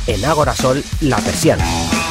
en Ágora Sol, La Persiana.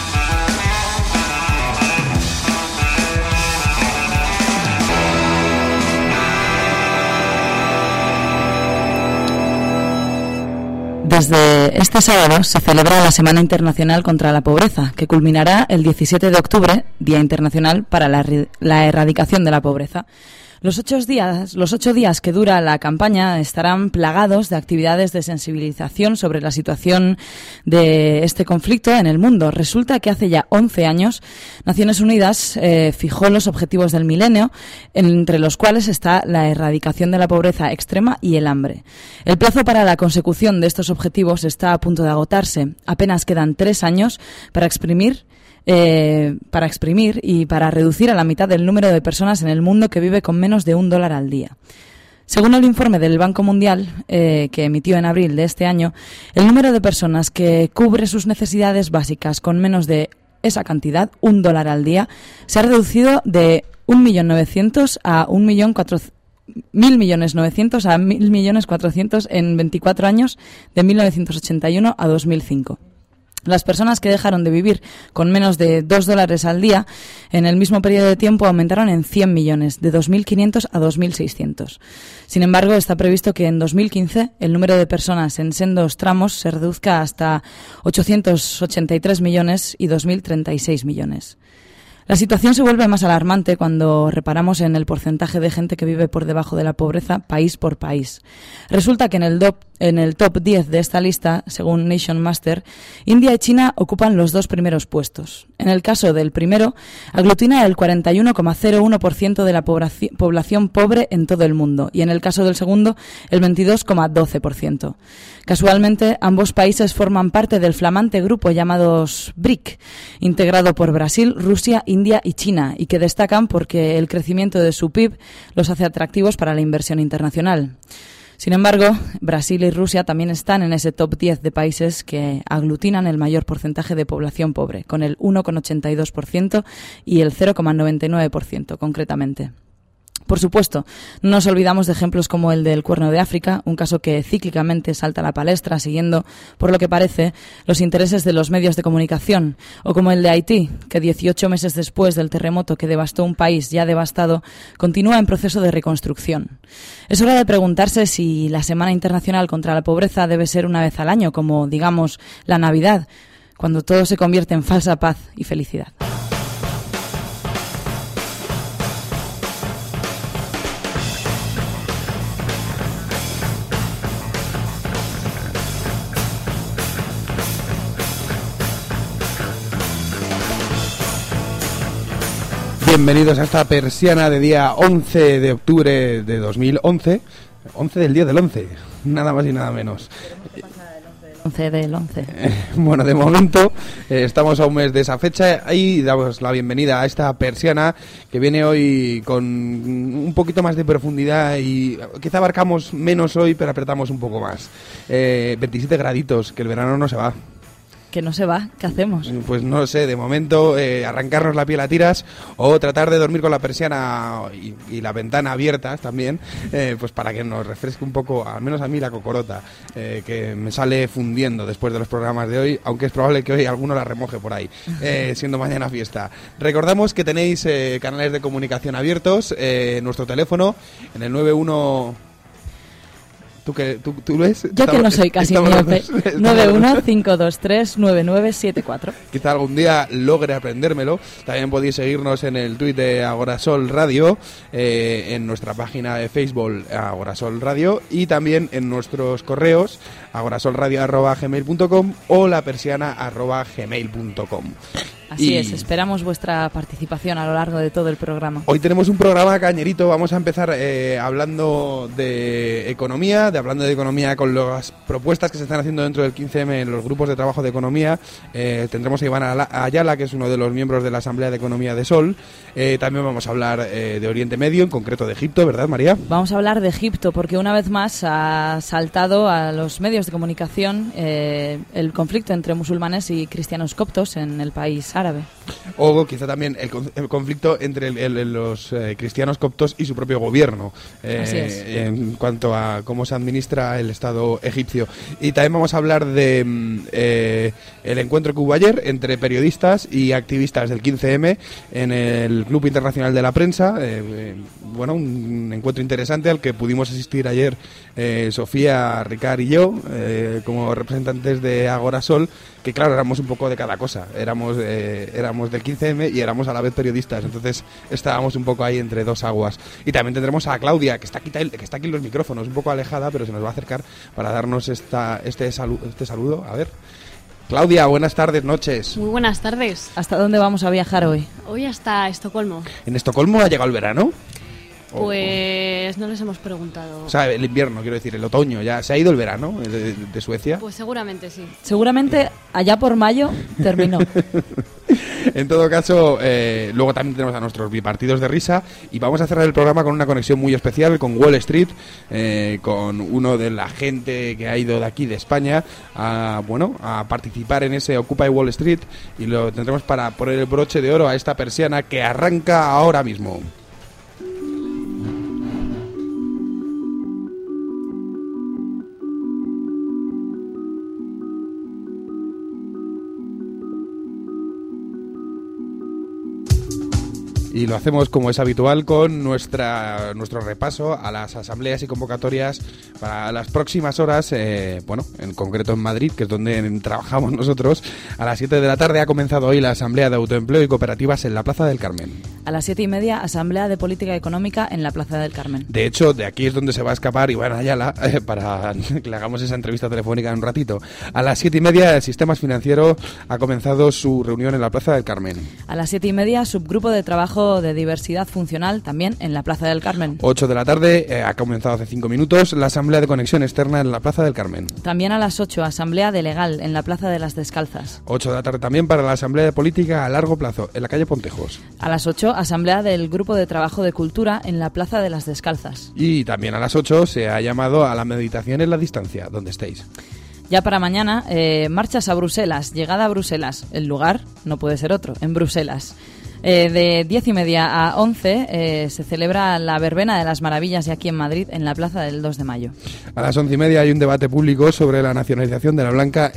Desde este sábado se celebra la Semana Internacional contra la Pobreza, que culminará el 17 de octubre, Día Internacional para la Erradicación de la Pobreza. Los 8 días que dura la campaña estarán plagados de actividades de sensibilización sobre la situación de este conflicto en el mundo. Resulta que hace ya 11 años Naciones Unidas fijó los objetivos del milenio, entre los cuales está la erradicación de la pobreza extrema y el hambre. El plazo para la consecución de estos objetivos está a punto de agotarse. Apenas quedan 3 años para exprimir y para reducir a la mitad el número de personas en el mundo que vive con menos de $1 al día. Según el informe del Banco Mundial, que emitió en abril de este año, el número de personas que cubre sus necesidades básicas con menos de esa cantidad, $1 al día, se ha reducido de 1.900.000 a 1.900.000 a 1.400.000 en 24 años, de 1981 a 2005. Las personas que dejaron de vivir con menos de $2 al día en el mismo periodo de tiempo aumentaron en 100 millones, de 2.500 a 2.600. Sin embargo, está previsto que en 2015 el número de personas en sendos tramos se reduzca hasta 883 millones y 2.036 millones. La situación se vuelve más alarmante cuando reparamos en el porcentaje de gente que vive por debajo de la pobreza país por país. Resulta que en el top 10 de esta lista, según Nation Master, India y China ocupan los 2 primeros puestos. En el caso del primero, aglutina el 41,01% de la población pobre en todo el mundo, y en el caso del segundo, el 22,12%. Casualmente, ambos países forman parte del flamante grupo llamados BRIC, integrado por Brasil, Rusia, India y China, y que destacan porque el crecimiento de su PIB los hace atractivos para la inversión internacional. Sin embargo, Brasil y Rusia también están en ese top 10 de países que aglutinan el mayor porcentaje de población pobre, con el 1,82% y el 0,99% concretamente. Por supuesto, no nos olvidamos de ejemplos como el del Cuerno de África, un caso que cíclicamente salta a la palestra siguiendo, por lo que parece, los intereses de los medios de comunicación, o como el de Haití, que 18 meses después del terremoto que devastó un país ya devastado, continúa en proceso de reconstrucción. Es hora de preguntarse si la Semana Internacional contra la Pobreza debe ser una vez al año, como, digamos, la Navidad, cuando todo se convierte en falsa paz y felicidad. Bienvenidos a esta persiana de día 11 de octubre de 2011. 11 del día del 11, nada más y nada menos. 11 del 11. Bueno, de momento estamos a un mes de esa fecha y damos la bienvenida a esta persiana que viene hoy con un poquito más de profundidad y quizá abarcamos menos hoy, pero apretamos un poco más. 27 graditos, que el verano no se va. Que no se va, ¿qué hacemos? Pues no sé, de momento arrancarnos la piel a tiras o tratar de dormir con la persiana y la ventana abiertas también, pues para que nos refresque un poco, al menos a mí, la cocorota, que me sale fundiendo después de los programas de hoy, aunque es probable que hoy alguno la remoje por ahí, siendo mañana fiesta. Recordamos que tenéis canales de comunicación abiertos, nuestro teléfono en el 91... ¿Tú ves? Yo que no soy casi miope. 915239974. Quizá algún día logre aprendérmelo. También podéis seguirnos en el tuit de Agorasol Radio, en nuestra página de Facebook Agorasol Radio y también en nuestros correos agorasolradio@gmail.com o lapersiana@gmail.com. Así es, esperamos vuestra participación a lo largo de todo el programa. Hoy tenemos un programa cañerito, vamos a empezar hablando de economía con las propuestas que se están haciendo dentro del 15M en los grupos de trabajo de economía. Tendremos a Iván Ayala, que es uno de los miembros de la Asamblea de Economía de Sol. También vamos a hablar de Oriente Medio, en concreto de Egipto, ¿verdad, María? Vamos a hablar de Egipto porque una vez más ha saltado a los medios de comunicación el conflicto entre musulmanes y cristianos coptos en el país árabe. árabe. O quizá también el conflicto entre los cristianos coptos y su propio gobierno, Así es. en cuanto a cómo se administra el Estado egipcio. Y también vamos a hablar de el encuentro que hubo ayer entre periodistas y activistas del 15M en el Club Internacional de la Prensa. Bueno, un encuentro interesante al que pudimos asistir ayer Sofía, Ricard y yo, como representantes de Agora Sol, que claro, éramos un poco de cada cosa. Éramos del 15M y éramos a la vez periodistas, entonces estábamos un poco ahí entre dos aguas. Y también tendremos a Claudia, que está aquí en los micrófonos, un poco alejada, pero se nos va a acercar para darnos este saludo. A ver. Claudia, buenas tardes, noches. Muy buenas tardes. ¿Hasta dónde vamos a viajar hoy? Hoy hasta Estocolmo. ¿En Estocolmo ha llegado el verano? Pues no les hemos preguntado. O sea, el invierno, quiero decir, el otoño. ¿Ya se ha ido el verano de Suecia? Pues seguramente sí. Seguramente allá por mayo terminó. En todo caso, luego también tenemos a nuestros bipartidos de risa y vamos a cerrar el programa con una conexión muy especial con Wall Street, con uno de la gente que ha ido de aquí, de España, a participar en ese Occupy Wall Street, y lo tendremos para poner el broche de oro a esta persiana que arranca ahora mismo. Y lo hacemos como es habitual con nuestro repaso a las asambleas y convocatorias para las próximas horas, en concreto en Madrid, que es donde trabajamos nosotros. A las 7 de la tarde ha comenzado hoy la Asamblea de Autoempleo y Cooperativas en la Plaza del Carmen. A las 7:30, Asamblea de Política Económica en la Plaza del Carmen. De hecho, de aquí es donde se va a escapar Iván Ayala para que le hagamos esa entrevista telefónica en un ratito. A las 7:30, el Sistemas Financiero ha comenzado su reunión en la Plaza del Carmen. A las 7:30, subgrupo de trabajo de diversidad funcional, también en la Plaza del Carmen. 8 de la tarde, ha comenzado hace 5 minutos, la Asamblea de Conexión Externa en la Plaza del Carmen. También a las 8, Asamblea de Legal en la Plaza de las Descalzas. 8 de la tarde también para la Asamblea de Política a largo plazo, en la calle Pontejos. A las 8, Asamblea del Grupo de Trabajo de Cultura en la Plaza de las Descalzas. Y también a las 8 se ha llamado a la meditación en la distancia, donde estéis. Ya para mañana, marchas a Bruselas, llegada a Bruselas. El lugar no puede ser otro, en Bruselas. De 10:30 a 11 se celebra la Verbena de las Maravillas, y aquí en Madrid, en la Plaza del 2 de Mayo. A las 11:30 hay un debate público sobre la nacionalización de la banca,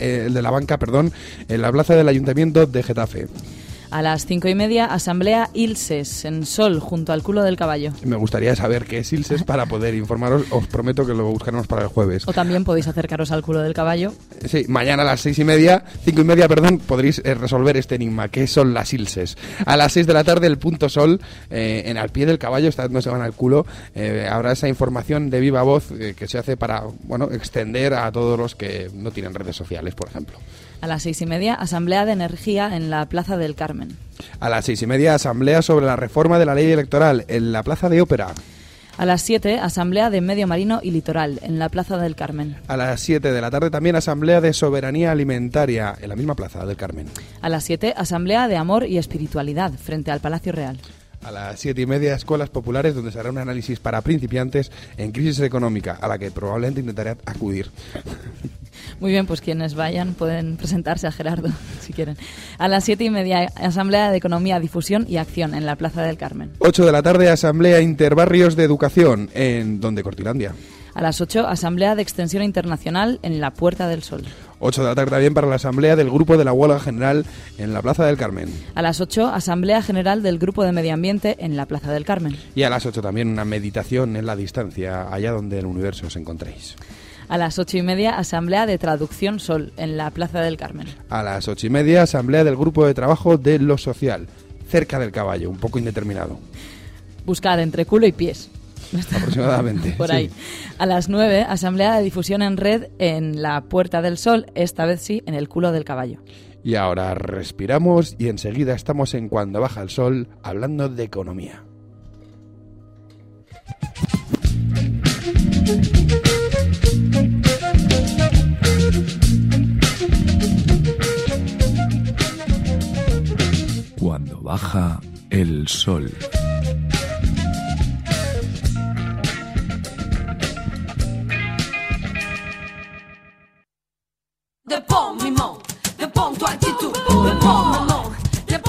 en la plaza del Ayuntamiento de Getafe. A las 5:30, Asamblea ILSES, en Sol, junto al culo del caballo. Me gustaría saber qué es ILSES para poder informaros. Os prometo que lo buscaremos para el jueves. O también podéis acercaros al culo del caballo. Sí, mañana a las 5:30, podréis resolver este enigma. ¿Qué son las ILSES? A las 6 de la tarde, el Punto Sol, en al pie del caballo, está donde se van al culo. Habrá esa información de viva voz que se hace para extender a todos los que no tienen redes sociales, por ejemplo. A las 6:30, Asamblea de Energía en la Plaza del Carmen. A las 6:30, Asamblea sobre la reforma de la ley electoral en la Plaza de Ópera. A las 7, Asamblea de Medio Marino y Litoral en la Plaza del Carmen. A las 7 de la tarde también Asamblea de Soberanía Alimentaria en la misma Plaza del Carmen. A las 7, Asamblea de Amor y Espiritualidad frente al Palacio Real. A las 7:30, Escuelas Populares, donde se hará un análisis para principiantes en crisis económica, a la que probablemente intentaré acudir. Muy bien, pues quienes vayan pueden presentarse a Gerardo, si quieren. A las 7:30, Asamblea de Economía, Difusión y Acción en la Plaza del Carmen. 8 de la tarde, Asamblea Interbarrios de Educación, en donde Cortilandia. A las 8, Asamblea de Extensión Internacional en la Puerta del Sol. 8 de la tarde también para la Asamblea del Grupo de la Huelga General en la Plaza del Carmen. A las 8, Asamblea General del Grupo de Medio Ambiente en la Plaza del Carmen. Y a las 8 también una meditación en la distancia, allá donde el universo os encontréis. A las 8:30, Asamblea de Traducción Sol en la Plaza del Carmen. A las 8:30, Asamblea del Grupo de Trabajo de lo Social, cerca del caballo, un poco indeterminado. Buscad entre culo y pies. Aproximadamente. Por ahí. Sí. A las 9, Asamblea de Difusión en Red en la Puerta del Sol, esta vez sí, en el culo del caballo. Y ahora respiramos y enseguida estamos en Cuando Baja el Sol, hablando de economía. Cuando baja el sol. De bon moment, de bon toi dis tout, de bon moment, de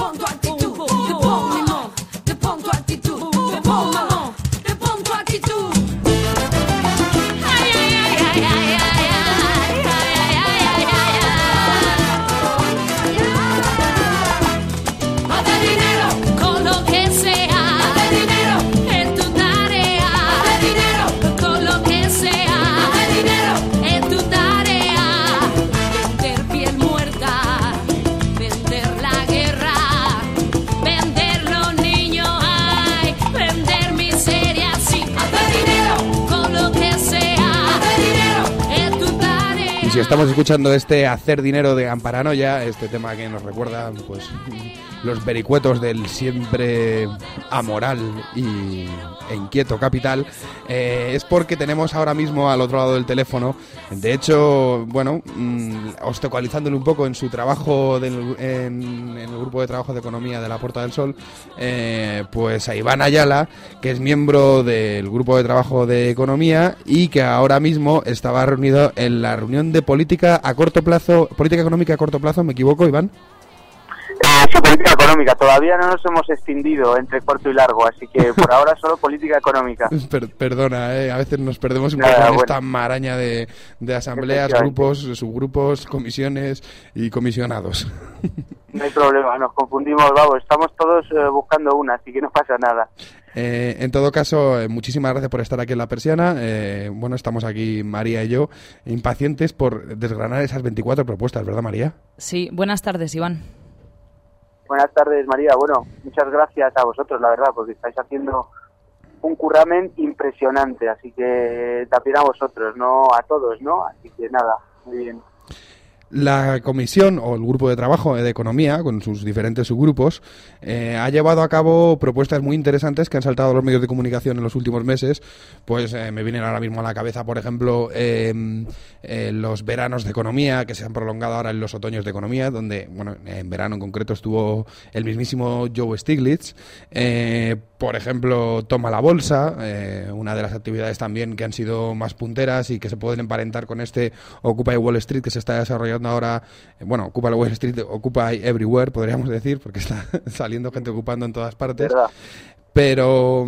si estamos escuchando este Hacer Dinero de Amparanoia, este tema que nos recuerda pues los vericuetos del siempre amoral y inquieto capital, es porque tenemos ahora mismo al otro lado del teléfono, de hecho, bueno, obstaculizándole un poco en su trabajo en el grupo de trabajo de economía de la Puerta del Sol, pues a Iván Ayala, que es miembro del grupo de trabajo de economía y que ahora mismo estaba reunido en la reunión de política económica a corto plazo. ¿Me equivoco, Iván? Sí, política económica. Todavía no nos hemos extendido entre corto y largo, así que por ahora solo política económica. Perdona, a veces nos perdemos un poco en esta maraña de asambleas, grupos, subgrupos, comisiones y comisionados. No hay problema, nos confundimos, vamos, estamos todos buscando una, así que no pasa nada. En todo caso, muchísimas gracias por estar aquí en La Persiana. Bueno, estamos aquí, María y yo, impacientes por desgranar esas 24 propuestas, ¿verdad, María? Sí, buenas tardes, Iván. Buenas tardes, María. Bueno, muchas gracias a vosotros, la verdad, porque estáis haciendo un curramen impresionante, así que también a vosotros, no a todos, ¿no? Así que nada, muy bien. La comisión o el grupo de trabajo de economía, con sus diferentes subgrupos, ha llevado a cabo propuestas muy interesantes que han saltado a los medios de comunicación en los últimos meses. Pues me vienen ahora mismo a la cabeza, por ejemplo, los veranos de economía, que se han prolongado ahora en los otoños de economía, donde, bueno, en verano en concreto estuvo el mismísimo Joe Stiglitz. Por ejemplo, Toma la Bolsa, una de las actividades también que han sido más punteras y que se pueden emparentar con este Occupy Wall Street que se está desarrollando ahora. Bueno, Occupy Wall Street, Occupy Everywhere, podríamos decir, porque está saliendo gente ocupando en todas partes. ¿Verdad? Pero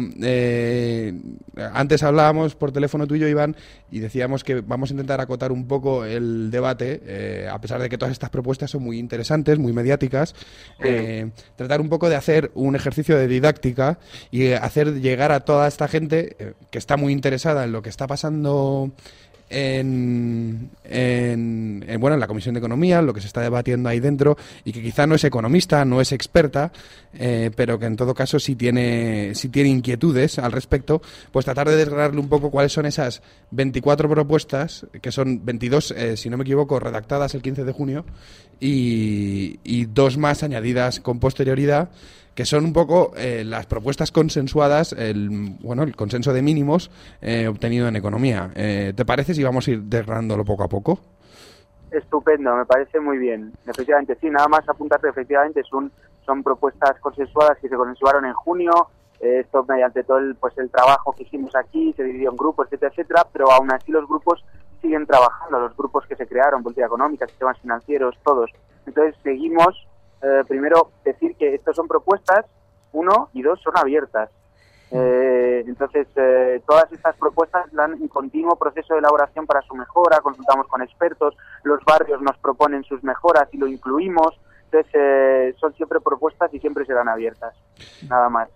antes hablábamos por teléfono tú y yo, Iván, y decíamos que vamos a intentar acotar un poco el debate, a pesar de que todas estas propuestas son muy interesantes, muy mediáticas, tratar un poco de hacer un ejercicio de didáctica y hacer llegar a toda esta gente que está muy interesada en lo que está pasando en la Comisión de Economía, lo que se está debatiendo ahí dentro, y que quizá no es economista, no es experta, pero que en todo caso sí tiene inquietudes al respecto, pues tratar de desgranarle un poco cuáles son esas 24 propuestas, que son 22, si no me equivoco, redactadas el 15 de junio, y 2 más añadidas con posterioridad, que son un poco las propuestas consensuadas, el consenso de mínimos obtenido en economía. ¿Te parece si vamos a ir desgranándolo poco a poco? Estupendo, me parece muy bien. Efectivamente, sí, nada más apuntarte, efectivamente son propuestas consensuadas que se consensuaron en junio, esto mediante todo el trabajo que hicimos aquí, se dividió en grupos, etcétera, etcétera, pero aún así los grupos siguen trabajando, los grupos que se crearon, política económica, sistemas financieros, todos. Entonces seguimos. Primero, decir que estas son propuestas, 1 y 2 son abiertas. Entonces, todas estas propuestas están en continuo proceso de elaboración para su mejora, consultamos con expertos, los barrios nos proponen sus mejoras y lo incluimos. Entonces, son siempre propuestas y siempre serán abiertas. Nada más.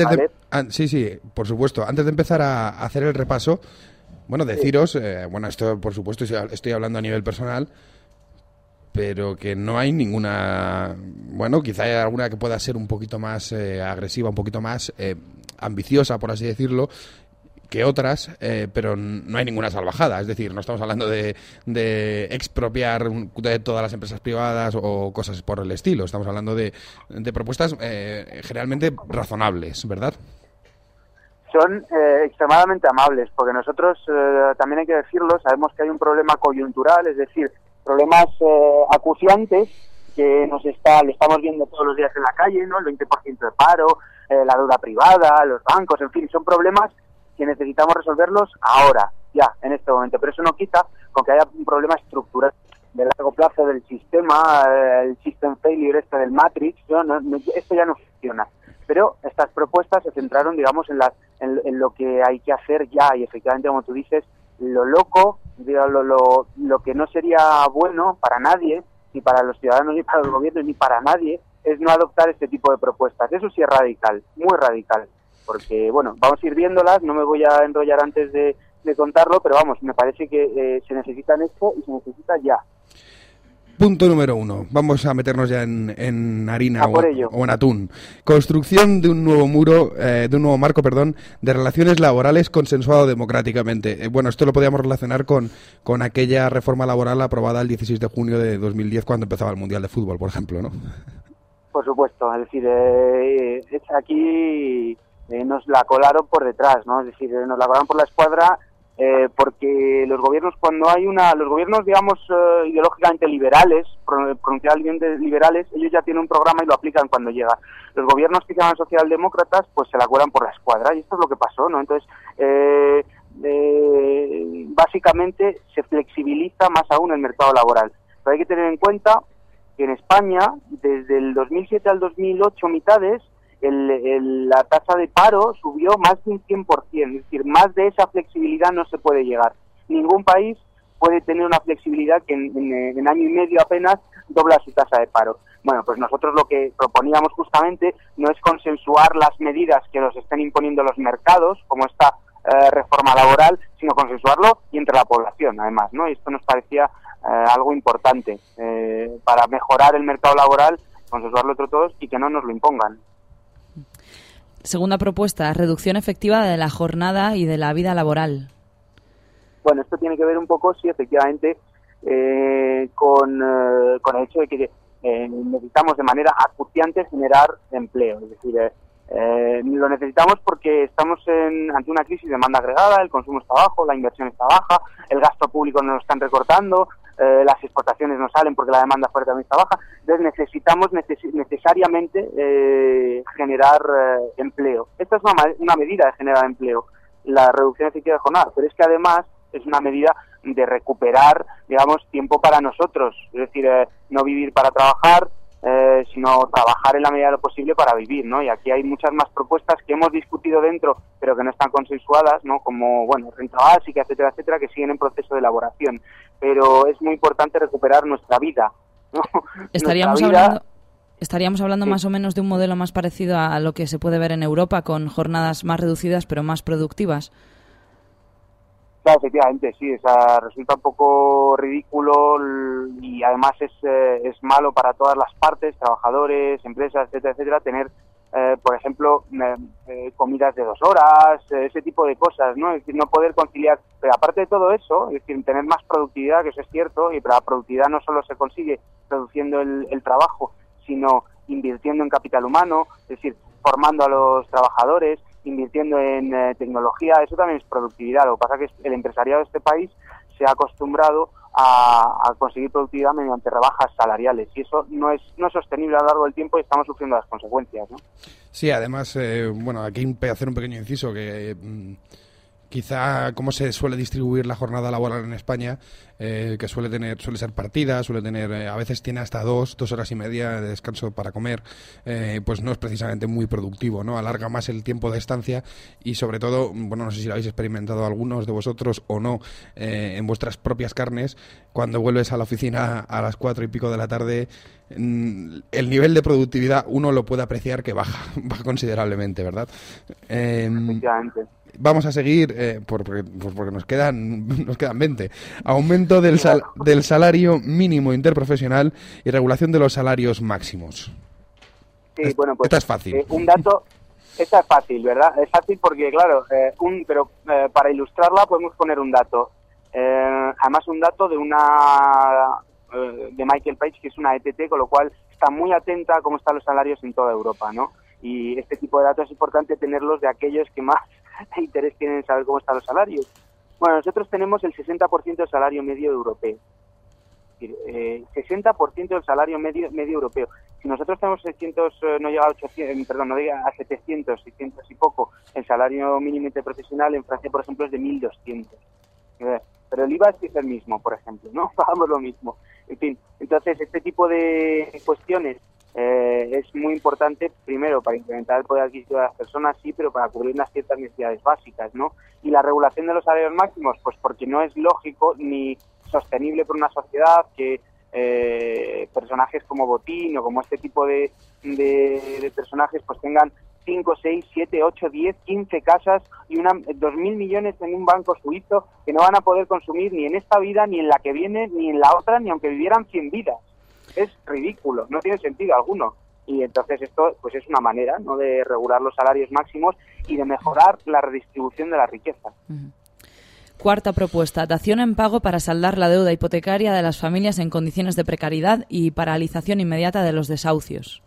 Sí, por supuesto. Antes de empezar a hacer el repaso, bueno, deciros, esto por supuesto estoy hablando a nivel personal, pero que no hay ninguna, quizá hay alguna que pueda ser un poquito más agresiva, un poquito más ambiciosa, por así decirlo, que otras, pero no hay ninguna salvajada. Es decir, no estamos hablando de expropiar de todas las empresas privadas o cosas por el estilo. Estamos hablando de propuestas generalmente razonables, ¿verdad? Son extremadamente amables, porque nosotros, también hay que decirlo, sabemos que hay un problema coyuntural, es decir, problemas acuciantes que lo estamos viendo todos los días en la calle, ¿no? El 20% de paro, la deuda privada, los bancos, en fin, son problemas que necesitamos resolverlos ahora, ya, en este momento. Pero eso no quita con que haya un problema estructural de largo plazo del sistema, el system failure del Matrix, esto ya no funciona. Pero estas propuestas se centraron, digamos, en lo que hay que hacer ya, y efectivamente, como tú dices, lo loco, lo que no sería bueno para nadie, ni para los ciudadanos, ni para los gobiernos, ni para nadie, es no adoptar este tipo de propuestas. Eso sí es radical, muy radical, porque, vamos a ir viéndolas, no me voy a enrollar antes de contarlo, pero vamos, me parece que se necesitan esto y se necesita ya. Punto número 1. Vamos a meternos ya en harina o en atún. Construcción de un nuevo marco, de relaciones laborales consensuado democráticamente. Bueno, esto lo podíamos relacionar con aquella reforma laboral aprobada el 16 de junio de 2010 cuando empezaba el Mundial de Fútbol, por ejemplo, ¿no? Por supuesto, es decir, aquí nos la colaron por detrás, ¿no? Es decir, nos la colaron por la escuadra. Porque los gobiernos, los gobiernos, digamos, ideológicamente liberales, pronunciadamente liberales, ellos ya tienen un programa y lo aplican cuando llega. Los gobiernos que se llaman socialdemócratas, pues se la cuelan por la escuadra, y esto es lo que pasó, ¿no? Entonces, básicamente se flexibiliza más aún el mercado laboral. Pero hay que tener en cuenta que en España, desde el 2007 al 2008, mitades, la tasa de paro subió más de un 100%, es decir, más de esa flexibilidad no se puede llegar. Ningún país puede tener una flexibilidad que en año y medio apenas dobla su tasa de paro. Bueno, pues nosotros lo que proponíamos justamente no es consensuar las medidas que nos estén imponiendo los mercados, como esta reforma laboral, sino consensuarlo y entre la población, además, ¿no? Y esto nos parecía algo importante para mejorar el mercado laboral, consensuarlo entre todos y que no nos lo impongan. Segunda propuesta, reducción efectiva de la jornada y de la vida laboral. Bueno, esto tiene que ver un poco, sí, efectivamente, con el hecho de que necesitamos de manera acuciante generar empleo. Es decir, lo necesitamos porque estamos ante una crisis de demanda agregada, el consumo está bajo, la inversión está baja, el gasto público nos lo están recortando, las exportaciones no salen porque la demanda fuera también está baja. Entonces necesitamos necesariamente generar empleo. Esta es una medida de generar empleo, la reducción efectiva de jornada, pero es que además es una medida de recuperar, digamos, tiempo para nosotros, es decir, no vivir para trabajar, sino trabajar en la medida de lo posible para vivir, ¿no? Y aquí hay muchas más propuestas que hemos discutido dentro, pero que no están consensuadas, ¿no? Como, bueno, renta básica, etcétera, etcétera, que siguen en proceso de elaboración. Pero es muy importante recuperar nuestra vida, ¿no? Estaríamos hablando sí, más o menos de un modelo más parecido a lo que se puede ver en Europa, con jornadas más reducidas pero más productivas. Claro, efectivamente, sí, resulta un poco ridículo y además es malo para todas las partes, trabajadores, empresas, etcétera, etcétera, tener, por ejemplo, comidas de 2 horas, ese tipo de cosas, ¿no? Es decir, no poder conciliar, pero aparte de todo eso, es decir, tener más productividad, que eso es cierto, pero la productividad no solo se consigue reduciendo el trabajo, sino invirtiendo en capital humano, es decir, formando a los trabajadores, invirtiendo en tecnología, eso también es productividad. Lo que pasa es que el empresariado de este país se ha acostumbrado a conseguir productividad mediante rebajas salariales y eso no es sostenible a lo largo del tiempo y estamos sufriendo las consecuencias, ¿no? Sí, además, aquí hay que hacer un pequeño inciso que quizá cómo se suele distribuir la jornada laboral en España, que suele ser partida, suele tener, a veces tiene hasta 2 horas y media de descanso para comer, pues no es precisamente muy productivo, ¿no? Alarga más el tiempo de estancia y sobre todo, bueno, no sé si lo habéis experimentado algunos de vosotros o no, en vuestras propias carnes, cuando vuelves a la oficina a las 4 y pico de la tarde, el nivel de productividad uno lo puede apreciar que baja considerablemente, ¿verdad? Efectivamente. Vamos a seguir, porque nos quedan 20. Aumento del salario mínimo interprofesional y regulación de los salarios máximos. Sí, bueno, pues esta es fácil. Un dato, esta es fácil, ¿verdad? Es fácil porque, claro, pero para ilustrarla podemos poner un dato. Además, un dato de de Michael Page, que es una ETT, con lo cual está muy atenta a cómo están los salarios en toda Europa, ¿no? Y este tipo de datos es importante tenerlos de aquellos que más interés tienen en saber cómo están los salarios. Bueno, nosotros tenemos el 60% del salario medio europeo. 60% del salario medio europeo. Si nosotros tenemos 600, no llega a 800, perdón, no llega a 700, 600 y poco, el salario mínimo interprofesional en Francia, por ejemplo, es de 1.200. Pero el IVA es el mismo, por ejemplo, ¿no? Pagamos lo mismo. En fin, entonces este tipo de cuestiones es muy importante, primero, para incrementar el poder adquisitivo de las personas, sí, pero para cubrir unas ciertas necesidades básicas, ¿no? Y la regulación de los salarios máximos, pues porque no es lógico ni sostenible por una sociedad que personajes como Botín o como este tipo de personajes pues tengan 5, 6, 7, 8, 10, 15 casas y 2.000 millones en un banco suizo que no van a poder consumir ni en esta vida, ni en la que viene, ni en la otra, ni aunque vivieran 100 vidas. Es ridículo, no tiene sentido alguno. Y entonces esto pues es una manera, ¿no?, de regular los salarios máximos y de mejorar la redistribución de la riqueza. Cuarta propuesta, dación en pago para saldar la deuda hipotecaria de las familias en condiciones de precariedad y paralización inmediata de los desahucios.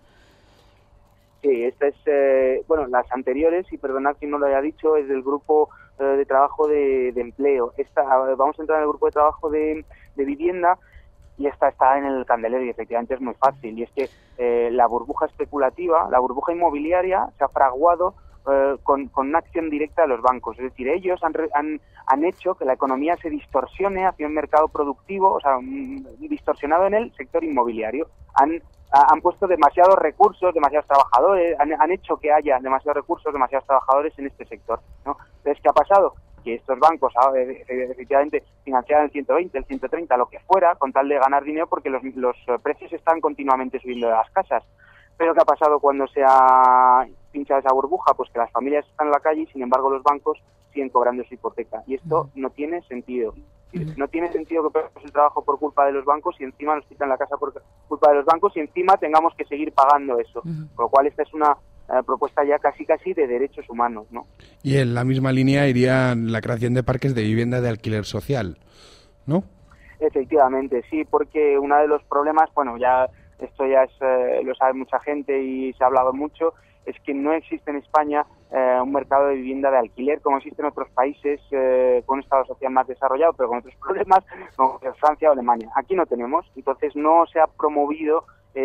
Sí, esta es, las anteriores, y perdonad que no lo haya dicho, es del grupo de trabajo de empleo. Vamos a entrar en el grupo de trabajo de vivienda, y esta está en el candelero, y efectivamente es muy fácil. Y es que la burbuja especulativa, la burbuja inmobiliaria, se ha fraguado con una acción directa de los bancos. Es decir, ellos han hecho que la economía se distorsione hacia un mercado productivo, o sea, distorsionado en el sector inmobiliario. Han puesto demasiados recursos, demasiados trabajadores, han hecho que haya demasiados recursos, demasiados trabajadores en este sector, ¿no? Entonces, ¿qué ha pasado? Que estos bancos efectivamente financiaban el 120, el 130, lo que fuera, con tal de ganar dinero, porque los precios están continuamente subiendo de las casas. Pero ¿qué ha pasado cuando se ha pinchado esa burbuja? Pues que las familias están en la calle y, sin embargo, los bancos siguen cobrando su hipoteca. Y esto no tiene sentido. No tiene sentido que perdamos el trabajo por culpa de los bancos y encima nos quitan la casa por culpa de los bancos y encima tengamos que seguir pagando eso. Con lo cual esta es una propuesta ya casi de derechos humanos, ¿no? Y en la misma línea iría la creación de parques de vivienda de alquiler social, ¿no? Efectivamente, sí, porque uno de los problemas, esto ya lo sabe mucha gente y se ha hablado mucho, es que no existe en España un mercado de vivienda de alquiler como existe en otros países con un estado social más desarrollado, pero con otros problemas, como Francia o Alemania. Aquí no tenemos, entonces no se ha promovido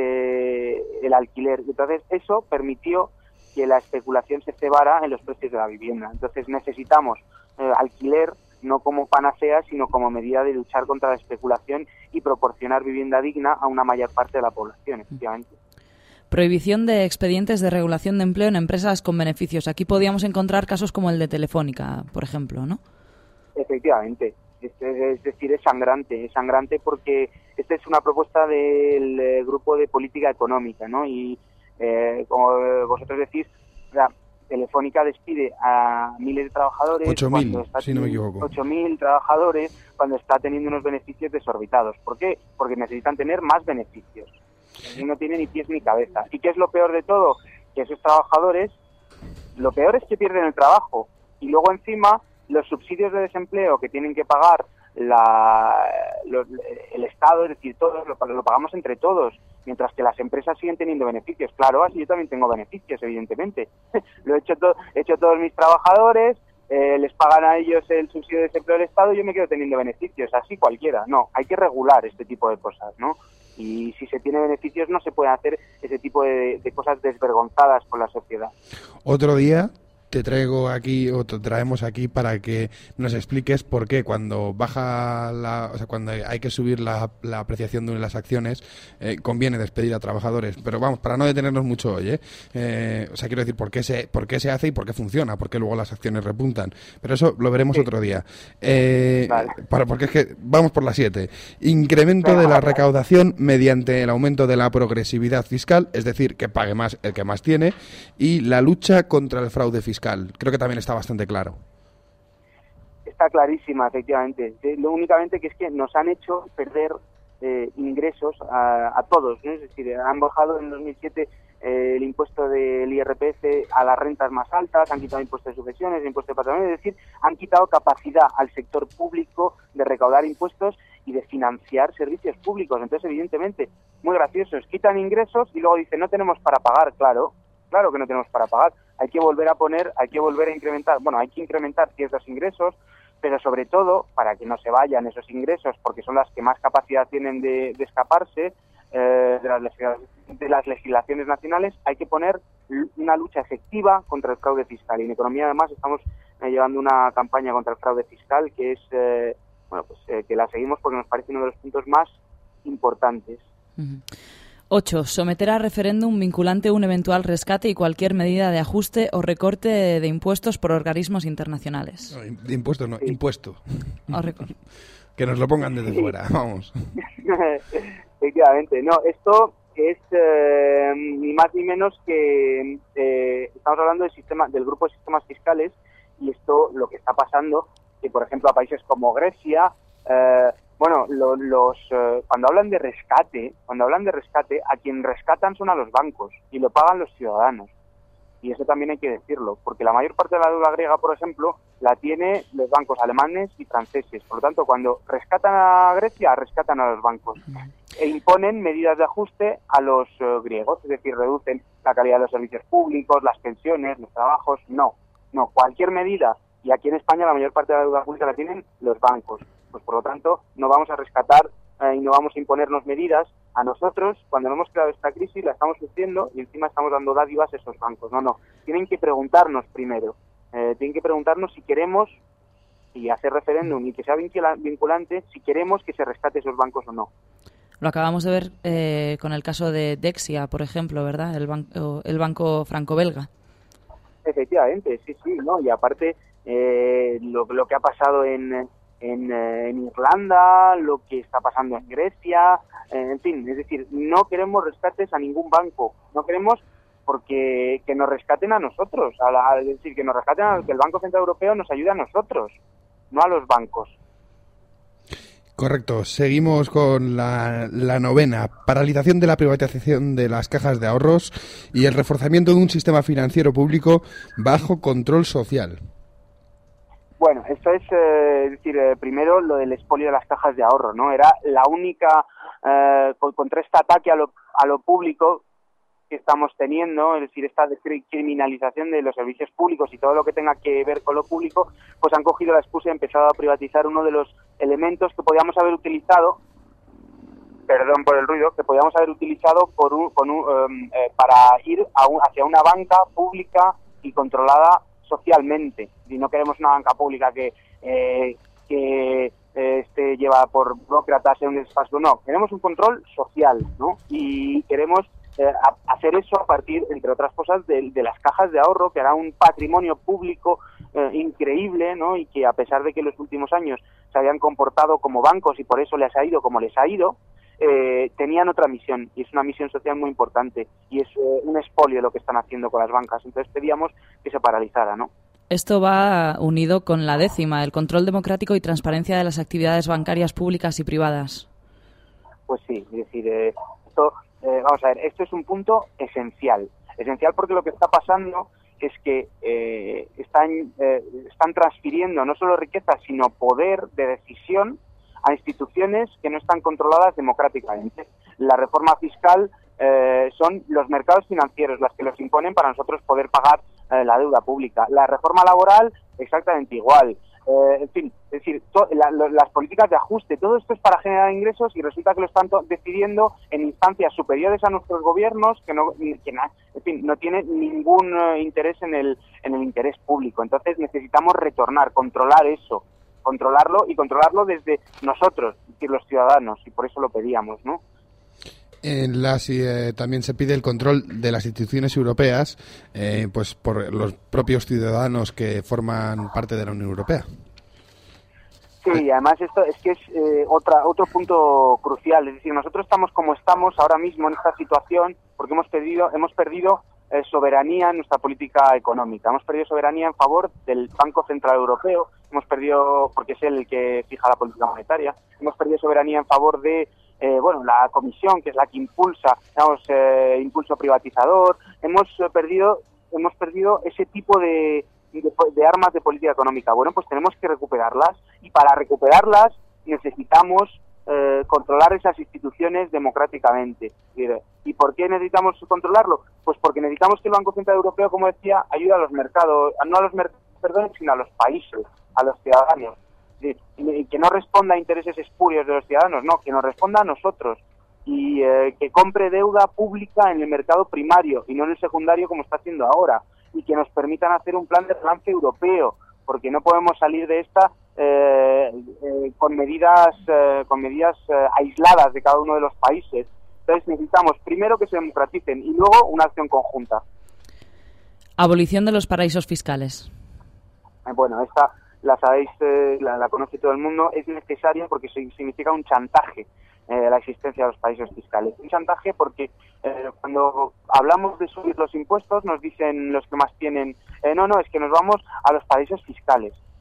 el alquiler. Entonces eso permitió que la especulación se cebara en los precios de la vivienda. Entonces necesitamos alquiler no como panacea, sino como medida de luchar contra la especulación y proporcionar vivienda digna a una mayor parte de la población, efectivamente. Prohibición de expedientes de regulación de empleo en empresas con beneficios. Aquí podíamos encontrar casos como el de Telefónica, por ejemplo, ¿no? Efectivamente. Es decir, es sangrante porque esta es una propuesta del grupo de política económica, ¿no? Y como vosotros decís, Telefónica despide a miles de trabajadores. 8.000, si no me equivoco. 8.000 trabajadores cuando está teniendo unos beneficios desorbitados. ¿Por qué? Porque necesitan tener más beneficios. Y no tiene ni pies ni cabeza. ¿Y qué es lo peor de todo? Que esos trabajadores, lo peor es que pierden el trabajo. Y luego encima, los subsidios de desempleo que tienen que pagar el Estado, es decir, todos lo pagamos entre todos, mientras que las empresas siguen teniendo beneficios. Claro, así yo también tengo beneficios, evidentemente. Lo he hecho todos mis trabajadores, les pagan a ellos el subsidio de desempleo del Estado y yo me quedo teniendo beneficios, así cualquiera. No, hay que regular este tipo de cosas, ¿no? Y si se tiene beneficios no se pueden hacer ese tipo de cosas desvergonzadas con la sociedad. Otro día te traemos aquí para que nos expliques por qué cuando cuando hay que subir la apreciación de las acciones conviene despedir a trabajadores, pero vamos, para no detenernos mucho hoy, quiero decir por qué se hace y por qué funciona, por qué luego las acciones repuntan, pero eso lo veremos otro día. Vale. Porque es que vamos por las 7. Incremento de la recaudación mediante el aumento de la progresividad fiscal, es decir, que pague más el que más tiene, y la lucha contra el fraude fiscal. Creo que también está bastante claro. Está clarísima, efectivamente. Lo únicamente que es que nos han hecho perder ingresos a todos, ¿no? Es decir, han bajado en 2007 el impuesto del IRPF a las rentas más altas, han quitado impuestos de sucesiones, impuesto de patrimonio, es decir, han quitado capacidad al sector público de recaudar impuestos y de financiar servicios públicos. Entonces, evidentemente, muy graciosos, quitan ingresos y luego dicen, no tenemos para pagar. Claro que no tenemos para pagar. Hay que volver a incrementar, hay que incrementar ciertos ingresos, pero sobre todo, para que no se vayan esos ingresos, porque son las que más capacidad tienen de escaparse de las legislaciones nacionales, hay que poner una lucha efectiva contra el fraude fiscal. Y en economía, además, estamos llevando una campaña contra el fraude fiscal que es, que la seguimos porque nos parece uno de los puntos más importantes. 8. Someter a referéndum vinculante un eventual rescate y cualquier medida de ajuste o recorte de impuestos por organismos internacionales. No, de impuestos no, impuesto. Que nos lo pongan desde fuera, vamos. Efectivamente, no, esto es ni más ni menos que estamos hablando del grupo de sistemas fiscales, y esto lo que está pasando, que por ejemplo a países como Grecia, cuando hablan de rescate, a quien rescatan son a los bancos y lo pagan los ciudadanos. Y eso también hay que decirlo, porque la mayor parte de la deuda griega, por ejemplo, la tiene los bancos alemanes y franceses. Por lo tanto, cuando rescatan a Grecia, rescatan a los bancos e imponen medidas de ajuste a los griegos, es decir, reducen la calidad de los servicios públicos, las pensiones, los trabajos. No, cualquier medida, y aquí en España la mayor parte de la deuda pública la tienen los bancos. Pues por lo tanto, no vamos a rescatar y no vamos a imponernos medidas. A nosotros, cuando no hemos creado esta crisis, la estamos sufriendo y encima estamos dando dádivas a esos bancos. No. Tienen que preguntarnos primero. Tienen que preguntarnos si queremos, y hacer referéndum y que sea vinculante, si queremos que se rescate esos bancos o no. Lo acabamos de ver con el caso de Dexia, por ejemplo, ¿verdad? El banco franco-belga. Efectivamente, sí, ¿no? Y aparte, lo que ha pasado en Irlanda, lo que está pasando en Grecia, en fin, es decir, no queremos rescates a ningún banco, no queremos porque que nos rescaten a nosotros, es decir, que nos rescaten, que el Banco Central Europeo nos ayude a nosotros, no a los bancos. Correcto. Seguimos con la novena. Paralización de la privatización de las cajas de ahorros y el reforzamiento de un sistema financiero público bajo control social. Bueno, esto es decir, primero lo del expolio de las cajas de ahorro, ¿no? Era la única, contra este ataque a lo público que estamos teniendo, es decir, esta criminalización de los servicios públicos y todo lo que tenga que ver con lo público, pues han cogido la excusa y empezado a privatizar uno de los elementos que podíamos haber utilizado, perdón por el ruido, que podíamos haber utilizado para ir hacia una banca pública y controlada socialmente. Y no queremos una banca pública que esté llevada por burócratas en un despacho, no, queremos un control social, ¿no? Y queremos hacer eso a partir, entre otras cosas, de las cajas de ahorro, que era un patrimonio público increíble, ¿no? Y que a pesar de que en los últimos años se habían comportado como bancos y por eso les ha ido como les ha ido, tenían otra misión, y es una misión social muy importante, y es un expolio lo que están haciendo con las bancas. Entonces pedíamos que se paralizara, ¿no? Esto va unido con la 10ª, el control democrático y transparencia de las actividades bancarias públicas y privadas. Pues sí, es decir, esto, vamos a ver, esto es un punto esencial porque lo que está pasando es que están transfiriendo no solo riqueza, sino poder de decisión a instituciones que no están controladas democráticamente. La reforma fiscal son los mercados financieros las que los imponen para nosotros poder pagar la deuda pública. La reforma laboral, exactamente igual. En fin, es decir, las políticas de ajuste, todo esto es para generar ingresos y resulta que lo están decidiendo en instancias superiores a nuestros gobiernos que no tienen ningún interés en el interés público. Entonces necesitamos controlar eso, controlarlo desde nosotros, es decir, los ciudadanos, y por eso lo pedíamos, ¿no? También se pide el control de las instituciones europeas, pues por los propios ciudadanos que forman parte de la Unión Europea. Sí, además esto es que es otro punto crucial. Es decir, nosotros estamos como estamos ahora mismo en esta situación porque hemos perdido soberanía en nuestra política económica. Hemos perdido soberanía en favor del Banco Central Europeo. Hemos perdido, porque es él el que fija la política monetaria. Hemos perdido soberanía en favor de la Comisión, que es la que impulsa, impulso privatizador. Hemos perdido ese tipo de armas de política económica. Bueno, pues tenemos que recuperarlas, y para recuperarlas necesitamos controlar esas instituciones democráticamente. ¿Y por qué necesitamos controlarlo? Pues porque necesitamos que el Banco Central Europeo, como decía, ayude a los mercados, no a los mercados, sino a los países, a los ciudadanos. Y que no responda a intereses espurios de los ciudadanos, no, que nos responda a nosotros, y que compre deuda pública en el mercado primario y no en el secundario como está haciendo ahora, y que nos permitan hacer un plan de relance europeo, porque no podemos salir de esta con medidas aisladas de cada uno de los países. Entonces necesitamos primero que se democraticen y luego una acción conjunta. Abolición de los paraísos fiscales. Bueno, esta la sabéis, la conoce todo el mundo, es necesaria porque significa un chantaje la existencia de los paraísos fiscales. Un chantaje porque cuando hablamos de subir los impuestos nos dicen los que más tienen, no, es que nos vamos a los paraísos fiscales, ¿no?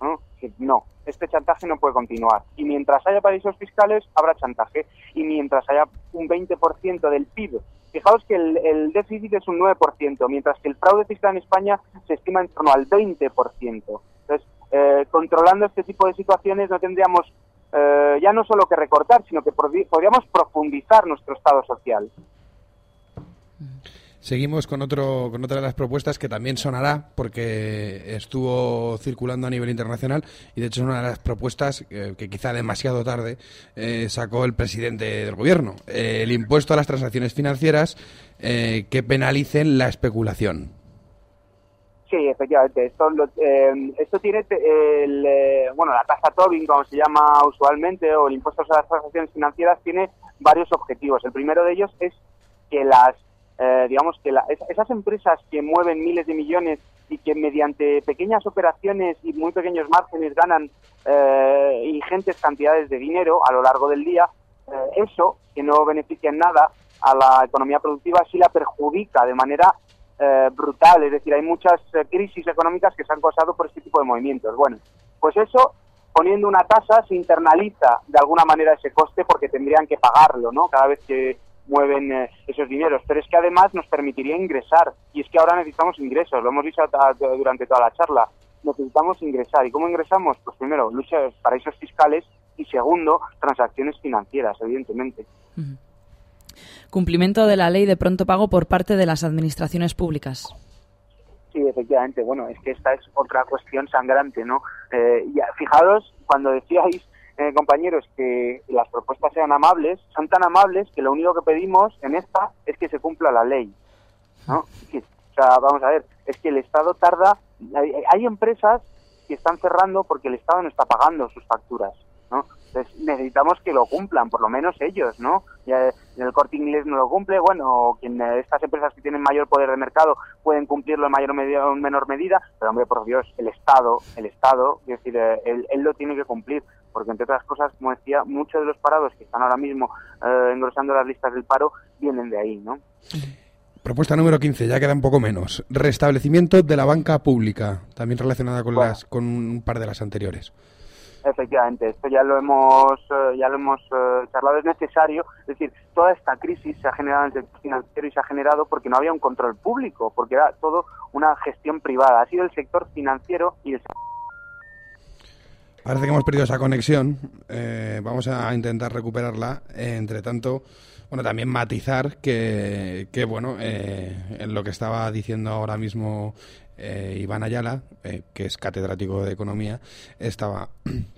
decir, no, este chantaje no puede continuar. Y mientras haya paraísos fiscales, habrá chantaje. Y mientras haya un 20% del PIB, fijaos que el déficit es un 9%, mientras que el fraude fiscal en España se estima en torno al 20%. Entonces, controlando este tipo de situaciones no tendríamos ya no solo que recortar, sino que podríamos profundizar nuestro Estado social. Seguimos con otra de las propuestas que también sonará porque estuvo circulando a nivel internacional y de hecho es una de las propuestas que quizá demasiado tarde sacó el presidente del gobierno. El impuesto a las transacciones financieras que penalicen la especulación. Sí, efectivamente. Esto tiene la tasa Tobin, como se llama usualmente, o el impuesto a las transacciones financieras, tiene varios objetivos. El primero de ellos es que esas empresas que mueven miles de millones y que mediante pequeñas operaciones y muy pequeños márgenes ganan ingentes cantidades de dinero a lo largo del día, eso, que no beneficia en nada a la economía productiva, sí la perjudica de manera brutal. Es decir, hay muchas crisis económicas que se han causado por este tipo de movimientos. Bueno, pues eso, poniendo una tasa, se internaliza de alguna manera ese coste porque tendrían que pagarlo, ¿no?, cada vez que mueven esos dineros, pero es que además nos permitiría ingresar, y es que ahora necesitamos ingresos, lo hemos dicho durante toda la charla, necesitamos ingresar. ¿Y cómo ingresamos? Pues primero, lucha de paraísos fiscales y segundo, transacciones financieras, evidentemente. Uh-huh. Cumplimiento de la ley de pronto pago por parte de las administraciones públicas. Sí, efectivamente, bueno, es que esta es otra cuestión sangrante, ¿no? Fijaros, cuando decíais, compañeros, que las propuestas sean amables, son tan amables que lo único que pedimos en esta es que se cumpla la ley, ¿no? Sí, o sea, vamos a ver, es que el Estado tarda, hay empresas que están cerrando porque el Estado no está pagando sus facturas, ¿no? Entonces necesitamos que lo cumplan, por lo menos ellos, ¿no? Ya el Corte Inglés no lo cumple, bueno, estas empresas que tienen mayor poder de mercado pueden cumplirlo en mayor medida o en menor medida, pero hombre, por Dios, el Estado, es decir, él lo tiene que cumplir. Porque, entre otras cosas, como decía, muchos de los parados que están ahora mismo engrosando las listas del paro vienen de ahí, ¿no? Propuesta número 15, ya queda un poco menos. Restablecimiento de la banca pública, también relacionada con un par de las anteriores. Efectivamente, esto ya lo hemos charlado, es necesario. Es decir, toda esta crisis se ha generado en el sector financiero y se ha generado porque no había un control público, porque era todo una gestión privada. Ha sido el sector financiero y el sector... Parece que hemos perdido esa conexión, vamos a intentar recuperarla. Entre tanto, bueno, también matizar que en lo que estaba diciendo ahora mismo Iván Ayala, que es catedrático de Economía, estaba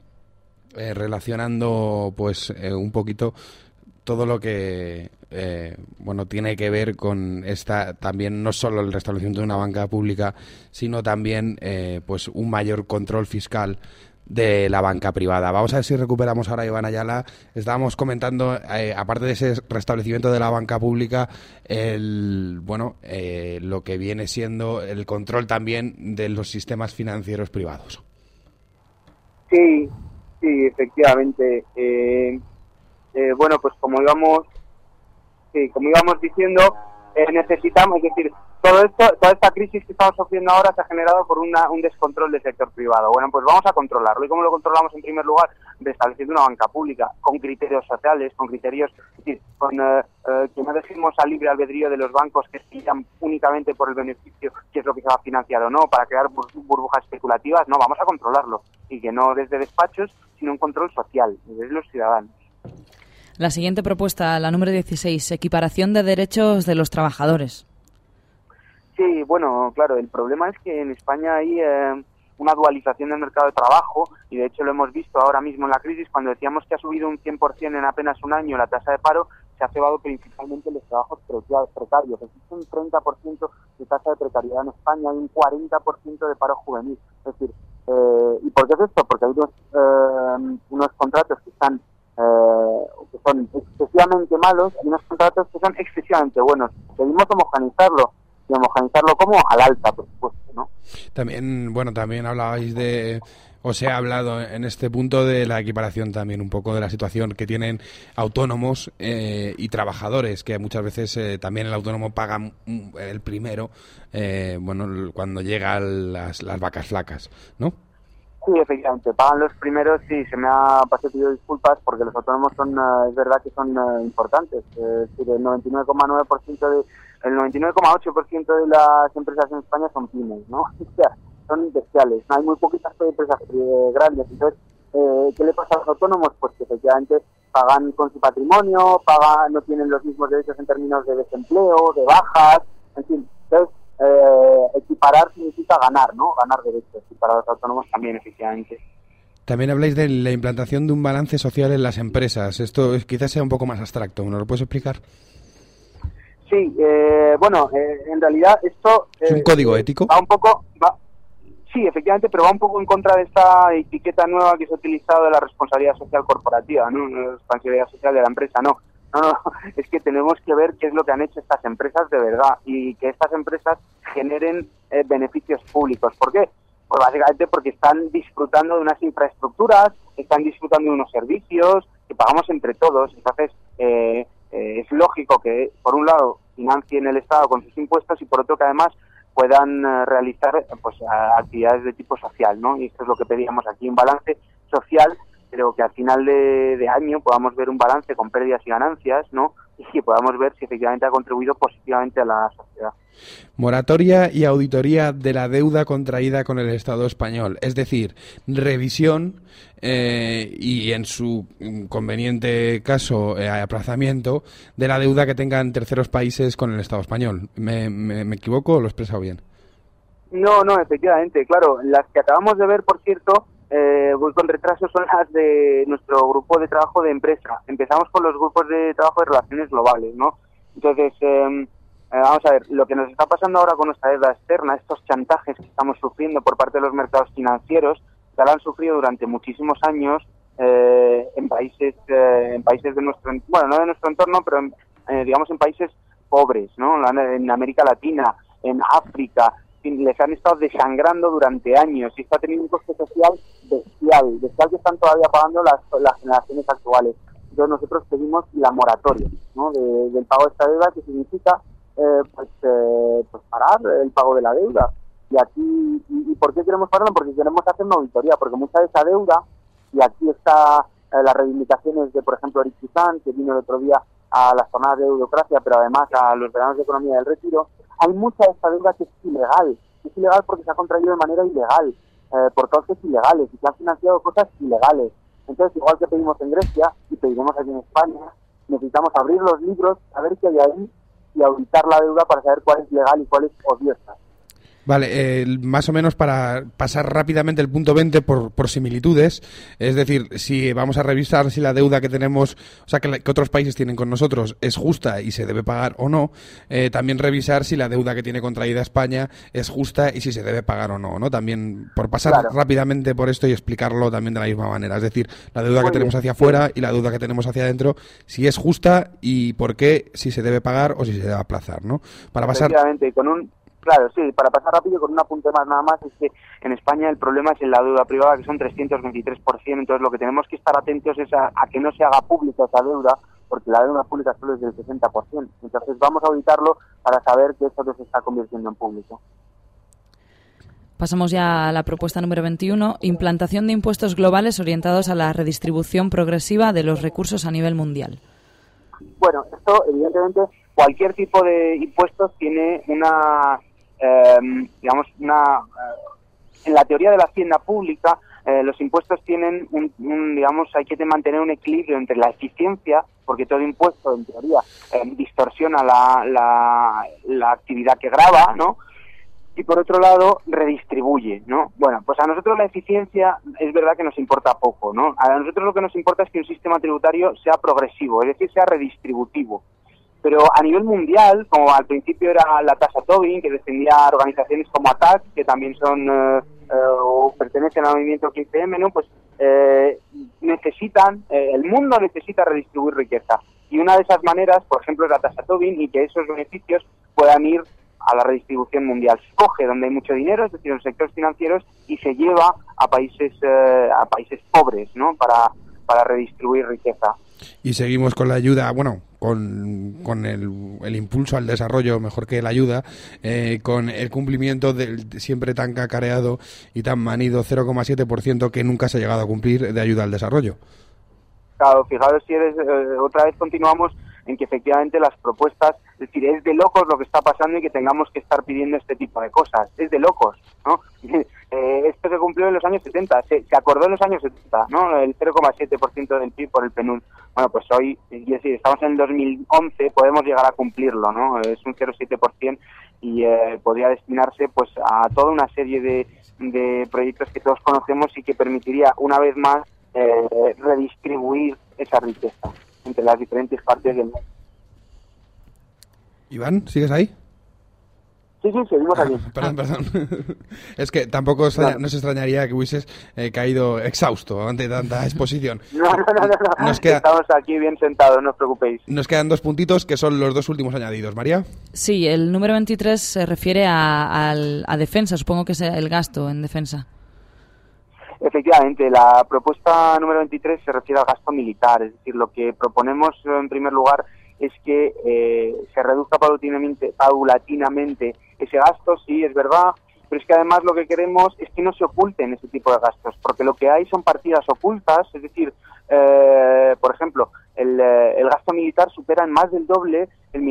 relacionando pues un poquito todo lo que tiene que ver con esta, también no solo el restablecimiento de una banca pública, sino también pues un mayor control fiscal de la banca privada. Vamos a ver si recuperamos ahora a Iván Ayala. Estábamos comentando, aparte de ese restablecimiento de la banca pública, lo que viene siendo el control también de los sistemas financieros privados. Sí, efectivamente. Pues como íbamos diciendo, necesitamos, es decir, toda esta crisis que estamos sufriendo ahora se ha generado por un descontrol del sector privado. Bueno, pues vamos a controlarlo. ¿Y cómo lo controlamos? En primer lugar, restableciendo una banca pública con criterios sociales, con criterios, es decir, que no dejemos al libre albedrío de los bancos que sigan únicamente por el beneficio, que es lo que se va a financiar o no, para crear burbujas especulativas. No, vamos a controlarlo. Y que no desde despachos, sino un control social, desde los ciudadanos. La siguiente propuesta, la número 16, equiparación de derechos de los trabajadores. Sí, bueno, claro, el problema es que en España hay una dualización del mercado de trabajo y de hecho lo hemos visto ahora mismo en la crisis cuando decíamos que ha subido un 100% en apenas un año la tasa de paro, se ha cebado principalmente en los trabajos precarios. Existe un 30% de tasa de precariedad en España y un 40% de paro juvenil. Es decir, ¿y por qué es esto? Porque hay unos contratos que están que son excesivamente malos y unos contratos que son excesivamente buenos. Debemos homogeneizarlo. Y homogeneizarlo como al alta, por supuesto, ¿no? También hablabais se ha hablado en este punto de la equiparación también un poco de la situación que tienen autónomos y trabajadores, que muchas veces también el autónomo paga el primero, cuando llegan las vacas flacas, ¿no? Sí, efectivamente, pagan los primeros. Sí, se me ha pedido disculpas porque los autónomos son, es verdad que son importantes. Es decir, el 99,8% de las empresas en España son pymes, ¿no? O sea, son especiales. Hay muy poquitas empresas grandes. Entonces, ¿qué le pasa a los autónomos? Pues que efectivamente pagan con su patrimonio, no tienen los mismos derechos en términos de desempleo, de bajas, en fin. Entonces, equiparar significa ganar, ¿no? Ganar derechos, y para los autónomos también, efectivamente. También habláis de la implantación de un balance social en las empresas. Esto quizás sea un poco más abstracto, ¿nos lo puedes explicar? Sí, en realidad esto... ¿Es un código ético? Sí, efectivamente, pero va un poco en contra de esta etiqueta nueva que se ha utilizado de la responsabilidad social corporativa, ¿no? La responsabilidad social de la empresa, no, es que tenemos que ver qué es lo que han hecho estas empresas de verdad y que estas empresas generen beneficios públicos. ¿Por qué? Pues básicamente porque están disfrutando de unas infraestructuras, están disfrutando de unos servicios que pagamos entre todos. Entonces, es lógico que, por un lado, financien el Estado con sus impuestos y, por otro, que además puedan realizar pues actividades de tipo social, ¿no? Y esto es lo que pedíamos aquí, un balance social, pero que al final de año podamos ver un balance con pérdidas y ganancias, ¿no? Y que podamos ver si efectivamente ha contribuido positivamente a la sociedad. Moratoria y auditoría de la deuda contraída con el Estado español, es decir, revisión y en su conveniente caso aplazamiento de la deuda que tengan terceros países con el Estado español. ¿Me equivoco o lo he expresado bien? No, efectivamente, claro, las que acabamos de ver, por cierto, voy con retraso, son las de nuestro grupo de trabajo de empresa. Empezamos con los grupos de trabajo de relaciones globales, ¿no? Entonces, vamos a ver, lo que nos está pasando ahora con nuestra deuda externa, estos chantajes que estamos sufriendo por parte de los mercados financieros, ya lo han sufrido durante muchísimos años en países de nuestro, bueno, no de nuestro entorno, pero digamos en países pobres, ¿no? En América Latina, en África. Les han estado desangrando durante años y esto ha tenido un coste social bestial que están todavía pagando las generaciones actuales. Entonces nosotros pedimos la moratoria, ¿no? del pago de esta deuda, que significa pues parar el pago de la deuda. Y aquí, ¿y por qué queremos pararlo? Porque queremos hacer una auditoría, porque mucha de esa deuda, y aquí está las reivindicaciones de, por ejemplo, Eric Tuzán, que vino el otro día a las jornadas de Eurocracia, pero además a los veranos de economía del retiro. Hay mucha de esta deuda que es ilegal porque se ha contraído de manera ilegal, por cauces ilegales, y se han financiado cosas ilegales. Entonces, igual que pedimos en Grecia y pediremos aquí en España, necesitamos abrir los libros, saber qué hay ahí y auditar la deuda para saber cuál es legal y cuál es odiosa. Vale, más o menos para pasar rápidamente el punto 20 por similitudes, es decir, si vamos a revisar si la deuda que tenemos, o sea, que otros países tienen con nosotros es justa y se debe pagar o no, también revisar si la deuda que tiene contraída España es justa y si se debe pagar o no, ¿no? También por pasar rápidamente por esto y explicarlo también de la misma manera, es decir, la deuda que tenemos hacia afuera y la deuda que tenemos hacia adentro, si es justa y por qué, si se debe pagar o si se debe aplazar, ¿no? Para pasar... Claro, sí, para pasar rápido con un apunte más nada más, es que en España el problema es en la deuda privada, que son 323%, entonces lo que tenemos que estar atentos es a que no se haga pública esa deuda, porque la deuda pública solo es del 60%, entonces vamos a auditarlo para saber que eso no se está convirtiendo en público. Pasamos ya a la propuesta número 21, implantación de impuestos globales orientados a la redistribución progresiva de los recursos a nivel mundial. Bueno, esto evidentemente cualquier tipo de impuestos tiene una... en la teoría de la hacienda pública, los impuestos tienen hay que mantener un equilibrio entre la eficiencia, porque todo impuesto en teoría distorsiona la actividad que grava, ¿no? Y por otro lado redistribuye, ¿no? Bueno, pues a nosotros la eficiencia es verdad que nos importa poco, ¿no? A nosotros lo que nos importa es que un sistema tributario sea progresivo, es decir, sea redistributivo. Pero a nivel mundial, como al principio era la tasa Tobin, que defendía organizaciones como ATAC, que también son o pertenecen al movimiento 15M, ¿no? Pues el mundo necesita redistribuir riqueza. Y una de esas maneras, por ejemplo, es la tasa Tobin, y que esos beneficios puedan ir a la redistribución mundial. Se coge donde hay mucho dinero, es decir, en los sectores financieros, y se lleva a países pobres, ¿no? Para redistribuir riqueza. Y seguimos con la ayuda, bueno, con el impulso al desarrollo, mejor que la ayuda, con el cumplimiento del siempre tan cacareado y tan manido 0,7% que nunca se ha llegado a cumplir de ayuda al desarrollo. Claro, fijaros si otra vez continuamos en que efectivamente las propuestas, es decir, es de locos lo que está pasando y que tengamos que estar pidiendo este tipo de cosas, es de locos, ¿no? Esto se cumplió en los años 70, se acordó en los años 70, ¿no? El 0,7% del PIB por el PNUD. Bueno, pues hoy, si estamos en el 2011, podemos llegar a cumplirlo, ¿no? Es un 0,7% y podría destinarse pues a toda una serie de proyectos que todos conocemos y que permitiría, una vez más, redistribuir esa riqueza entre las diferentes partes del mundo. Iván, ¿sigues ahí? Sí, seguimos aquí. Perdón. Es que tampoco nos extrañaría que hubieses caído exhausto ante tanta exposición. No. Estamos aquí bien sentados, no os preocupéis. Nos quedan 2 puntitos que son los 2 últimos añadidos. María. Sí, el número 23 se refiere a defensa, supongo que es el gasto en defensa. Efectivamente, la propuesta número 23 se refiere al gasto militar, es decir, lo que proponemos en primer lugar es que se reduzca paulatinamente ese gasto, sí, es verdad, pero es que además lo que queremos es que no se oculten ese tipo de gastos, porque lo que hay son partidas ocultas, es decir, por ejemplo, el gasto militar supera en más del doble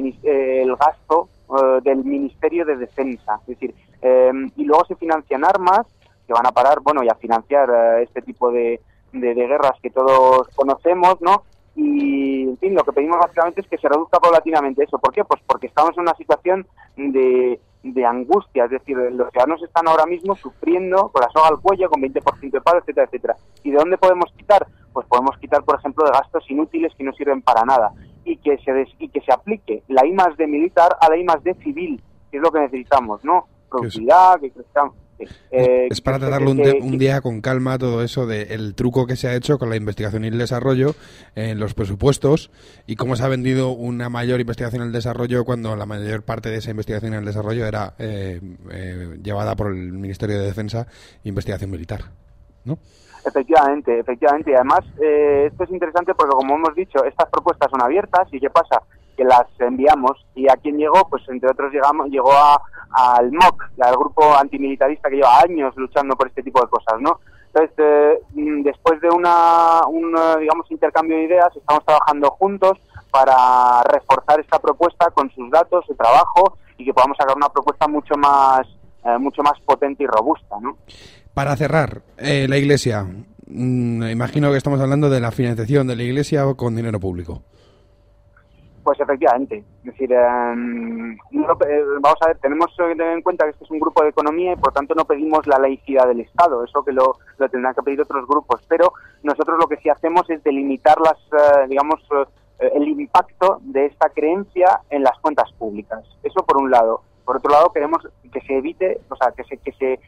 el gasto del Ministerio de Defensa, es decir, y luego se financian armas que van a parar, bueno, y a financiar este tipo de guerras que todos conocemos, ¿no? Y, en fin, lo que pedimos básicamente es que se reduzca paulatinamente eso. ¿Por qué? Pues porque estamos en una situación de angustia, es decir, los ciudadanos están ahora mismo sufriendo con la soga al cuello, con 20% de paro, etcétera, etcétera. ¿Y de dónde podemos quitar? Pues podemos quitar, por ejemplo, de gastos inútiles que no sirven para nada y que se aplique la I+D militar a la I+D civil, que es lo que necesitamos, ¿no? Productividad, que crezcamos. Es para tratarlo un día con calma todo eso del truco que se ha hecho con la investigación y el desarrollo en los presupuestos y cómo se ha vendido una mayor investigación en el desarrollo cuando la mayor parte de esa investigación en el desarrollo era llevada por el Ministerio de Defensa e Investigación Militar, ¿no? Efectivamente. Y además esto es interesante porque, como hemos dicho, estas propuestas son abiertas y ¿qué pasa? Que las enviamos y a quién llegó, pues entre otros llegó al MOC, al grupo antimilitarista que lleva años luchando por este tipo de cosas, ¿no? Entonces, después de un digamos, intercambio de ideas, estamos trabajando juntos para reforzar esta propuesta con sus datos, su trabajo y que podamos sacar una propuesta mucho más potente y robusta, ¿no? Para cerrar, la Iglesia, imagino que estamos hablando de la financiación de la Iglesia con dinero público. Pues efectivamente, es decir, vamos a ver, tenemos que tener en cuenta que este es un grupo de economía y por tanto no pedimos la laicidad del Estado, eso que lo tendrán que pedir otros grupos, pero nosotros lo que sí hacemos es delimitar el impacto de esta creencia en las cuentas públicas, eso por un lado. Por otro lado, queremos que se evite, o sea, que se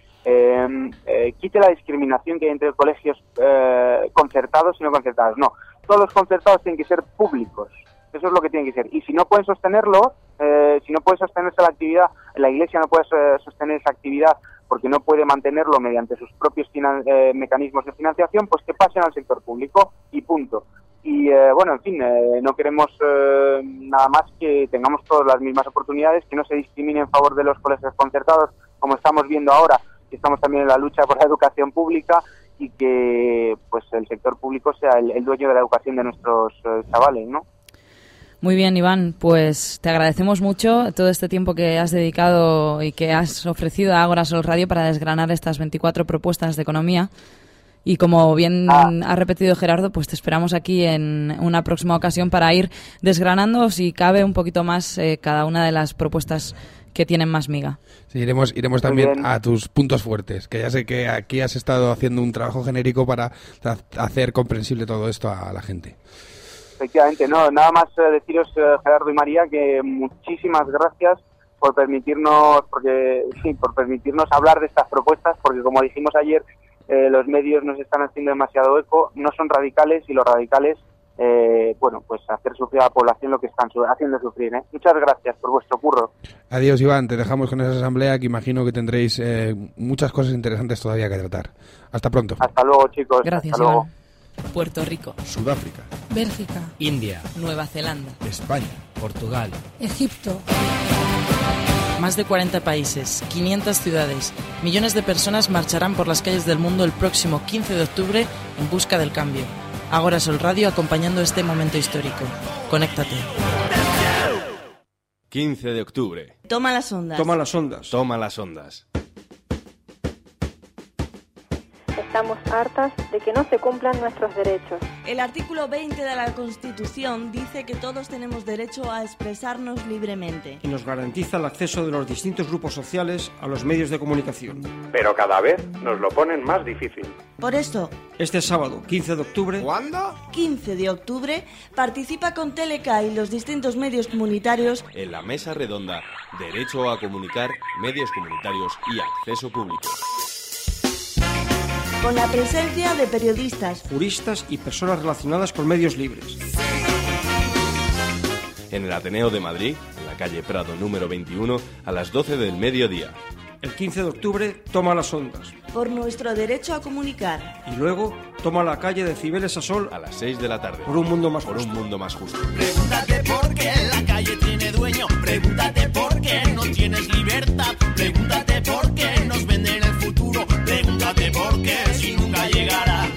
quite la discriminación que hay entre colegios concertados y no concertados. No, todos los concertados tienen que ser públicos. Eso es lo que tiene que ser. Y si no pueden sostenerlo, si no puede sostenerse la actividad, la Iglesia no puede sostener esa actividad porque no puede mantenerlo mediante sus propios mecanismos de financiación, pues que pasen al sector público y punto. Y bueno, en fin, no queremos nada más que tengamos todas las mismas oportunidades, que no se discrimine en favor de los colegios concertados, como estamos viendo ahora, que estamos también en la lucha por la educación pública y que pues el sector público sea el dueño de la educación de nuestros chavales, ¿no? Muy bien, Iván, pues te agradecemos mucho todo este tiempo que has dedicado y que has ofrecido a Ágora Sol Radio para desgranar estas 24 propuestas de economía. Y como bien ha repetido Gerardo, pues te esperamos aquí en una próxima ocasión para ir desgranando, si cabe, un poquito más cada una de las propuestas que tienen más miga. Sí, iremos también a tus puntos fuertes, que ya sé que aquí has estado haciendo un trabajo genérico para hacer comprensible todo esto a la gente. Efectivamente, no, nada más deciros, Gerardo y María, que muchísimas gracias por permitirnos hablar de estas propuestas, porque como dijimos ayer, los medios nos están haciendo demasiado eco, no son radicales y los radicales, pues hacer sufrir a la población lo que están haciendo sufrir. Muchas gracias por vuestro curro. Adiós, Iván, te dejamos con esa asamblea que imagino que tendréis muchas cosas interesantes todavía que tratar. Hasta pronto. Hasta luego, chicos. Gracias, hasta luego. Iván. Puerto Rico, Sudáfrica, Bélgica, India, Nueva Zelanda, España, Portugal, Egipto. Más de 40 países, 500 ciudades, millones de personas marcharán por las calles del mundo el próximo 15 de octubre en busca del cambio. Agora Sol Radio acompañando este momento histórico. Conéctate. 15 de octubre. Toma las ondas. Toma las ondas. Toma las ondas. Estamos hartas de que no se cumplan nuestros derechos. El artículo 20 de la Constitución dice que todos tenemos derecho a expresarnos libremente. Y nos garantiza el acceso de los distintos grupos sociales a los medios de comunicación. Pero cada vez nos lo ponen más difícil. Por esto, este sábado, 15 de octubre... ¿Cuándo? 15 de octubre, participa con Teleca y los distintos medios comunitarios en la mesa redonda Derecho a comunicar, medios comunitarios y acceso público. Con la presencia de periodistas, juristas y personas relacionadas con medios libres. En el Ateneo de Madrid, en la calle Prado número 21, a las 12 del mediodía. El 15 de octubre, toma las ondas. Por nuestro derecho a comunicar. Y luego, toma la calle de Cibeles a Sol a las 6 de la tarde. Por un mundo más justo. Por un mundo más justo. Pregúntate por qué la calle tiene dueño. Pregúntate por qué no tienes libertad. Pregúntate por qué nos venden el futuro. Pregúntate por qué si nunca llegará.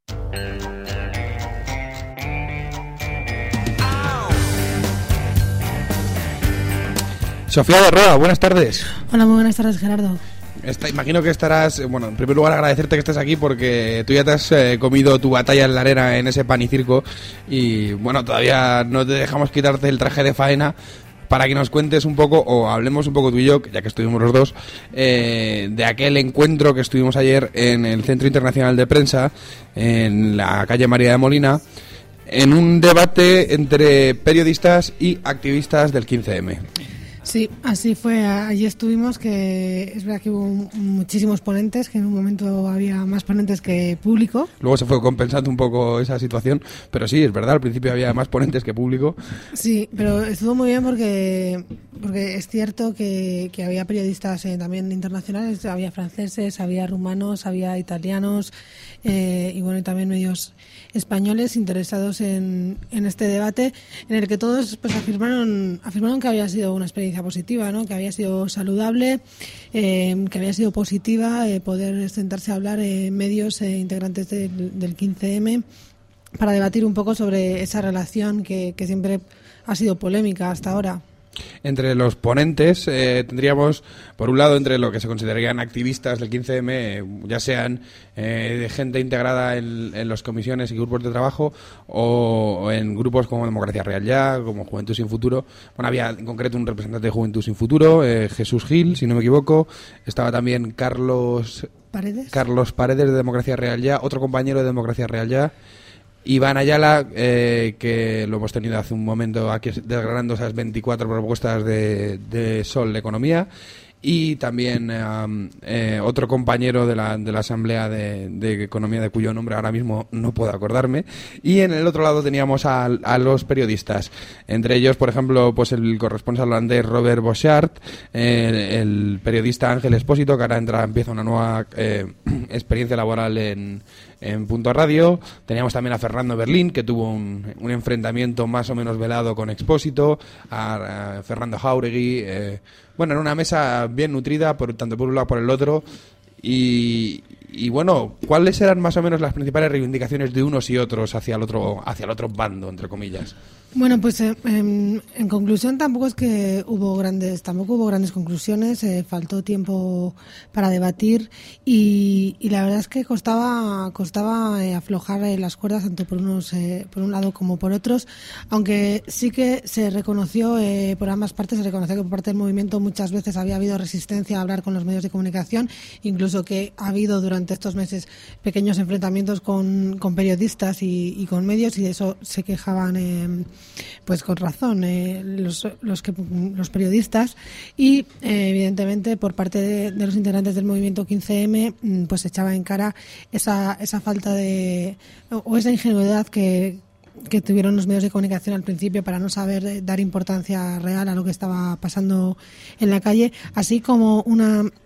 Sofía de Roa, buenas tardes. Hola, muy buenas tardes, Gerardo. Imagino que estarás, bueno, en primer lugar agradecerte que estés aquí porque tú ya te has comido tu batalla en la arena en ese pan y circo y bueno, todavía no te dejamos quitarte el traje de faena para que nos cuentes un poco o hablemos un poco tú y yo, ya que estuvimos los dos, de aquel encuentro que estuvimos ayer en el Centro Internacional de Prensa, en la calle María de Molina, en un debate entre periodistas y activistas del 15M. Sí, así fue. Allí estuvimos, que es verdad que hubo muchísimos ponentes, que en un momento había más ponentes que público. Luego se fue compensando un poco esa situación, pero sí, es verdad, al principio había más ponentes que público. Sí, pero estuvo muy bien porque es cierto que había periodistas también internacionales, había franceses, había rumanos, había italianos y bueno, y también medios españoles interesados en este debate, en el que todos pues afirmaron que había sido una experiencia positiva, ¿no? Que había sido saludable, que había sido positiva poder sentarse a hablar medios integrantes del 15M para debatir un poco sobre esa relación que siempre ha sido polémica hasta ahora. Entre los ponentes tendríamos, por un lado, entre lo que se considerarían activistas del 15M, ya sean de gente integrada en las comisiones y grupos de trabajo o en grupos como Democracia Real Ya, como Juventud Sin Futuro. Bueno, había en concreto un representante de Juventud Sin Futuro, Jesús Gil, si no me equivoco. Estaba también Carlos Paredes de Democracia Real Ya, otro compañero de Democracia Real Ya. Iván Ayala, que lo hemos tenido hace un momento aquí desgranando esas 24 propuestas de Sol de Economía, y también otro compañero de la Asamblea de Economía, de cuyo nombre ahora mismo no puedo acordarme. Y en el otro lado teníamos a los periodistas, entre ellos, por ejemplo, pues el corresponsal holandés Robert Boschart, el periodista Ángel Espósito, que ahora empieza una nueva experiencia laboral en Punto Radio. Teníamos también a Fernando Berlín, que tuvo un enfrentamiento más o menos velado con Expósito, a Fernando Jauregui. Bueno, en una mesa bien nutrida, tanto por un lado por el otro. Y bueno, ¿cuáles eran más o menos las principales reivindicaciones de unos y otros hacia el otro bando, entre comillas? Bueno, pues en conclusión tampoco hubo grandes conclusiones, faltó tiempo para debatir y la verdad es que costaba aflojar las cuerdas tanto por un lado como por otros, aunque sí que se reconoció por ambas partes, se reconoció que por parte del movimiento muchas veces había habido resistencia a hablar con los medios de comunicación, incluso que ha habido durante estos meses pequeños enfrentamientos con periodistas y con medios, y de eso se quejaban pues con razón los periodistas, y evidentemente por parte de los integrantes del movimiento 15M pues se echaba en cara esa falta o esa ingenuidad que tuvieron los medios de comunicación al principio para no saber dar importancia real a lo que estaba pasando en la calle, así como una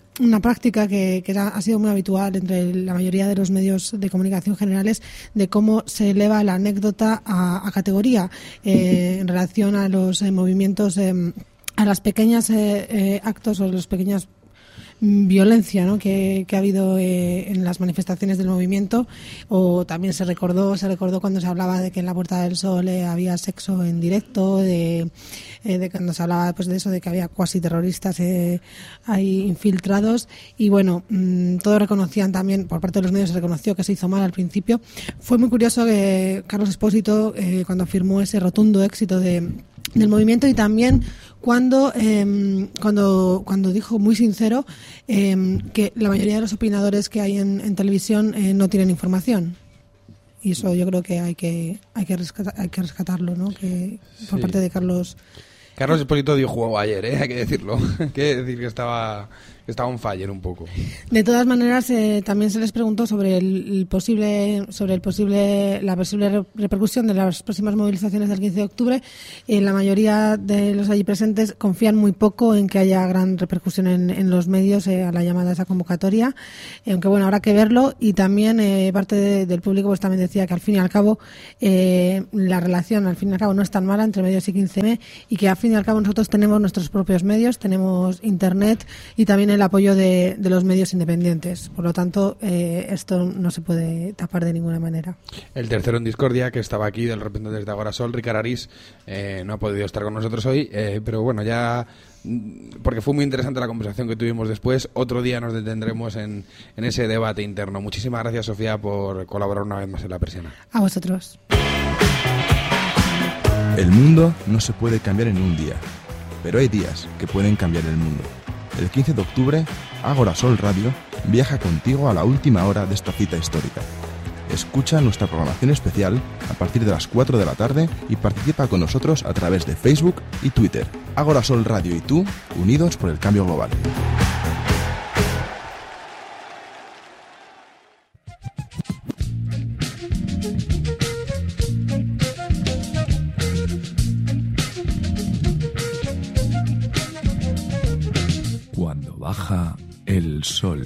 una práctica que ha sido muy habitual entre la mayoría de los medios de comunicación generales, de cómo se eleva la anécdota a categoría en relación a los movimientos, a las pequeñas actos o los pequeños violencia, ¿no?, que ha habido en las manifestaciones del movimiento. O también se recordó cuando se hablaba de que en la Puerta del Sol había sexo en directo, de cuando se hablaba pues de eso, de que había cuasi terroristas ahí infiltrados. Y bueno, todos reconocían también, por parte de los medios se reconoció que se hizo mal al principio. Fue muy curioso que Carlos Espósito, cuando afirmó ese rotundo éxito del movimiento, y también cuando dijo muy sincero que la mayoría de los opinadores que hay en televisión no tienen información. Y eso yo creo que hay que rescatarlo, ¿no? Que por parte de Carlos Espósito dio juego ayer, hay que decirlo. Hay que decir que estaba on fire un poco. De todas maneras, también se les preguntó sobre la posible repercusión de las próximas movilizaciones del 15 de octubre. La mayoría de los allí presentes confían muy poco en que haya gran repercusión en los medios a la llamada a esa convocatoria, aunque bueno, habrá que verlo. Y también parte del público pues también decía que al fin y al cabo la relación al fin y al cabo no es tan mala entre medios y 15M, y que al fin y al cabo nosotros tenemos nuestros propios medios, tenemos internet y también el apoyo de los medios independientes. Por lo tanto, esto no se puede tapar de ninguna manera. El tercero en discordia, que estaba aquí del repente desde Agorasol, Ricard Arís, no ha podido estar con nosotros hoy, pero bueno, ya porque fue muy interesante la conversación que tuvimos después. Otro día nos detendremos en ese debate interno. Muchísimas gracias, Sofía, por colaborar una vez más en La Persiana. A vosotros. El mundo no se puede cambiar en un día, pero hay días que pueden cambiar el mundo. El 15 de octubre, Agorasol Radio viaja contigo a la última hora de esta cita histórica. Escucha nuestra programación especial a partir de las 4 de la tarde y participa con nosotros a través de Facebook y Twitter. Agorasol Radio y tú, unidos por el cambio global. Cuando baja el sol.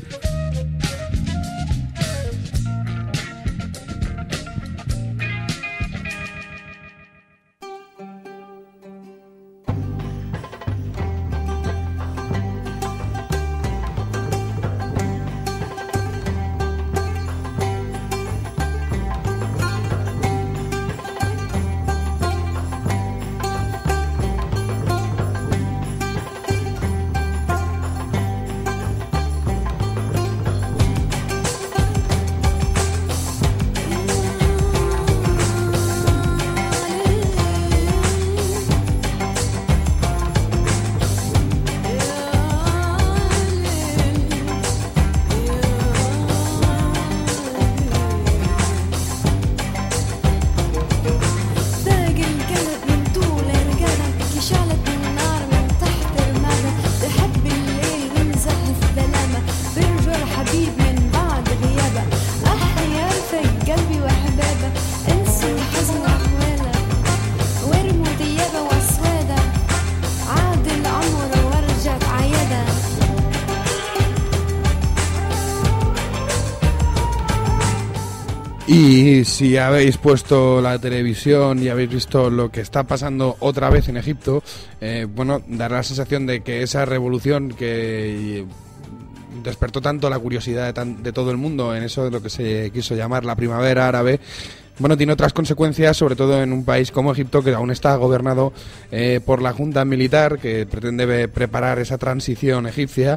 Y si habéis puesto la televisión y habéis visto lo que está pasando otra vez en Egipto, bueno, dará la sensación de que esa revolución que despertó tanto la curiosidad de todo el mundo en eso de lo que se quiso llamar la primavera árabe, bueno, tiene otras consecuencias, sobre todo en un país como Egipto, que aún está gobernado por la junta militar, que pretende preparar esa transición egipcia,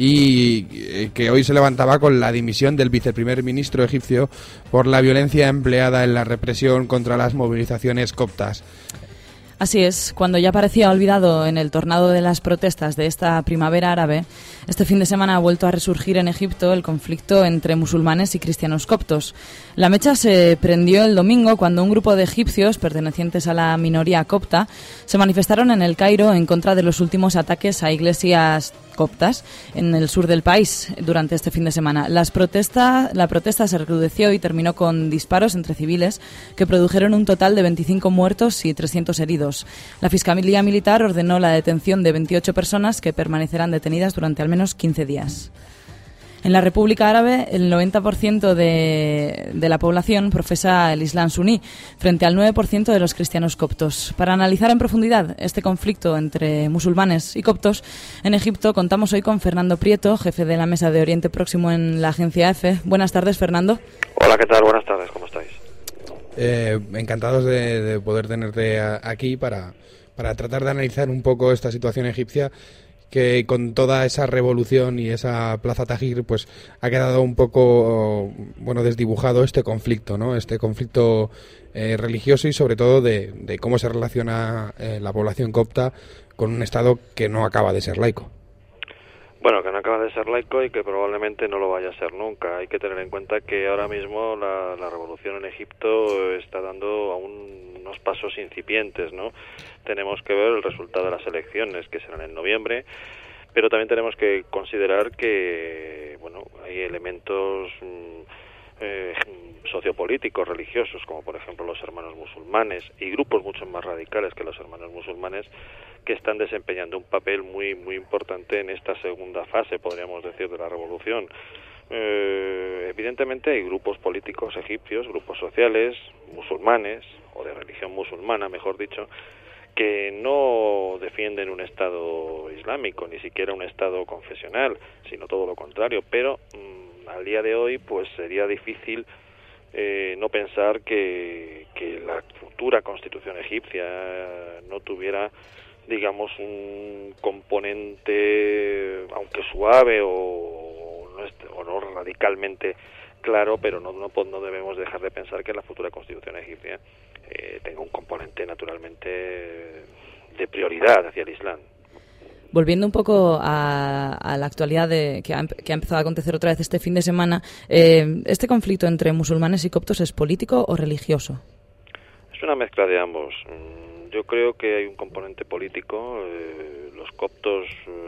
y que hoy se levantaba con la dimisión del viceprimer ministro egipcio por la violencia empleada en la represión contra las movilizaciones coptas. Así es, cuando ya parecía olvidado en el tornado de las protestas de esta primavera árabe, este fin de semana ha vuelto a resurgir en Egipto el conflicto entre musulmanes y cristianos coptos. La mecha se prendió el domingo cuando un grupo de egipcios pertenecientes a la minoría copta se manifestaron en El Cairo en contra de los últimos ataques a iglesias coptas en el sur del país durante este fin de semana. La protesta se recrudeció y terminó con disparos entre civiles que produjeron un total de 25 muertos y 300 heridos. La Fiscalía Militar ordenó la detención de 28 personas que permanecerán detenidas durante al menos 15 días. En la República Árabe, el 90% de la población profesa el Islam suní, frente al 9% de los cristianos coptos. Para analizar en profundidad este conflicto entre musulmanes y coptos, en Egipto contamos hoy con Fernando Prieto, jefe de la Mesa de Oriente Próximo en la agencia EFE. Buenas tardes, Fernando. Hola, ¿qué tal? Buenas tardes, ¿cómo estáis? Encantados de poder tenerte aquí para tratar de analizar un poco esta situación egipcia, que con toda esa revolución y esa Plaza Tahrir pues ha quedado un poco desdibujado este conflicto, ¿no? Este conflicto religioso y sobre todo de cómo se relaciona la población copta con un Estado que no acaba de ser laico. Bueno, que no acaba de ser laico y que probablemente no lo vaya a ser nunca. Hay que tener en cuenta que ahora mismo la revolución en Egipto está dando aún unos pasos incipientes, ¿no? Tenemos que ver el resultado de las elecciones, que serán en noviembre, pero también tenemos que considerar que, hay elementos sociopolíticos, religiosos, como por ejemplo los hermanos musulmanes y grupos mucho más radicales que los hermanos musulmanes, que están desempeñando un papel muy muy importante en esta segunda fase, podríamos decir, de la revolución. Evidentemente hay grupos políticos egipcios, grupos sociales, musulmanes, o de religión musulmana, mejor dicho, que no defienden un Estado islámico, ni siquiera un Estado confesional, sino todo lo contrario, pero al día de hoy pues sería difícil no pensar que la futura constitución egipcia no tuviera, digamos, un componente, aunque suave o no radicalmente claro, pero no debemos dejar de pensar que la futura constitución egipcia tenga un componente naturalmente de prioridad hacia el Islam. Volviendo un poco a la actualidad que ha empezado a acontecer otra vez este fin de semana, ¿este conflicto entre musulmanes y coptos es político o religioso? Es una mezcla de ambos. Yo creo que hay un componente político. Los coptos,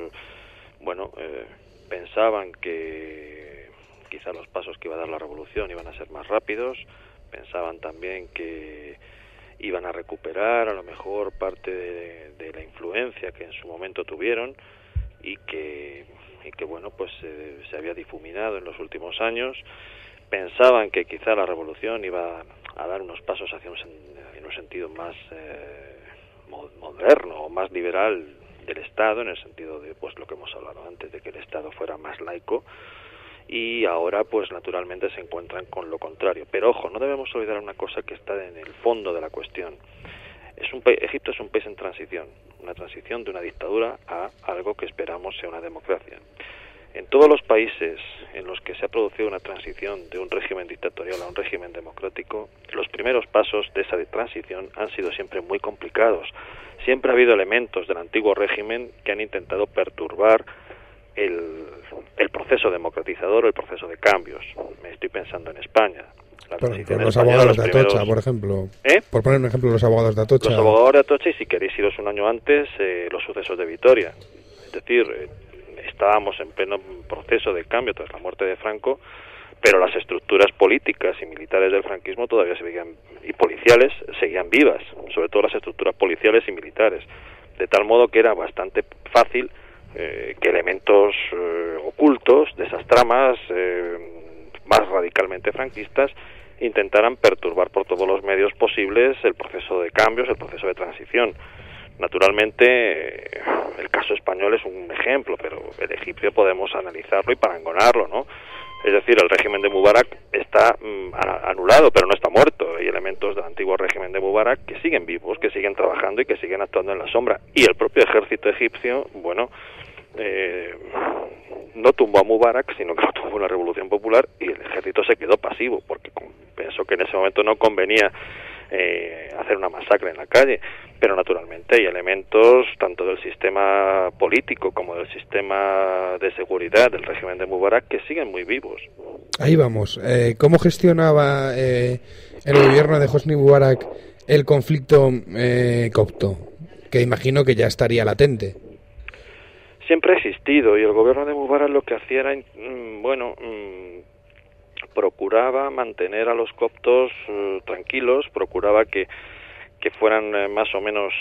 pensaban que quizá los pasos que iba a dar la revolución iban a ser más rápidos. Pensaban también que iban a recuperar a lo mejor parte de la influencia que en su momento tuvieron y que se había difuminado en los últimos años. Pensaban que quizá la revolución iba a dar unos pasos en un sentido más moderno o más liberal del Estado, en el sentido de lo que hemos hablado antes, de que el Estado fuera más laico, y ahora pues naturalmente se encuentran con lo contrario. Pero ojo, no debemos olvidar una cosa que está en el fondo de la cuestión. Egipto es un país en transición, una transición de una dictadura a algo que esperamos sea una democracia. En todos los países en los que se ha producido una transición de un régimen dictatorial a un régimen democrático, los primeros pasos de esa transición han sido siempre muy complicados. Siempre ha habido elementos del antiguo régimen que han intentado perturbar el proceso democratizador o el proceso de cambios. Me estoy pensando en España. Los abogados de Atocha, por ejemplo. Por poner un ejemplo, los abogados de Atocha. Los abogados de Atocha, y si queréis iros un año antes, los sucesos de Vitoria. Es decir, estábamos en pleno proceso de cambio tras la muerte de Franco, pero las estructuras políticas y militares del franquismo todavía y policiales seguían vivas, sobre todo las estructuras policiales y militares, de tal modo que era bastante fácil que elementos ocultos de esas tramas más radicalmente franquistas intentaran perturbar por todos los medios posibles el proceso de cambios, el proceso de transición. Naturalmente, el caso español es un ejemplo, pero el egipcio podemos analizarlo y parangonarlo, ¿no? Es decir, el régimen de Mubarak está anulado, pero no está muerto. Hay elementos del antiguo régimen de Mubarak que siguen vivos, que siguen trabajando y que siguen actuando en la sombra. Y el propio ejército egipcio, no tumbó a Mubarak, sino que lo tumbó la Revolución Popular, y el ejército se quedó pasivo, porque pensó que en ese momento no convenía hacer una masacre en la calle. Pero naturalmente hay elementos tanto del sistema político como del sistema de seguridad del régimen de Mubarak que siguen muy vivos. Ahí vamos. ¿Cómo gestionaba el gobierno de Hosni Mubarak el conflicto copto? Que imagino que ya estaría latente. siempre ha existido, y el gobierno de Mubarak lo que hacía era, procuraba mantener a los coptos tranquilos, procuraba que fueran más o menos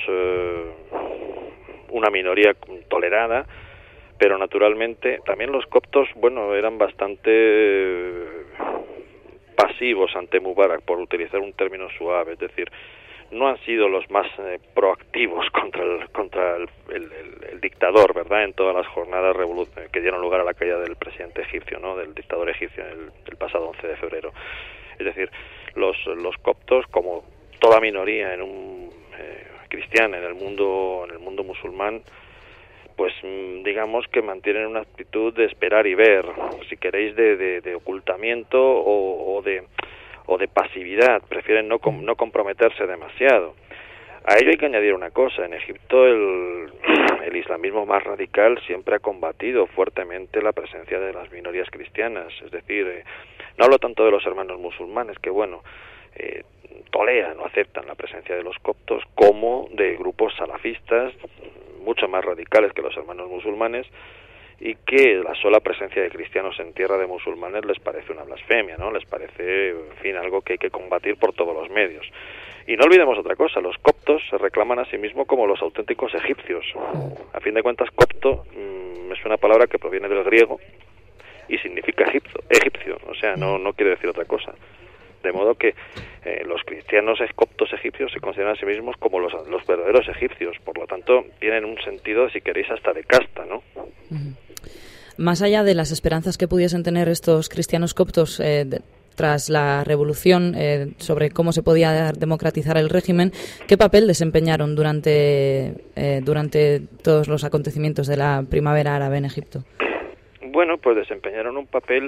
una minoría tolerada, pero naturalmente también los coptos, eran bastante pasivos ante Mubarak, por utilizar un término suave, es decir, no han sido los más proactivos contra el dictador, ¿verdad?, en todas las jornadas que dieron lugar a la caída del presidente egipcio, ¿no?, del dictador egipcio el pasado 11 de febrero. Es decir, los coptos, como toda minoría cristiana en el mundo musulmán, pues digamos que mantienen una actitud de esperar y ver, si queréis, de ocultamiento o de pasividad, prefieren no comprometerse demasiado. A ello hay que añadir una cosa: en Egipto el islamismo más radical siempre ha combatido fuertemente la presencia de las minorías cristianas, es decir, no hablo tanto de los hermanos musulmanes, que toleran o aceptan la presencia de los coptos, como de grupos salafistas mucho más radicales que los hermanos musulmanes, y que la sola presencia de cristianos en tierra de musulmanes les parece una blasfemia, ¿no? Les parece, en fin, algo que hay que combatir por todos los medios. Y no olvidemos otra cosa: los coptos se reclaman a sí mismos como los auténticos egipcios. A fin de cuentas, copto es una palabra que proviene del griego y significa egipcio, o sea, no quiere decir otra cosa. De modo que los cristianos coptos egipcios se consideran a sí mismos como los verdaderos egipcios, por lo tanto tienen un sentido, si queréis, hasta de casta, ¿no? Más allá de las esperanzas que pudiesen tener estos cristianos coptos tras la revolución sobre cómo se podía democratizar el régimen, ¿qué papel desempeñaron durante todos los acontecimientos de la primavera árabe en Egipto? Bueno, pues desempeñaron un papel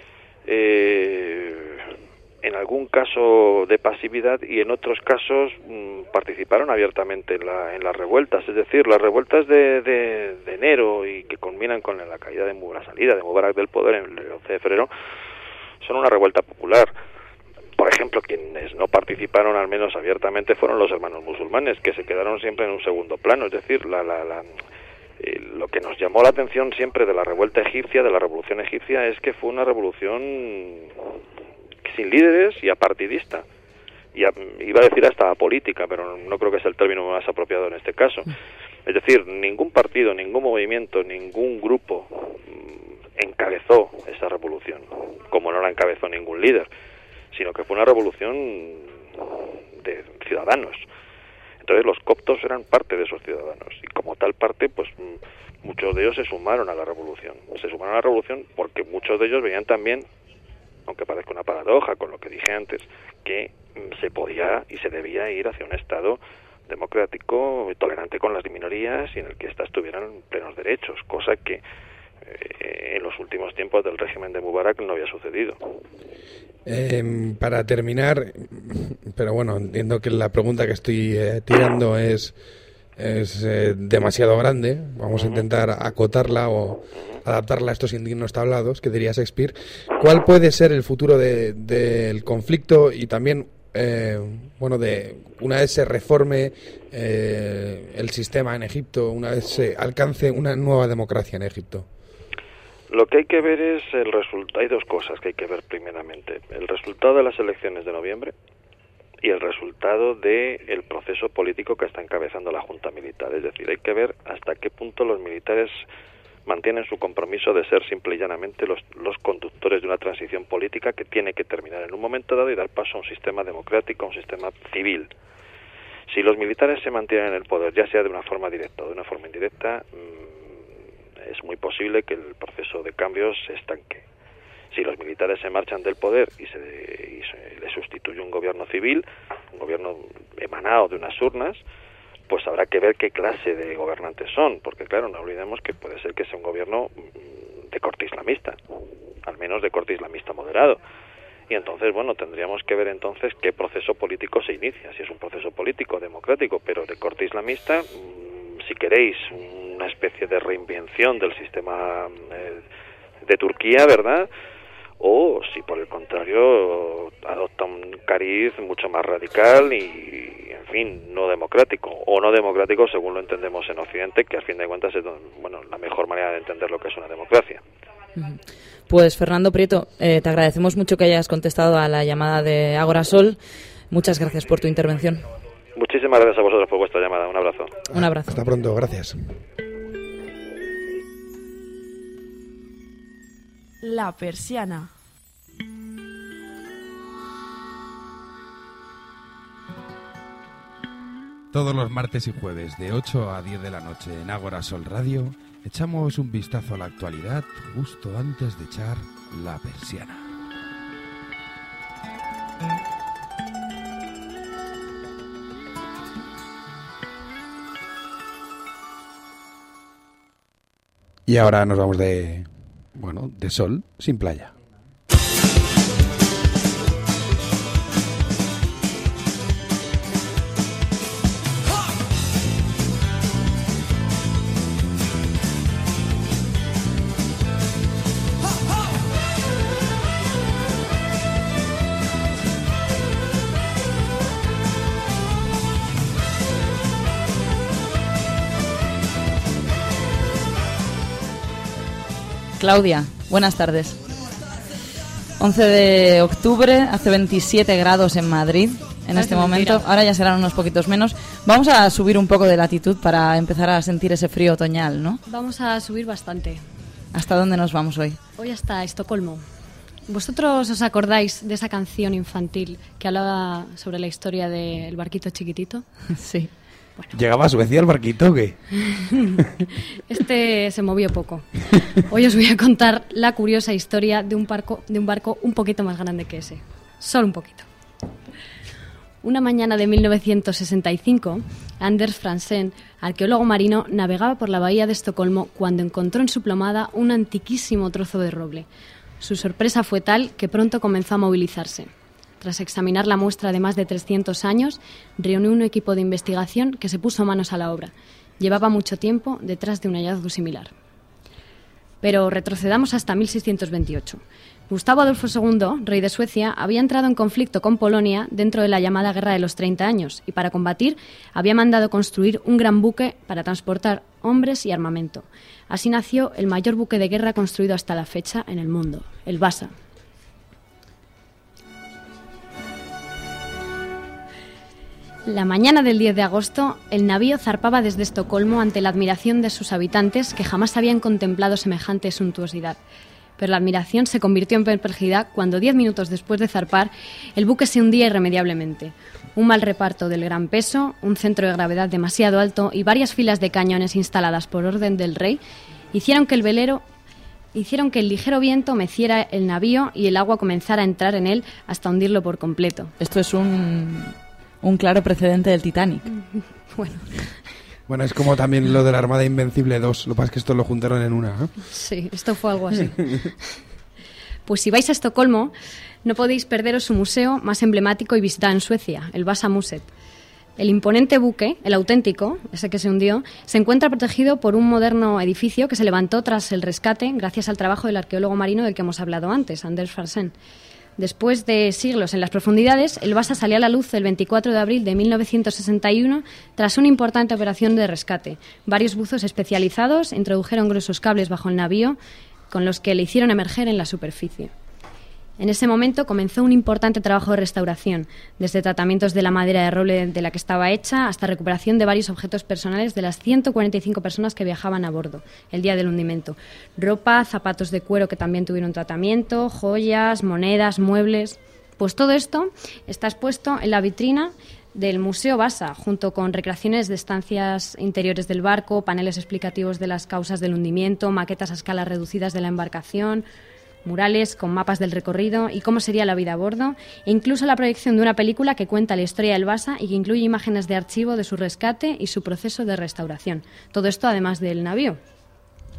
en algún caso de pasividad, y en otros casos participaron abiertamente en las revueltas. Es decir, las revueltas de enero, y que culminan con la caída la salida de Mubarak del poder en el 11 de febrero, son una revuelta popular. Por ejemplo, quienes no participaron al menos abiertamente fueron los hermanos musulmanes, que se quedaron siempre en un segundo plano. Es decir, lo que nos llamó la atención siempre de la revuelta egipcia, de la revolución egipcia, es que fue una revolución sin líderes y apartidista. Iba a decir hasta apolítica, pero no creo que sea el término más apropiado en este caso. Es decir, ningún partido, ningún movimiento, ningún grupo encabezó esa revolución, como no la encabezó ningún líder, sino que fue una revolución de ciudadanos. Entonces los coptos eran parte de esos ciudadanos, y como tal parte, pues muchos de ellos se sumaron a la revolución. Se sumaron a la revolución porque muchos de ellos veían también, aunque parezca una paradoja con lo que dije antes, que se podía y se debía ir hacia un Estado democrático, tolerante con las minorías, y en el que éstas tuvieran plenos derechos, cosa que en los últimos tiempos del régimen de Mubarak no había sucedido. Para terminar, pero bueno, entiendo que la pregunta que estoy tirando es demasiado grande. Vamos a intentar acotarla o adaptarla a estos indignos tablados que diría Shakespeare. ¿Cuál puede ser el futuro del conflicto y también, de una vez se reforme el sistema en Egipto, una vez se alcance una nueva democracia en Egipto? Lo que hay que ver es el resultado. Hay dos cosas que hay que ver primeramente: el resultado de las elecciones de noviembre y el resultado del proceso político que está encabezando la Junta Militar. Es decir, hay que ver hasta qué punto los militares mantienen su compromiso de ser simple y llanamente los conductores de una transición política que tiene que terminar en un momento dado y dar paso a un sistema democrático, a un sistema civil. Si los militares se mantienen en el poder, ya sea de una forma directa o de una forma indirecta, es muy posible que el proceso de cambios se estanque. Si los militares se marchan del poder y se le sustituye un gobierno civil, un gobierno emanado de unas urnas, pues habrá que ver qué clase de gobernantes son, porque claro, no olvidemos que puede ser que sea un gobierno de corte islamista, al menos de corte islamista moderado. Y entonces, tendríamos que ver entonces qué proceso político se inicia, si es un proceso político democrático, pero de corte islamista, si queréis, una especie de reinvención del sistema de Turquía, ¿verdad?, o si por el contrario adopta un cariz mucho más radical y, en fin, no democrático, o no democrático según lo entendemos en Occidente, que al fin de cuentas es la mejor manera de entender lo que es una democracia. Pues Fernando Prieto, te agradecemos mucho que hayas contestado a la llamada de Ágora Sol. Muchas gracias por tu intervención. Muchísimas gracias a vosotros por vuestra llamada. Un abrazo. Un abrazo. Hasta pronto, gracias. La Persiana. Todos los martes y jueves de 8 a 10 de la noche en Ágora Sol Radio echamos un vistazo a la actualidad justo antes de echar la persiana. Y ahora nos vamos de sol sin playa. Claudia, buenas tardes. 11 de octubre, hace 27 grados en Madrid en este momento. Ahora ya serán unos poquitos menos. Vamos a subir un poco de latitud para empezar a sentir ese frío otoñal, ¿no? Vamos a subir bastante. ¿Hasta dónde nos vamos hoy? Hoy hasta Estocolmo. ¿Vosotros os acordáis de esa canción infantil que hablaba sobre la historia del barquito chiquitito? Sí. Bueno. ¿Llegaba a Suecia el barquito o qué? Este se movió poco. Hoy os voy a contar la curiosa historia de un barco un poquito más grande que ese. Solo un poquito. Una mañana de 1965, Anders Franzén, arqueólogo marino, navegaba por la bahía de Estocolmo cuando encontró en su plomada un antiquísimo trozo de roble. Su sorpresa fue tal que pronto comenzó a movilizarse. Tras examinar la muestra de más de 300 años, reunió un equipo de investigación que se puso manos a la obra. Llevaba mucho tiempo detrás de un hallazgo similar. Pero retrocedamos hasta 1628. Gustavo Adolfo II, rey de Suecia, había entrado en conflicto con Polonia dentro de la llamada Guerra de los 30 años y para combatir había mandado construir un gran buque para transportar hombres y armamento. Así nació el mayor buque de guerra construido hasta la fecha en el mundo, el Vasa. La mañana del 10 de agosto, el navío zarpaba desde Estocolmo ante la admiración de sus habitantes que jamás habían contemplado semejante suntuosidad. Pero la admiración se convirtió en perplejidad cuando 10 minutos después de zarpar, el buque se hundía irremediablemente. Un mal reparto del gran peso, un centro de gravedad demasiado alto y varias filas de cañones instaladas por orden del rey hicieron que el ligero viento meciera el navío y el agua comenzara a entrar en él hasta hundirlo por completo. Esto es un claro precedente del Titanic. Bueno, es como también lo de la Armada Invencible 2. Lo que pasa es que esto lo juntaron en una, ¿no? Sí, esto fue algo así. Pues si vais a Estocolmo, no podéis perderos su museo más emblemático y visitado en Suecia, el Vasamuseet. El imponente buque, el auténtico, ese que se hundió, se encuentra protegido por un moderno edificio que se levantó tras el rescate gracias al trabajo del arqueólogo marino del que hemos hablado antes, Anders Franzén. Después de siglos en las profundidades, el Vasa salió a la luz el 24 de abril de 1961 tras una importante operación de rescate. Varios buzos especializados introdujeron gruesos cables bajo el navío con los que le hicieron emerger en la superficie. En ese momento comenzó un importante trabajo de restauración, desde tratamientos de la madera de roble de la que estaba hecha hasta recuperación de varios objetos personales de las 145 personas que viajaban a bordo el día del hundimiento. Ropa, zapatos de cuero que también tuvieron tratamiento, joyas, monedas, muebles. Pues todo esto está expuesto en la vitrina del Museo Vasa, junto con recreaciones de estancias interiores del barco, paneles explicativos de las causas del hundimiento, maquetas a escalas reducidas de la embarcación, murales con mapas del recorrido y cómo sería la vida a bordo, e incluso la proyección de una película que cuenta la historia del Vasa y que incluye imágenes de archivo de su rescate y su proceso de restauración. Todo esto además del navío.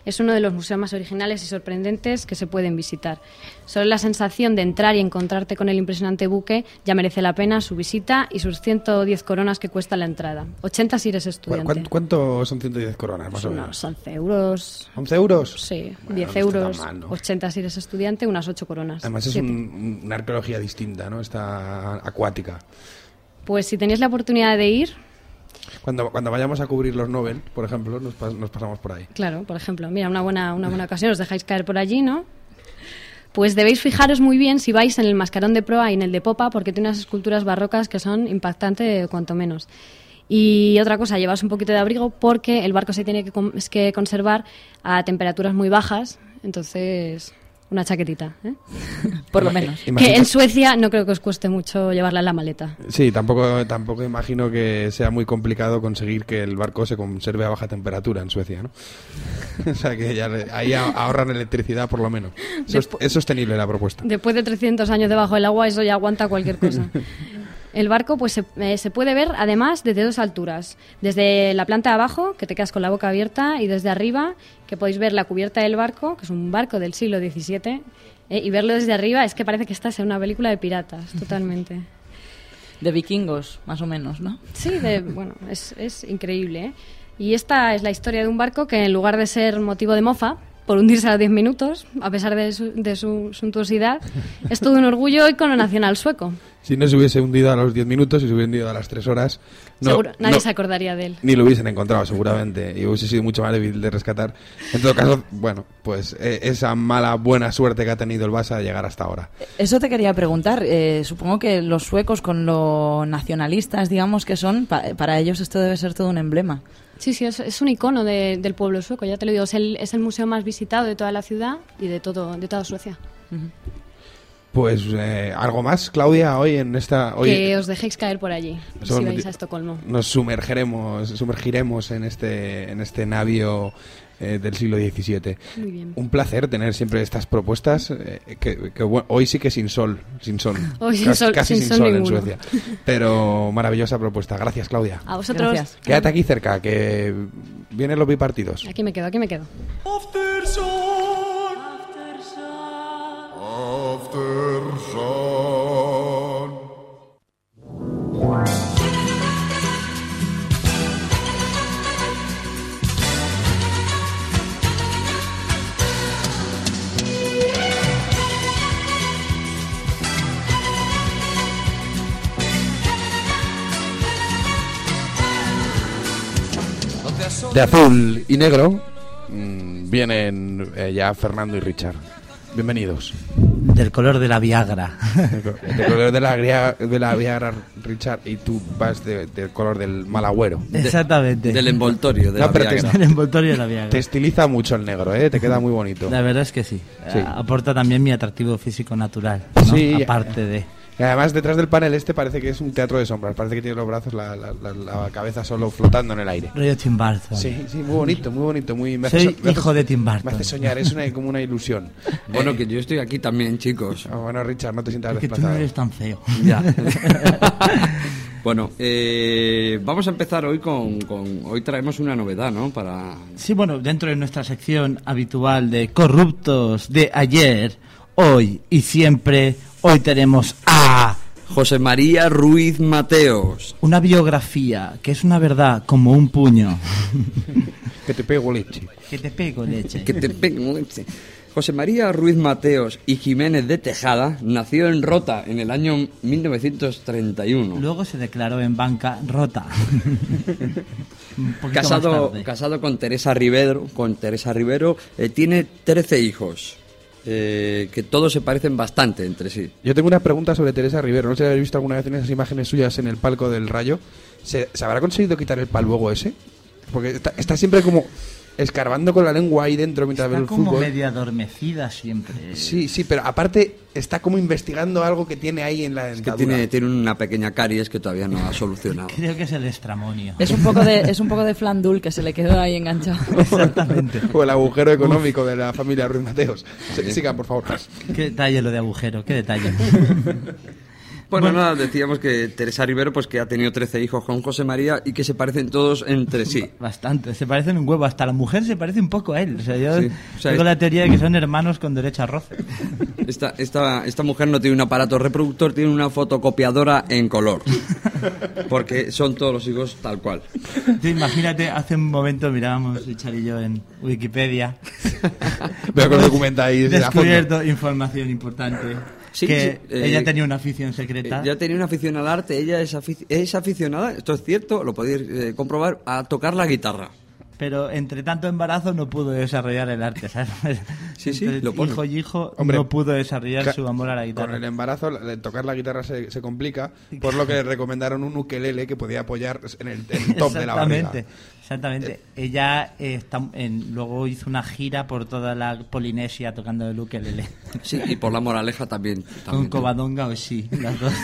es uno de los museos más originales y sorprendentes que se pueden visitar. Solo la sensación de entrar y encontrarte con el impresionante buque ya merece la pena su visita y sus 110 coronas que cuesta la entrada. 80 si eres estudiante. ¿Cuánto son 110 coronas, más o menos? Unos 11 euros. ¿11 euros? Sí, bueno, 10 no euros, está tan mal, ¿no? 80 si eres estudiante, unas 8 coronas. Además es una arqueología distinta, ¿no? Está acuática. Pues si tenéis la oportunidad de ir... Cuando vayamos a cubrir los Nobel, por ejemplo, nos pasamos por ahí. Claro, por ejemplo, mira, una buena ocasión, os dejáis caer por allí, ¿no? Pues debéis fijaros muy bien si vais en el Mascarón de proa y en el de popa, porque tiene unas esculturas barrocas que son impactantes cuanto menos. Y otra cosa, llevaos un poquito de abrigo porque el barco se tiene que conservar a temperaturas muy bajas, entonces una chaquetita, ¿eh? Por lo menos. Que en Suecia no creo que os cueste mucho llevarla en la maleta. Sí, tampoco imagino que sea muy complicado conseguir que el barco se conserve a baja temperatura en Suecia, ¿no? O sea que ya ahí ahorran electricidad por lo menos. Es sostenible la propuesta. Después de 300 años debajo del agua, eso ya aguanta cualquier cosa. El barco pues se puede ver además desde 2 alturas. Desde la planta de abajo, que te quedas con la boca abierta, y desde arriba, que podéis ver la cubierta del barco, que es un barco del siglo XVII, y verlo desde arriba es que parece que estás en una película de piratas, totalmente. De vikingos, más o menos, ¿no? Sí, bueno, es increíble, ¿eh? Y esta es la historia de un barco que en lugar de ser motivo de mofa, por hundirse a los 10 minutos, a pesar de su suntuosidad, es todo un orgullo icono nacional sueco. Si no se hubiese hundido a los 10 minutos y se hubiese hundido a las 3 horas... Seguro, nadie se acordaría de él. Ni lo hubiesen encontrado, seguramente, y hubiese sido mucho más difícil de rescatar. En todo caso, bueno, pues esa buena suerte que ha tenido el Vasa de llegar hasta ahora. Eso te quería preguntar. Supongo que los suecos, con lo nacionalistas, digamos, que son, para ellos esto debe ser todo un emblema. Sí, es un icono del pueblo sueco, ya te lo digo, es el museo más visitado de toda la ciudad y de toda Suecia. Uh-huh. Pues algo más, Claudia, hoy en esta... Que os dejéis caer por allí, si vais a Estocolmo. Nos sumergiremos en este navío del siglo XVII. Muy bien. Un placer tener siempre estas propuestas, que hoy sí que sin sol. Hoy casi sin sol ninguno. en Suecia. Pero maravillosa propuesta. Gracias, Claudia. A vosotros. Gracias. Quédate aquí cerca, que vienen los bipartidos. Aquí me quedo. De azul y negro vienen ya Fernando y Richard. Bienvenidos. Del color de la Viagra. Del color de la Viagra, Richard, y tú vas del color del mal agüero. Exactamente. Del envoltorio de la Viagra. Del envoltorio de la Viagra. Te estiliza mucho el negro, ¿eh? Te queda muy bonito. La verdad es que sí. Aporta también mi atractivo físico natural, ¿no? Sí. Aparte de... Y además, detrás del panel parece que es un teatro de sombras. Parece que tiene los brazos, la cabeza solo flotando en el aire. Rollo Tim Burton. Sí, muy bonito. Soy hijo de Tim Burton. Me hace soñar, es como una ilusión. Bueno, que yo estoy aquí también, chicos. Bueno, Richard, no te sientas Porque desplazado. tú no eres tan feo. Ya. Bueno, vamos a empezar hoy hoy traemos una novedad, ¿no? Sí, bueno, dentro de nuestra sección habitual de corruptos de ayer, hoy y siempre... Hoy tenemos a José María Ruiz Mateos. Una biografía que es una verdad como un puño. Que te pego leche. Que te pego leche. Que te pego leche. José María Ruiz Mateos y Jiménez de Tejada nació en Rota en el año 1931. Luego se declaró en bancarrota. Casado con Teresa Rivero. Tiene 13 hijos. Que todos se parecen bastante entre sí. Yo tengo una pregunta sobre Teresa Rivero. No sé si habéis visto alguna vez en esas imágenes suyas en el palco del Rayo. ¿Se habrá conseguido quitar el paluego ese? Porque está siempre como escarbando con la lengua ahí dentro mientras ve el fútbol. Está como media adormecida siempre. Sí, pero aparte está como investigando algo que tiene ahí en la dentadura. Es que tiene una pequeña caries que todavía no ha solucionado. Creo que es el estramonio. Es un poco de flandul que se le quedó ahí enganchado. Exactamente. O el agujero económico de la familia Ruiz Mateos. Sigan, por favor. Qué detalle lo de agujero, qué detalle. Bueno, nada, decíamos que Teresa Rivero, pues que ha tenido 13 hijos con José María y que se parecen todos entre sí. Bastante, se parecen un huevo. Hasta la mujer se parece un poco a él. O sea, yo tengo la teoría de que son hermanos con derecho a roce. Esta mujer no tiene un aparato reproductor, tiene una fotocopiadora en color. Porque son todos los hijos tal cual. Tú imagínate, hace un momento mirábamos, Richard y yo, en Wikipedia. Veo que os documentáis. Descubierto información importante. Sí, que ella tenía una afición secreta. Ella tenía una afición al arte. Ella es aficionada, esto es cierto, lo podéis comprobar, a tocar la guitarra. Pero entre tanto embarazo no pudo desarrollar el arte, ¿sabes? Sí, lo pone. Hijo y hijo. Hombre, no pudo desarrollar su amor a la guitarra. Con el embarazo, tocar la guitarra se complica, por lo que recomendaron un ukelele que podía apoyar en el top de la barriga. Exactamente. Ella luego hizo una gira por toda la Polinesia tocando el ukelele. Sí, y por la Moraleja también. Con Covadonga o sí, las dos.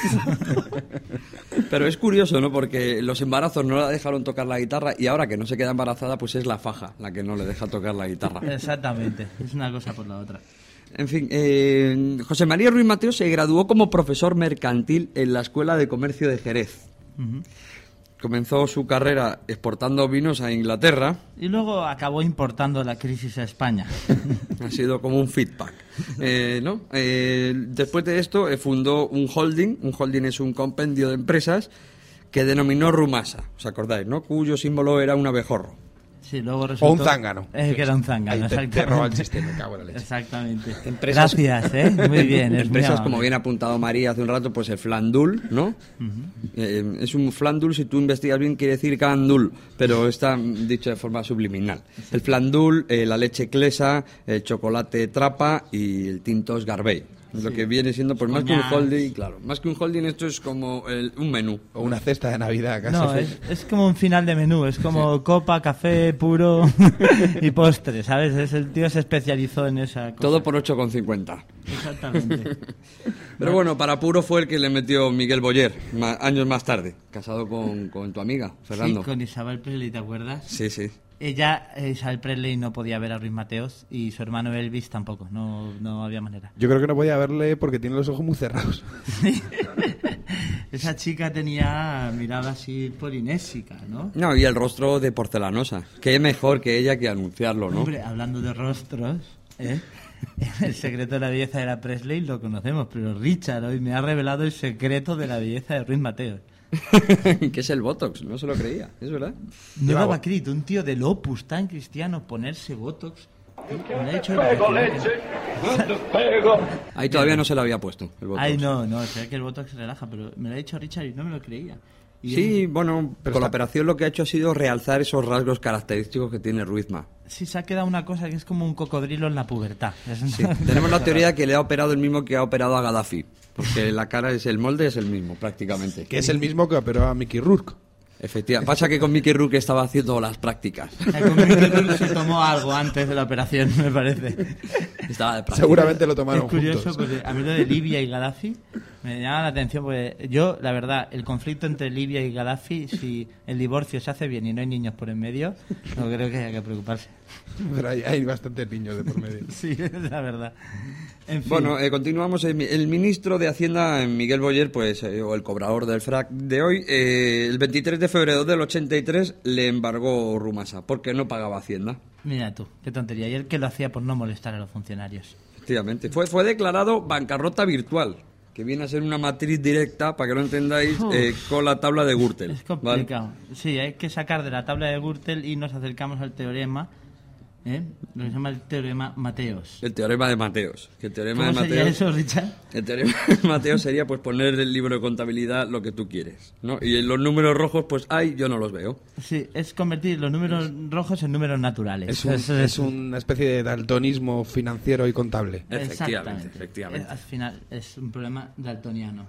Pero es curioso, ¿no? Porque los embarazos no la dejaron tocar la guitarra y ahora que no se queda embarazada, pues es la faja la que no le deja tocar la guitarra. Exactamente, es una cosa por la otra. En fin, José María Ruiz Mateos se graduó como profesor mercantil en la Escuela de Comercio de Jerez. Uh-huh. Comenzó su carrera exportando vinos a Inglaterra. Y luego acabó importando la crisis a España. Ha sido como un feedback. ¿No? Después de esto fundó un holding. Un holding es un compendio de empresas que denominó Rumasa. ¿Os acordáis, no? Cuyo símbolo era un abejorro. Sí, luego resultó... O un zángano. Que era un zángano, exactamente. Te roba el chiste, me cago en la leche. Exactamente. Empresas, gracias, muy bien. Empresas, como bien ha apuntado María hace un rato, pues el Flandul, ¿no? Uh-huh. Es un Flandul, si tú investigas bien, quiere decir gandul, pero está dicho de forma subliminal. El Flandul, la leche Clesa, el chocolate Trapa y el tinto Garbey. Lo que viene siendo, pues más que un holding, claro, más que un holding, esto es como un menú. O una cesta de Navidad, casi. No, es como un final de menú, es como copa, café, puro y postre, ¿sabes? El tío se especializó en esa cosa. Todo por 8,50. Exactamente. Pero bueno, para puro fue el que le metió Miguel Boyer, años más tarde, casado con tu amiga, Fernando. Sí, con Isabel Presley, ¿te acuerdas? Sí, sí. Ella, Isabel Presley, no podía ver a Ruiz Mateos y su hermano Elvis tampoco, no había manera. Yo creo que no podía verle porque tiene los ojos muy cerrados. Esa chica tenía mirada así polinésica, ¿no? No, y el rostro de porcelanosa. Qué mejor que ella que anunciarlo, ¿no? Hombre, hablando de rostros, el secreto de la belleza de la Presley lo conocemos, pero Richard hoy me ha revelado el secreto de la belleza de Ruiz Mateos. ¿Qué es el Botox? No se lo creía, ¿es verdad? No daba crédito, un tío del Opus tan cristiano ponerse Botox. Me lo ha hecho ahí todavía no se lo había puesto el Botox. Ay, no, sé que el Botox se relaja, pero me lo ha dicho Richard y no me lo creía. Sí, bueno, pero con la operación lo que ha hecho ha sido realzar esos rasgos característicos que tiene Ruizma. Sí, se ha quedado una cosa que es como un cocodrilo en la pubertad. Sí. Tenemos la teoría de que le ha operado el mismo que ha operado a Gaddafi, porque la cara el molde es el mismo prácticamente. Que es el mismo que operó a Mickey Rourke. Efectivamente. Pasa que con Mickey Rourke estaba haciendo las prácticas. Con Mickey Rourke se tomó algo antes de la operación, me parece. Estaba de práctica. Seguramente lo tomaron juntos. Es curioso, juntos. Porque a mí lo de Libia y Gaddafi me llama la atención, porque yo, la verdad, el conflicto entre Libia y Gaddafi, si el divorcio se hace bien y no hay niños por en medio, no creo que haya que preocuparse. Pero hay bastantes niños de por medio. Sí, es la verdad. En fin. Bueno, continuamos. El ministro de Hacienda, Miguel Boyer, pues, o el cobrador del FRAC de hoy, el 23 de febrero del 83 le embargó Rumasa porque no pagaba Hacienda. Mira tú, qué tontería. Y él que lo hacía por no molestar a los funcionarios. Efectivamente. Fue declarado bancarrota virtual, que viene a ser una matriz directa, para que lo entendáis, con la tabla de Gürtel. Es complicado. ¿Vale? Sí, hay que sacar de la tabla de Gürtel y nos acercamos al teorema. Lo que se llama el teorema Mateos. El teorema de Mateos. ¿Cómo sería eso, Richard? El teorema de Mateos sería pues poner en el libro de contabilidad lo que tú quieres, ¿no? Y los números rojos, pues yo no los veo. Sí, es convertir los números rojos en números naturales. Es una especie de daltonismo financiero y contable. Efectivamente. Al final es un problema daltoniano.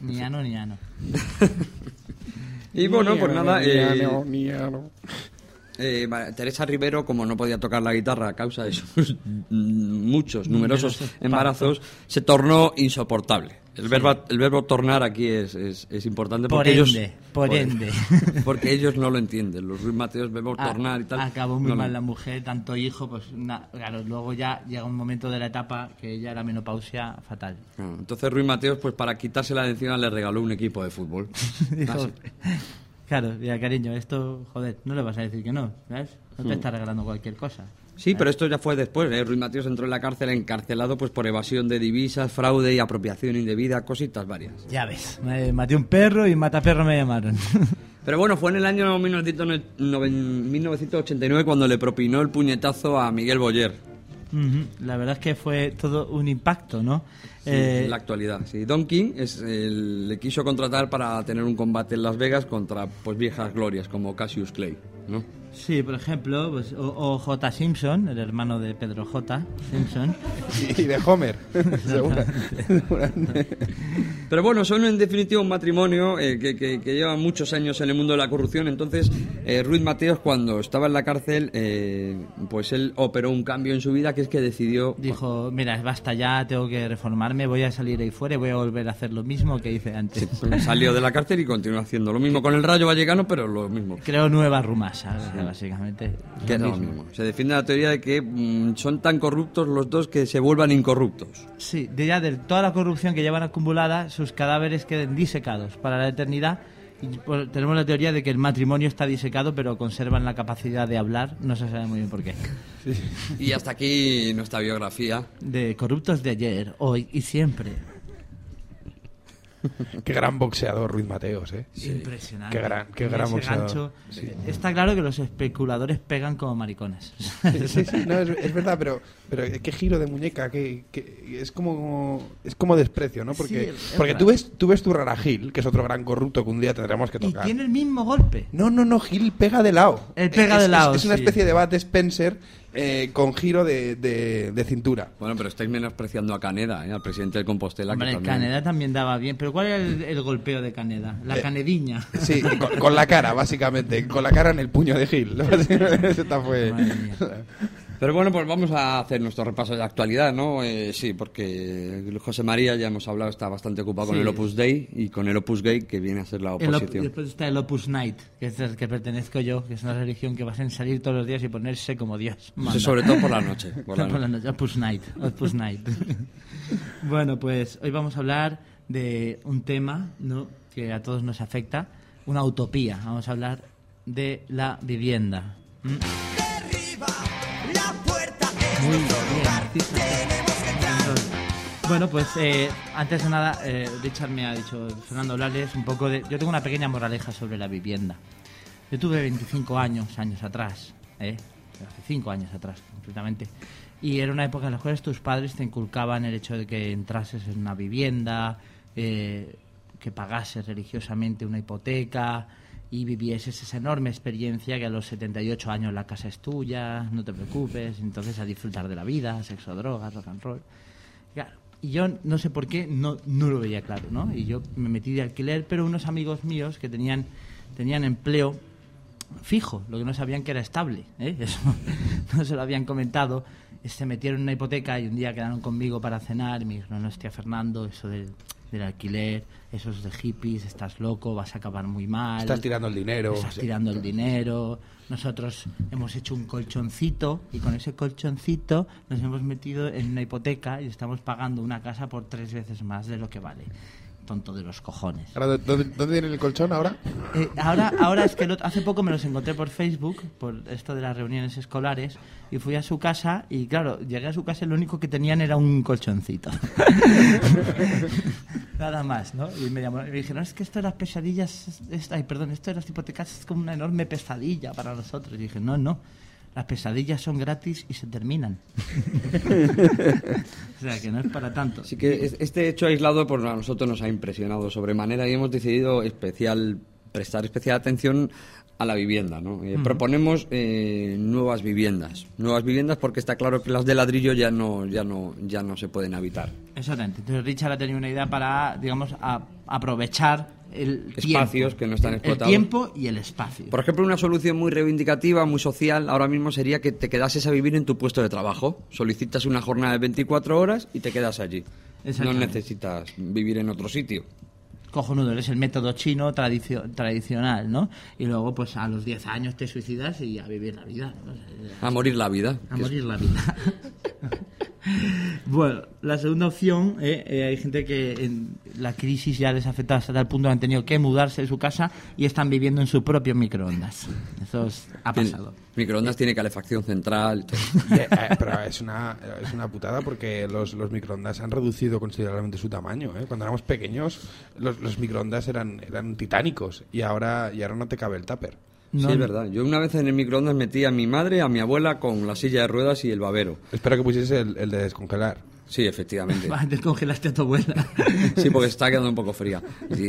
Niano. Y bueno, pues nada... Niano. Teresa Rivero, como no podía tocar la guitarra a causa de sus numerosos embarazos, se tornó insoportable. El verbo tornar aquí es importante porque por ende. Porque ellos no lo entienden. Los Ruiz Mateos, verbo tornar y tal. Acabó muy mal la mujer, tanto hijo, pues claro, luego ya llega un momento de la etapa que ya era menopausia fatal. Entonces Ruiz Mateos, pues para quitársela de encima, le regaló un equipo de fútbol. Dijo, claro, mira, cariño, esto, joder, no le vas a decir que no, ¿sabes? No te está regalando cualquier cosa. Sí, pero esto ya fue después. Ruiz Mateos entró en la cárcel encarcelado pues por evasión de divisas, fraude y apropiación indebida, cositas varias. Ya ves, maté un perro y mataperro me llamaron. Pero bueno, fue en el año 1989 cuando le propinó el puñetazo a Miguel Boyer. La verdad es que fue todo un impacto, ¿no? Sí, en la actualidad, sí. Don King le quiso contratar para tener un combate en Las Vegas contra pues viejas glorias como Cassius Clay, ¿no? Sí, por ejemplo, pues, o J. Simpson, el hermano de Pedro J. Simpson. Y de Homer, Pero bueno, son en definitiva un matrimonio que lleva muchos años en el mundo de la corrupción. Entonces, Ruiz Mateos, cuando estaba en la cárcel, pues él operó un cambio en su vida, que es que decidió... Dijo, mira, basta ya, tengo que reformarme, voy a salir ahí fuera y voy a volver a hacer lo mismo que hice antes. Sí, salió de la cárcel y continuó haciendo lo mismo con el Rayo Vallecano, pero lo mismo. Creo Nueva Rumasa, básicamente. Que es lo mismo. Se defiende la teoría de que son tan corruptos los dos que se vuelvan incorruptos. Sí, de toda la corrupción que llevan acumulada, sus cadáveres queden disecados para la eternidad. Y, pues, tenemos la teoría de que el matrimonio está disecado, pero conservan la capacidad de hablar. No se sabe muy bien por qué. Sí. Y hasta aquí nuestra biografía. De corruptos de ayer, hoy y siempre. Qué gran boxeador Ruiz Mateos, ¿eh? Sí. Impresionante. Qué gran boxeador. Gancho, sí. Está claro que los especuladores pegan como maricones. Sí, no, es verdad, pero qué giro de muñeca, que es como desprecio, ¿no? Porque tú ves tu Rara Gil, que es otro gran corrupto que un día tendremos que tocar. Y tiene el mismo golpe. No, Gil pega de lado. Él pega de lado. Es una especie de Bud Spencer con giro de cintura. Bueno, pero estáis menospreciando a Caneda, al presidente del Compostela. Hombre, que también... Caneda también daba bien. ¿Pero cuál era el golpeo de Caneda? La canediña. Sí, con la cara, básicamente. Con la cara en el puño de Gil. Esta fue... Pero bueno, pues vamos a hacer nuestro repaso de actualidad, ¿no? Sí, porque José María, ya hemos hablado, está bastante ocupado con el Opus Dei y con el Opus Gay, que viene a ser la oposición. Después está el Opus Night, que es el que pertenezco yo, que es una religión que vas a salir todos los días y ponerse como Dios manda. Sobre todo por la noche. Por la noche. Opus Night. Bueno, pues hoy vamos a hablar de un tema, ¿no?, que a todos nos afecta, una utopía. Vamos a hablar de la vivienda. Muy bien. Bueno, pues antes de nada, Richard me ha dicho, Fernando, hablarles un poco de... Yo tengo una pequeña moraleja sobre la vivienda. Yo tuve 25 años atrás, hace 5 años atrás, concretamente. Y era una época en la cual tus padres te inculcaban el hecho de que entrases en una vivienda, que pagases religiosamente una hipoteca y vivieses esa enorme experiencia que a los 78 años la casa es tuya, no te preocupes, entonces a disfrutar de la vida, sexo, drogas, rock and roll. Claro, y yo no sé por qué no lo veía claro, ¿no? Y yo me metí de alquiler, pero unos amigos míos que tenían empleo fijo, lo que no sabían que era estable, eso no se lo habían comentado, se metieron en una hipoteca y un día quedaron conmigo para cenar y me dijeron, no, hostia, Fernando, eso del alquiler, eso es de hippies, estás loco, vas a acabar muy mal. Estás tirando el dinero. Nosotros hemos hecho un colchoncito y con ese colchoncito nos hemos metido en una hipoteca y estamos pagando una casa por 3 veces más de lo que vale. Tonto de los cojones. ¿Dónde tiene el colchón ahora? Ahora es que hace poco me los encontré por Facebook, por esto de las reuniones escolares, y fui a su casa y claro, llegué a su casa y lo único que tenían era un colchoncito. Nada más, ¿no? Y me dijeron, es que esto de las pesadillas, esto de las hipotecas es como una enorme pesadilla para nosotros. Y dije, no. Las pesadillas son gratis y se terminan. O sea, que no es para tanto. Así que este hecho aislado pues, a nosotros nos ha impresionado sobremanera y hemos decidido prestar especial atención a la vivienda, ¿no? Proponemos nuevas viviendas porque está claro que las de ladrillo ya no se pueden habitar. Exactamente. Entonces Richard ha tenido una idea para, digamos, aprovechar el espacios tiempo, que no están explotados. El tiempo y el espacio. Por ejemplo, una solución muy reivindicativa, muy social, ahora mismo sería que te quedases a vivir en tu puesto de trabajo. Solicitas una jornada de 24 horas y te quedas allí. No necesitas vivir en otro sitio. Cojonudo, es el método chino tradicional, ¿no? Y luego, pues a los 10 años te suicidas y a vivir la vida, ¿no? A morir la vida. A morir la vida. Bueno, la segunda opción, hay gente que en la crisis ya les afecta hasta tal punto que han tenido que mudarse de su casa y están viviendo en su propio microondas. Eso ha pasado. Microondas tiene calefacción central. Pero es una putada porque los microondas han reducido considerablemente su tamaño. Cuando éramos pequeños, los microondas eran titánicos y ahora no te cabe el tupper. Sí, es verdad. Yo una vez en el microondas metí a mi madre, a mi abuela con la silla de ruedas y el babero. Espero que pusiese el de descongelar. Sí, efectivamente. Descongelaste a tu abuela. Sí, porque se está quedando un poco fría.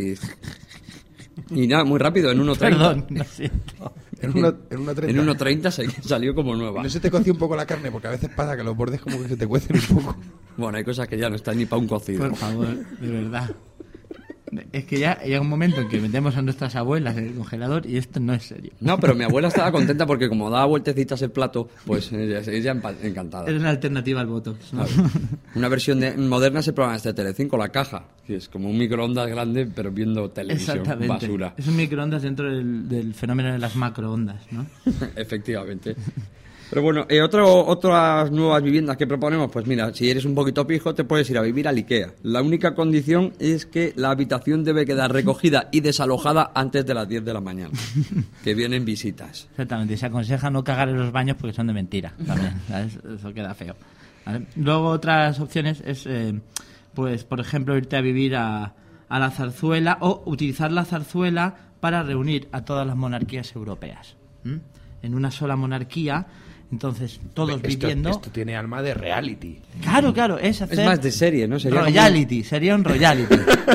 Y nada, muy rápido, en 1.30. Perdón, lo siento. En 1.30. En 1.30 salió como nueva. ¿No se te coció un poco la carne? Porque a veces pasa que los bordes como que se te cuecen un poco. Bueno, hay cosas que ya no están ni para un cocido. Por favor, de verdad. Es que ya llega un momento en que metemos a nuestras abuelas en el congelador y esto no es serio. No, pero mi abuela estaba contenta porque como daba vueltecitas el plato, pues ella encantada. Es una alternativa al Botox, ¿no? Claro. Una versión moderna es el programa de Telecinco, La Caja, que es como un microondas grande pero viendo televisión basura. Es un microondas dentro del fenómeno de las macroondas, ¿no? Efectivamente. Pero bueno, otras nuevas viviendas que proponemos, pues mira, si eres un poquito pijo te puedes ir a vivir al IKEA. La única condición es que la habitación debe quedar recogida y desalojada antes de las 10 de la mañana, que vienen visitas. Exactamente, se aconseja no cagar en los baños porque son de mentira también, ¿sabes? Eso queda feo, ¿vale? Luego otras opciones es, pues por ejemplo, irte a vivir a la Zarzuela o utilizar la Zarzuela para reunir a todas las monarquías europeas, en una sola monarquía. Entonces, todos viviendo... Esto tiene alma de reality. Claro, es hacer... Es más de serie, ¿no? Sería royalty, sería un royalty.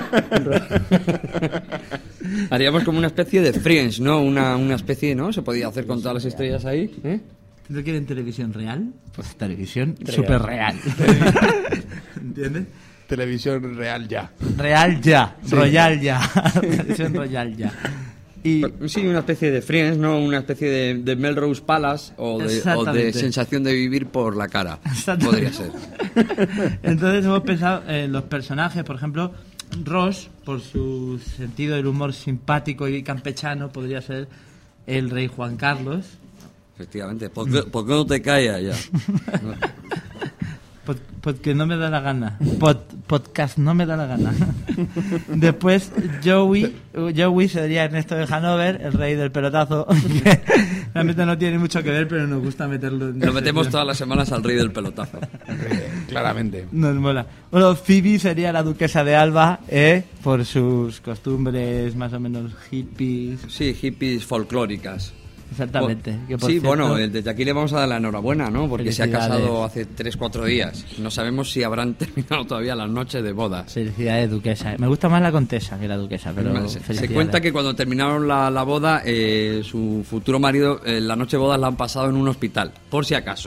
Haríamos como una especie de Friends, ¿no? Una especie, ¿no? Se podía hacer con todas las estrellas ahí. ¿No quieren televisión real? Pues televisión súper real. ¿Entiendes? Televisión real ya. Real ya, sí. Royal ya. Televisión royal ya. Y sí, una especie de Friends, ¿no? Una especie de Melrose Palace o de sensación de vivir por la cara. Podría ser. Entonces hemos pensado en los personajes, por ejemplo, Ross, por su sentido del humor simpático y campechano, podría ser el rey Juan Carlos. Efectivamente. ¿Por qué no te callas ya? Porque no me da la gana. Podcast no me da la gana. Después Joey sería Ernesto de Hanover, el rey del pelotazo, que realmente no tiene mucho que ver, pero nos gusta meterlo. Lo metemos todas las semanas al rey del pelotazo. Claramente. Nos mola. Bueno, Phoebe sería la duquesa de Alba, por sus costumbres más o menos hippies. Sí, hippies folclóricas. Exactamente. Que sí, cierto, bueno, desde aquí le vamos a dar la enhorabuena, ¿no? Porque se ha casado hace 3-4 días. No sabemos si habrán terminado todavía las noches de bodas. Felicidades, duquesa. Me gusta más la contesa que la duquesa, pero se cuenta que cuando terminaron la boda, su futuro marido, la noche de bodas la han pasado en un hospital, por si acaso.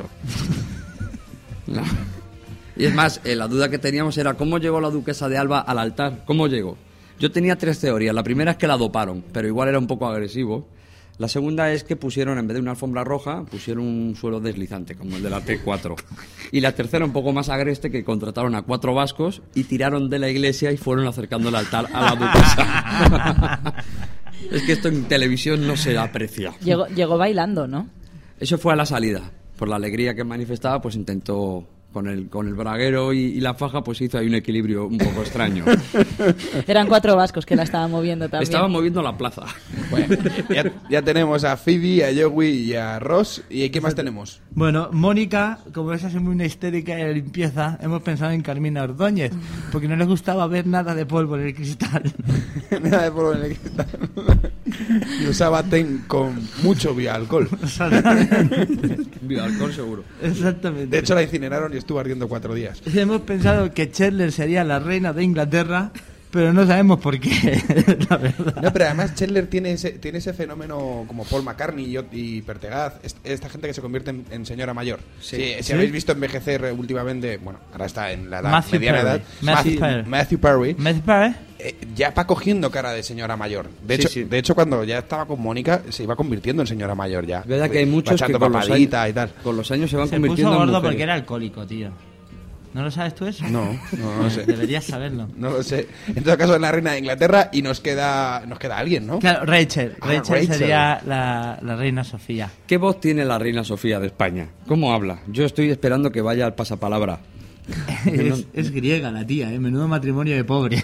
No. Y es más, la duda que teníamos era ¿cómo llegó la duquesa de Alba al altar? ¿Cómo llegó? Yo tenía 3 teorías. La primera es que la doparon, pero igual era un poco agresivo. La segunda es que pusieron, en vez de una alfombra roja, pusieron un suelo deslizante, como el de la T4. Y la tercera, un poco más agreste, que contrataron a 4 vascos y tiraron de la iglesia y fueron acercando el altar a la duquesa. Es que esto en televisión no se aprecia. Llegó bailando, ¿no? Eso fue a la salida. Por la alegría que manifestaba, pues intentó... Con el braguero y la faja, pues hizo ahí un equilibrio un poco extraño. Eran 4 vascos que la estaban moviendo también. Estaban moviendo la plaza. Bueno, ya tenemos a Phoebe, a Joey y a Ross. ¿Y qué más tenemos? Bueno, Mónica, como es así muy una histérica de limpieza, hemos pensado en Carmina Ordóñez, porque no le gustaba ver nada de polvo en el cristal. Nada de polvo en el cristal. Y usaba ten con mucho bioalcohol. Bioalcohol seguro. Exactamente. De hecho, la incineraron y estuvo ardiendo 4 días. Hemos pensado que Chandler sería la reina de Inglaterra pero no sabemos por qué, la verdad. No, pero además Chandler tiene ese fenómeno como Paul McCartney y Pertegaz, esta gente que se convierte en señora mayor. Si habéis visto envejecer últimamente, bueno, ahora está en la edad, mediana edad, Matthew Perry. Ya va cogiendo cara de señora mayor. De hecho, cuando ya estaba con Mónica, se iba convirtiendo en señora mayor ya. Es verdad que hay muchos que con los años se van convirtiendo en puso gordo mujeres. porque era alcohólico, tío. ¿No lo sabes tú eso? No lo sé. Deberías saberlo. No lo sé. En todo caso, es la reina de Inglaterra y nos queda alguien, ¿no? Claro, Rachel sería la reina Sofía. ¿Qué voz tiene la reina Sofía de España? ¿Cómo habla? Yo estoy esperando que vaya al pasapalabra. Es griega la tía, menudo matrimonio de pobres.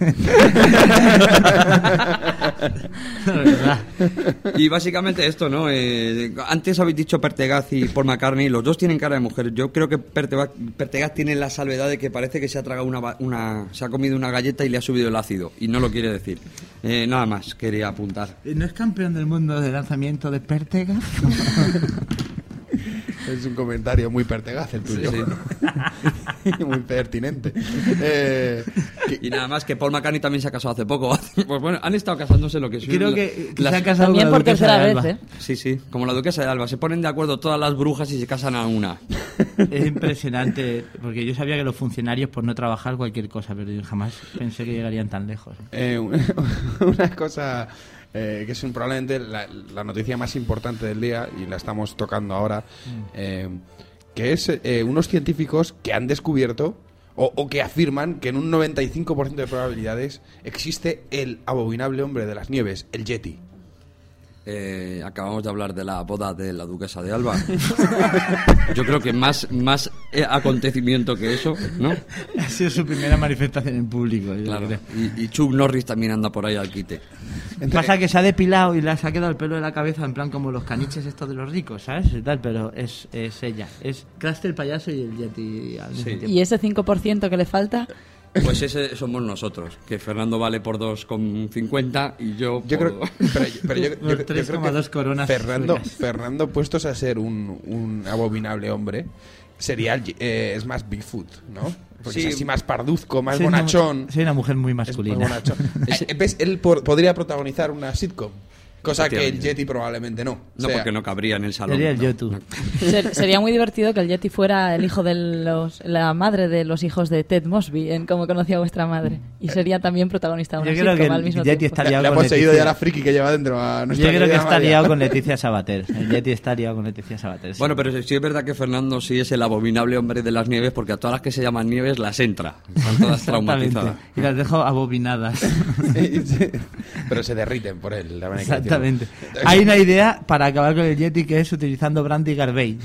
La verdad. Y básicamente esto, ¿no? Antes habéis dicho Pertegaz y Paul McCartney, los dos tienen cara de mujer. Yo creo que Pertegaz tiene la salvedad de que parece que se ha tragado se ha comido una galleta y le ha subido el ácido, y no lo quiere decir. Nada más quería apuntar. ¿No es campeón del mundo de lanzamiento de Pertegaz? Es un comentario muy Pertegaz el tuyo. Sí. Muy pertinente. Y nada más que Paul McCartney también se ha casado hace poco. Pues bueno, han estado casándose lo que son. Creo que se ha casado también por tercera vez, ¿eh? Sí, como la duquesa de Alba. Se ponen de acuerdo todas las brujas y se casan a una. Es impresionante, porque yo sabía que los funcionarios por no trabajar cualquier cosa, pero yo jamás pensé que llegarían tan lejos. Una cosa... que es probablemente la noticia más importante del día, y la estamos tocando ahora, que es unos científicos que han descubierto o que afirman que en un 95% de probabilidades existe el abominable hombre de las nieves, el Yeti. Acabamos de hablar de la boda de la duquesa de Alba. Yo creo que más acontecimiento que eso, ¿no? Ha sido su primera manifestación en público. Claro. Y Chuck Norris también anda por ahí al quite. Pasa que se ha depilado y le ha quedado el pelo de la cabeza en plan como los caniches estos de los ricos, ¿sabes? Y tal, pero es ella. Es Craster el payaso y el Yeti al mismo tiempo. ¿Y ese 5% que le falta? Pues ese somos nosotros, que Fernando vale por 2,50 y yo creo, pero yo creo que 3,2 coronas. Fernando, puestos a ser un abominable hombre, sería es más Bigfoot, ¿no? Porque es así más parduzco, más bonachón. Soy una mujer muy masculina. ¿Ves? Él podría protagonizar una sitcom. Cosa que el Yeti probablemente no. No, porque no cabría en el salón. Sería el YouTube. Sería muy divertido que el Yeti fuera el hijo de la madre de los hijos de Ted Mosby, en Cómo conocí a vuestra madre. Y sería también protagonista de una sitcom al mismo Yeti tiempo. Le ha poseído ya la friki que lleva dentro a nuestra. Yo creo que está liado con Leticia Sabater. El Yeti está liado con Leticia Sabater. Sí. Bueno, pero sí es verdad que Fernando sí es el abominable hombre de las nieves, porque a todas las que se llaman nieves las entra. Están todas traumatizadas. Y las dejo abobinadas. Sí. Pero se derriten por él. Exactamente. Hay una idea para acabar con el Yeti, que es utilizando brandy Garbey.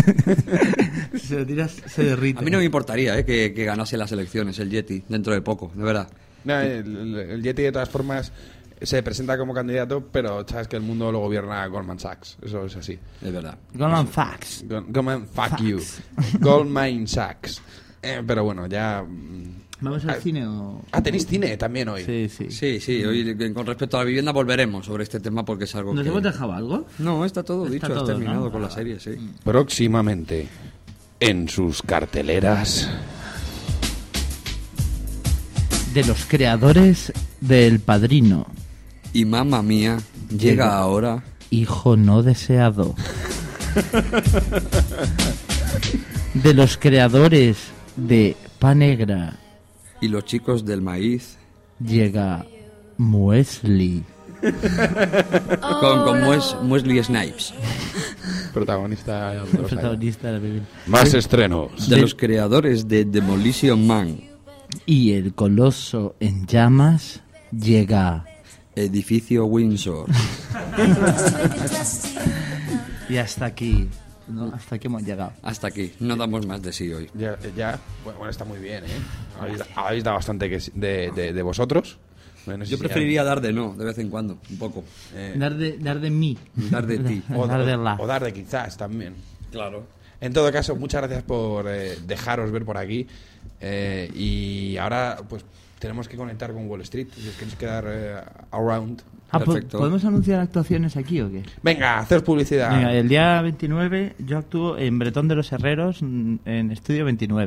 Si se lo tiras, se derrite. A mí no me importaría que ganase las elecciones el Yeti dentro de poco, de verdad. No, el Yeti de todas formas se presenta como candidato, pero sabes que el mundo lo gobierna Goldman Sachs. Eso es así. Es verdad. Goldman Sachs. Goldman, fuck you. Goldman Sachs. Pero bueno, ya... ¿Vamos al cine o...? ¿Tenéis cine también hoy? Sí. Hoy, con respecto a la vivienda, volveremos sobre este tema porque es algo ¿Nos hemos dejado algo? No, está todo dicho, has terminado, ¿no? Con la serie, sí. Próximamente, en sus carteleras... De los creadores del Padrino. Y mamma mía, llega ahora... Hijo no deseado. De los creadores de Pa Negra. Y los chicos del maíz. Llega Muesli. Con Wesley Snipes. Protagonista de la película. Más estrenos. De los creadores de Demolition Man. Y el coloso en llamas llega Edificio Windsor. Y hasta aquí. No, hasta aquí hemos llegado. Hasta aquí. No damos más de sí hoy. Ya. Bueno, está muy bien, ¿eh? Habéis dado bastante de vosotros. No sé. Yo preferiría dar de no, de vez en cuando, un poco. Dar de mí. Dar de ti. O dar de quizás también. Claro. En todo caso, muchas gracias por dejaros ver por aquí. Y ahora, pues, tenemos que conectar con Wall Street. Si os queréis quedar around. Perfecto. ¿Podemos anunciar actuaciones aquí o qué? Venga, haceros publicidad. Venga, el día 29 yo actúo en Bretón de los Herreros, en Estudio 29.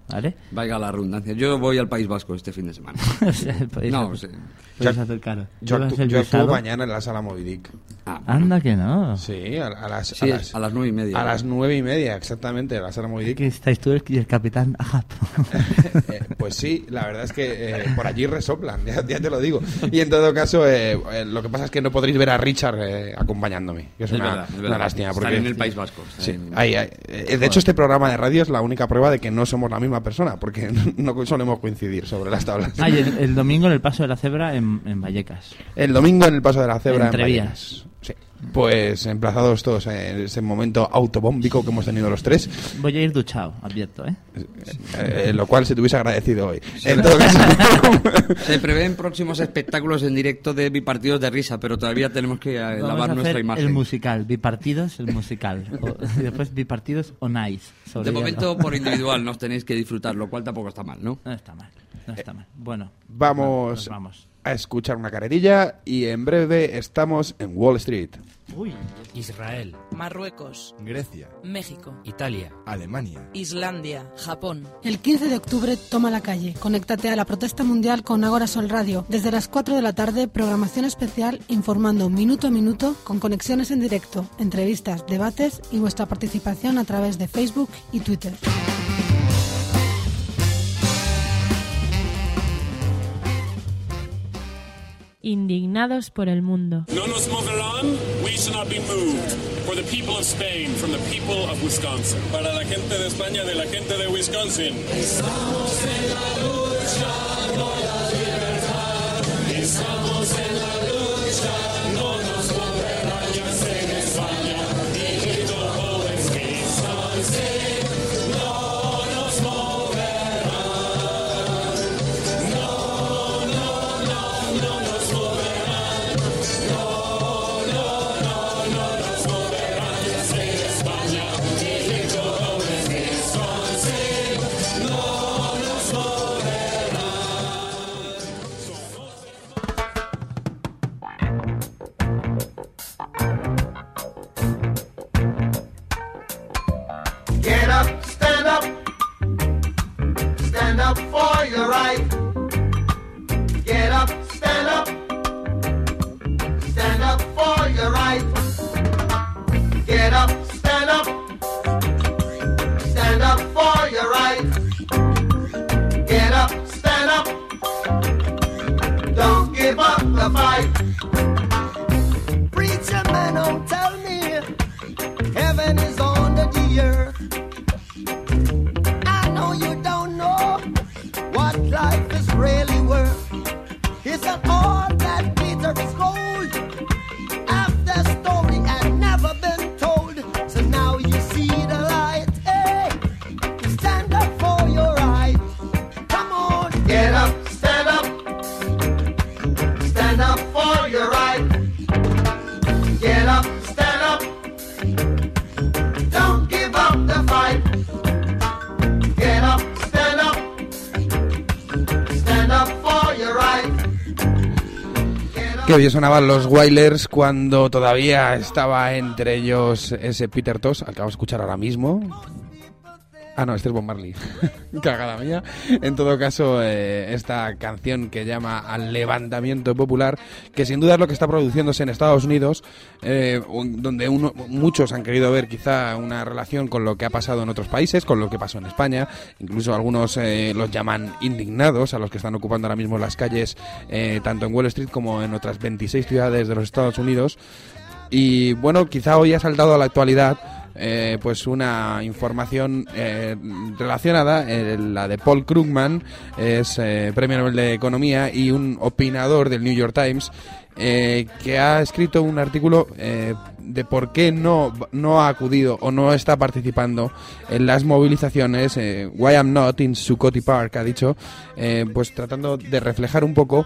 ¿vale? Valga la redundancia. Yo voy al País Vasco este fin de semana. Yo actúo mañana en la sala Moby Dick. Anda que no. Sí, a las 9:30. A las 9:30, exactamente, la sala Moby Dick. ¿Qué estáis tú y el capitán Ahab? Pues sí, la verdad es que por allí resoplan, ya te lo digo. Y en todo caso, lo que pasa es que no podréis ver a Richard acompañándome, que es una lástima. Estar en el País Vasco. Sí, de hecho, este programa de radio es la única prueba de que no somos la misma persona, porque no solemos coincidir sobre las tablas. Y el domingo en el Paso de la Cebra en Vallecas. El domingo en el Paso de la Cebra en Vallecas. Sí. Pues emplazados todos en ese momento autobómbico que hemos tenido los tres. Voy a ir duchado, advierto, lo cual se te hubiese agradecido hoy. En todo caso, se prevén próximos espectáculos en directo de bipartidos de risa, pero todavía tenemos que lavar nuestra imagen. El musical, bipartidos, el musical. Y después bipartidos o nice. De momento por individual nos tenéis que disfrutar, lo cual tampoco está mal, ¿no? No está mal. Bueno, vamos a escuchar una carrerilla y en breve estamos en Wall Street. Israel, Marruecos, Grecia, México, Italia, Alemania, Islandia, Japón. El 15 de octubre toma la calle. Conéctate a la protesta mundial con Ágora Sol Radio. Desde las 4 de la tarde, programación especial informando minuto a minuto con conexiones en directo, entrevistas, debates y vuestra participación a través de Facebook y Twitter. Indignados por el mundo. No nos moverán, we shall not be moved. For the people of Spain, from the people of Wisconsin. Para la gente de España, de la gente de Wisconsin. Estamos en la lucha, no la libertad. Estamos en la lucha, no nos moverán, ya sea en España. Dignito jóvenes que Wisconsin, no nos moverán. No nos moverán. No nos moverán, ya sea en España. Dignito jóvenes que Wisconsin, no nos moverán. Get up, stand up for your right. Get up, stand up for your right. Get up, stand up for your right. Get up, stand up, don't give up the fight. Preacher man, don't tell me heaven is under the earth. I know you don't know what life is really worth. Isn't all that glitter is gold? After story had never been told, so now you see the light. Hey, stand up for your right. Come on, get up, stand up for your right. Get up, stand up, don't give up the fight. Get up, stand up for your right. Qué bien sonaban los Wailers cuando todavía estaba entre ellos ese Peter Tosh, al que vamos a escuchar ahora mismo. Ah, no, este es Bob Marley. Cagada mía. En todo caso, esta canción que llama al levantamiento popular, que sin duda es lo que está produciéndose en Estados Unidos, donde muchos han querido ver quizá una relación con lo que ha pasado en otros países, con lo que pasó en España. Incluso algunos los llaman indignados, a los que están ocupando ahora mismo las calles, tanto en Wall Street como en otras 26 ciudades de los Estados Unidos. Y bueno, quizá hoy ha saltado a la actualidad pues una información relacionada, la de Paul Krugman, es Premio Nobel de Economía y un opinador del New York Times, que ha escrito un artículo de por qué no ha acudido o no está participando en las movilizaciones, Why I'm Not in Zuccotti Park, ha dicho, pues tratando de reflejar un poco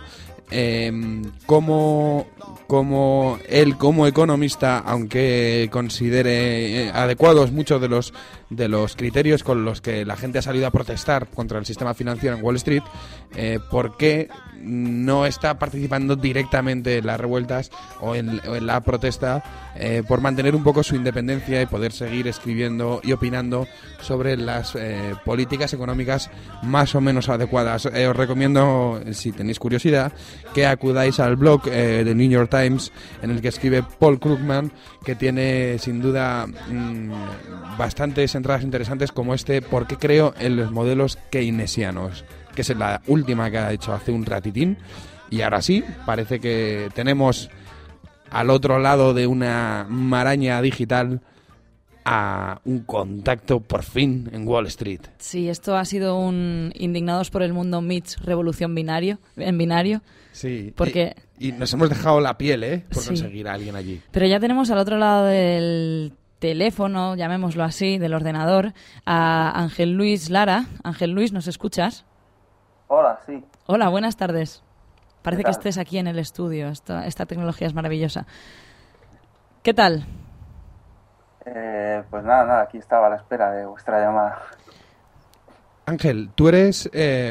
cómo él, como economista, aunque considere adecuados muchos de los criterios con los que la gente ha salido a protestar contra el sistema financiero en Wall Street, ¿por qué no está participando directamente en las revueltas o en la protesta por mantener un poco su independencia y poder seguir escribiendo y opinando sobre las políticas económicas más o menos adecuadas? Os recomiendo, si tenéis curiosidad, que acudáis al blog de New York Times, en el que escribe Paul Krugman, que tiene sin duda bastantes entradas interesantes, como ¿por qué creo en los modelos keynesianos?, que es la última que ha hecho hace un ratitín. Y ahora sí, parece que tenemos al otro lado de una maraña digital a un contacto por fin en Wall Street. Sí, esto ha sido un Indignados por el Mundo meets Revolución en binario. Sí, porque... y nos hemos dejado la piel, por sí, conseguir a alguien allí. Pero ya tenemos al otro lado del teléfono, llamémoslo así, del ordenador, a Ángel Luis Lara. Ángel Luis, ¿nos escuchas? Hola, sí. Hola, buenas tardes. Parece que tal? estés aquí en el estudio. Esta tecnología es maravillosa. ¿Qué tal? Pues nada, aquí estaba a la espera de vuestra llamada. Ángel, tú eres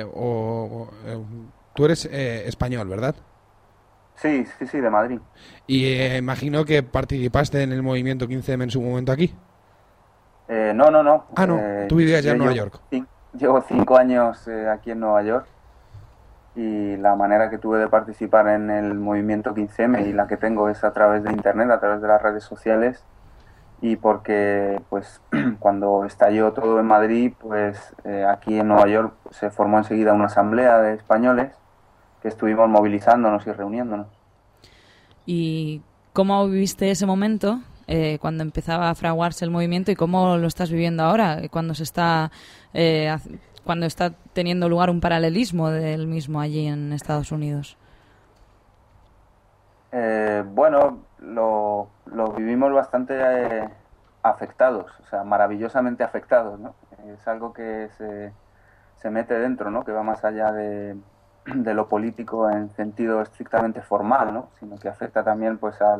español, ¿verdad? Sí, de Madrid. Y imagino que participaste en el movimiento 15M en su momento aquí. No. Ah, no, tú vivías ya en Nueva York. Llevo 5 años aquí en Nueva York, y la manera que tuve de participar en el movimiento 15M y la que tengo es a través de internet, a través de las redes sociales, y porque pues cuando estalló todo en Madrid, pues aquí en Nueva York se formó enseguida una asamblea de españoles que estuvimos movilizándonos y reuniéndonos. ¿Y cómo viviste ese momento cuando empezaba a fraguarse el movimiento, y cómo lo estás viviendo ahora, cuando está teniendo lugar un paralelismo del mismo allí en Estados Unidos? Bueno, lo vivimos bastante afectados, o sea, maravillosamente afectados, ¿no? Es algo que se mete dentro, ¿no? Que va más allá de lo político en sentido estrictamente formal, ¿no? Sino que afecta también pues a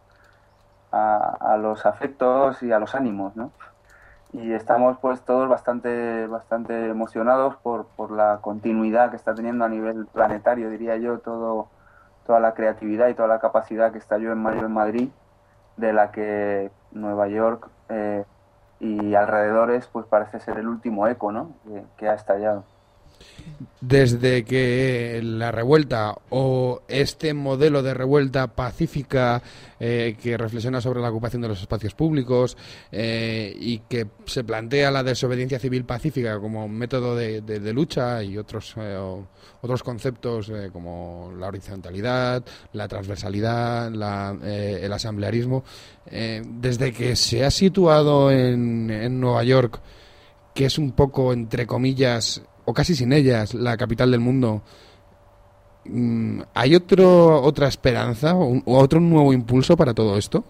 los afectos y a los ánimos, ¿no? Y estamos pues todos bastante emocionados por la continuidad que está teniendo a nivel planetario, diría yo, toda la creatividad y toda la capacidad que estalló en mayo en Madrid, de la que Nueva York y alrededores pues parece ser el último eco, ¿no? que ha estallado. Desde que la revuelta, o este modelo de revuelta pacífica que reflexiona sobre la ocupación de los espacios públicos y que se plantea la desobediencia civil pacífica como método de lucha, y otros conceptos como la horizontalidad, la transversalidad, el asamblearismo, desde que se ha situado en Nueva York, que es un poco, entre comillas, o casi sin ellas, la capital del mundo, ¿hay otra esperanza o otro nuevo impulso para todo esto?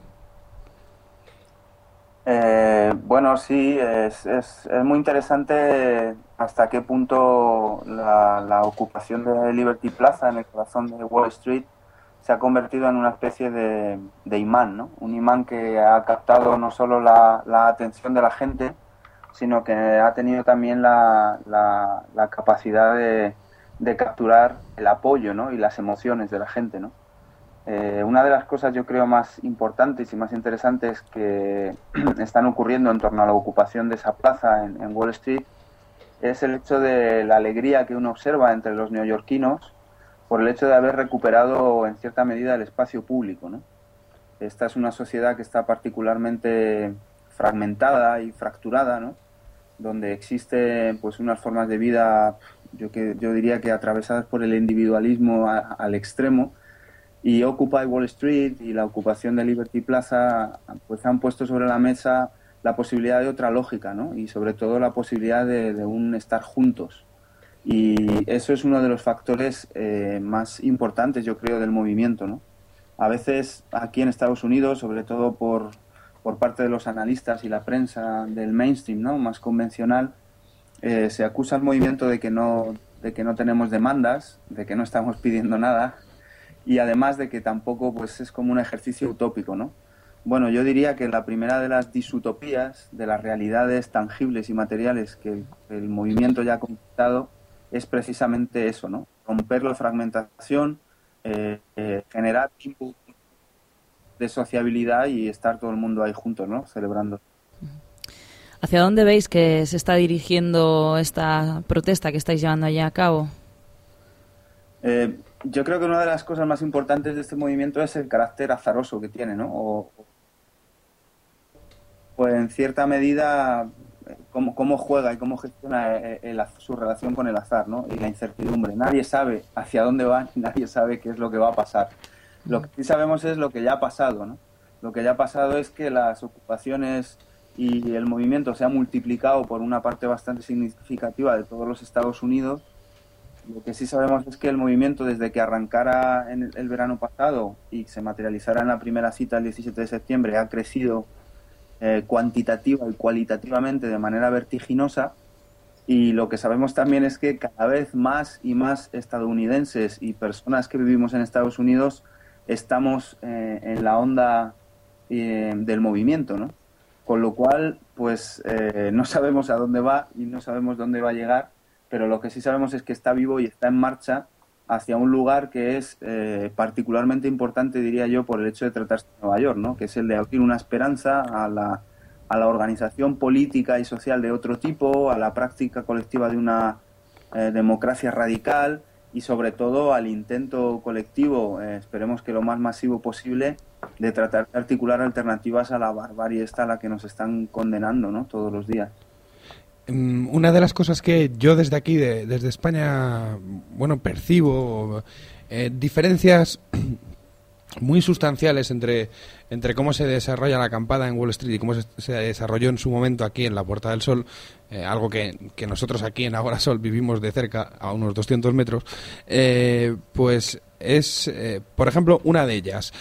Bueno, sí, es muy interesante hasta qué punto la ocupación de Liberty Plaza en el corazón de Wall Street se ha convertido en una especie de imán, ¿no? Un imán que ha captado no solo la atención de la gente, sino que ha tenido también la capacidad de capturar el apoyo, ¿no? Y las emociones de la gente, ¿no? Una de las cosas, yo creo, más importantes y más interesantes que están ocurriendo en torno a la ocupación de esa plaza en Wall Street es el hecho de la alegría que uno observa entre los neoyorquinos por el hecho de haber recuperado en cierta medida el espacio público, ¿no? Esta es una sociedad que está particularmente fragmentada y fracturada, ¿no? Donde existen pues unas formas de vida, yo diría que atravesadas por el individualismo al extremo, y Occupy Wall Street y la ocupación de Liberty Plaza pues han puesto sobre la mesa la posibilidad de otra lógica, ¿no? Y sobre todo la posibilidad de un estar juntos, y eso es uno de los factores más importantes, yo creo, del movimiento, ¿no? A veces aquí en Estados Unidos, sobre todo por parte de los analistas y la prensa del mainstream, ¿no? Más convencional, se acusa al movimiento de que no tenemos demandas, de que no estamos pidiendo nada, y además de que tampoco pues es como un ejercicio utópico, ¿no? Bueno, yo diría que la primera de las disutopías, de las realidades tangibles y materiales que el movimiento ya ha conquistado, es precisamente eso, ¿no? Romper la fragmentación, generar tiempo de sociabilidad y estar todo el mundo ahí juntos, ¿no? Celebrando. ¿Hacia dónde veis que se está dirigiendo esta protesta que estáis llevando allá a cabo? Yo creo que una de las cosas más importantes de este movimiento es el carácter azaroso que tiene, ¿no? Pues en cierta medida cómo juega y cómo gestiona su relación con el azar, ¿no? Y la incertidumbre. Nadie sabe hacia dónde va, nadie sabe qué es lo que va a pasar. Lo que sí sabemos es lo que ya ha pasado, ¿no? Lo que ya ha pasado es que las ocupaciones y el movimiento se ha multiplicado por una parte bastante significativa de todos los Estados Unidos. Lo que sí sabemos es que el movimiento, desde que arrancara en el verano pasado y se materializara en la primera cita el 17 de septiembre, ha crecido cuantitativa y cualitativamente de manera vertiginosa. Y lo que sabemos también es que cada vez más y más estadounidenses y personas que vivimos en Estados Unidos estamos en la onda del movimiento, ¿no? Con lo cual, pues no sabemos a dónde va y no sabemos dónde va a llegar, pero lo que sí sabemos es que está vivo y está en marcha hacia un lugar que es particularmente importante, diría yo, por el hecho de tratarse de Nueva York, ¿no? Que es el de abrir una esperanza a la organización política y social de otro tipo, a la práctica colectiva de una democracia radical y sobre todo al intento colectivo, esperemos que lo más masivo posible, de tratar de articular alternativas a la barbarie esta a la que nos están condenando, ¿no? Todos los días. Una de las cosas que yo desde aquí, desde España, bueno, percibo diferencias muy sustanciales entre cómo se desarrolla la acampada en Wall Street y cómo se desarrolló en su momento aquí en la Puerta del Sol, algo que nosotros aquí en Agora Sol vivimos de cerca, a unos 200 metros, pues es, por ejemplo, una de ellas,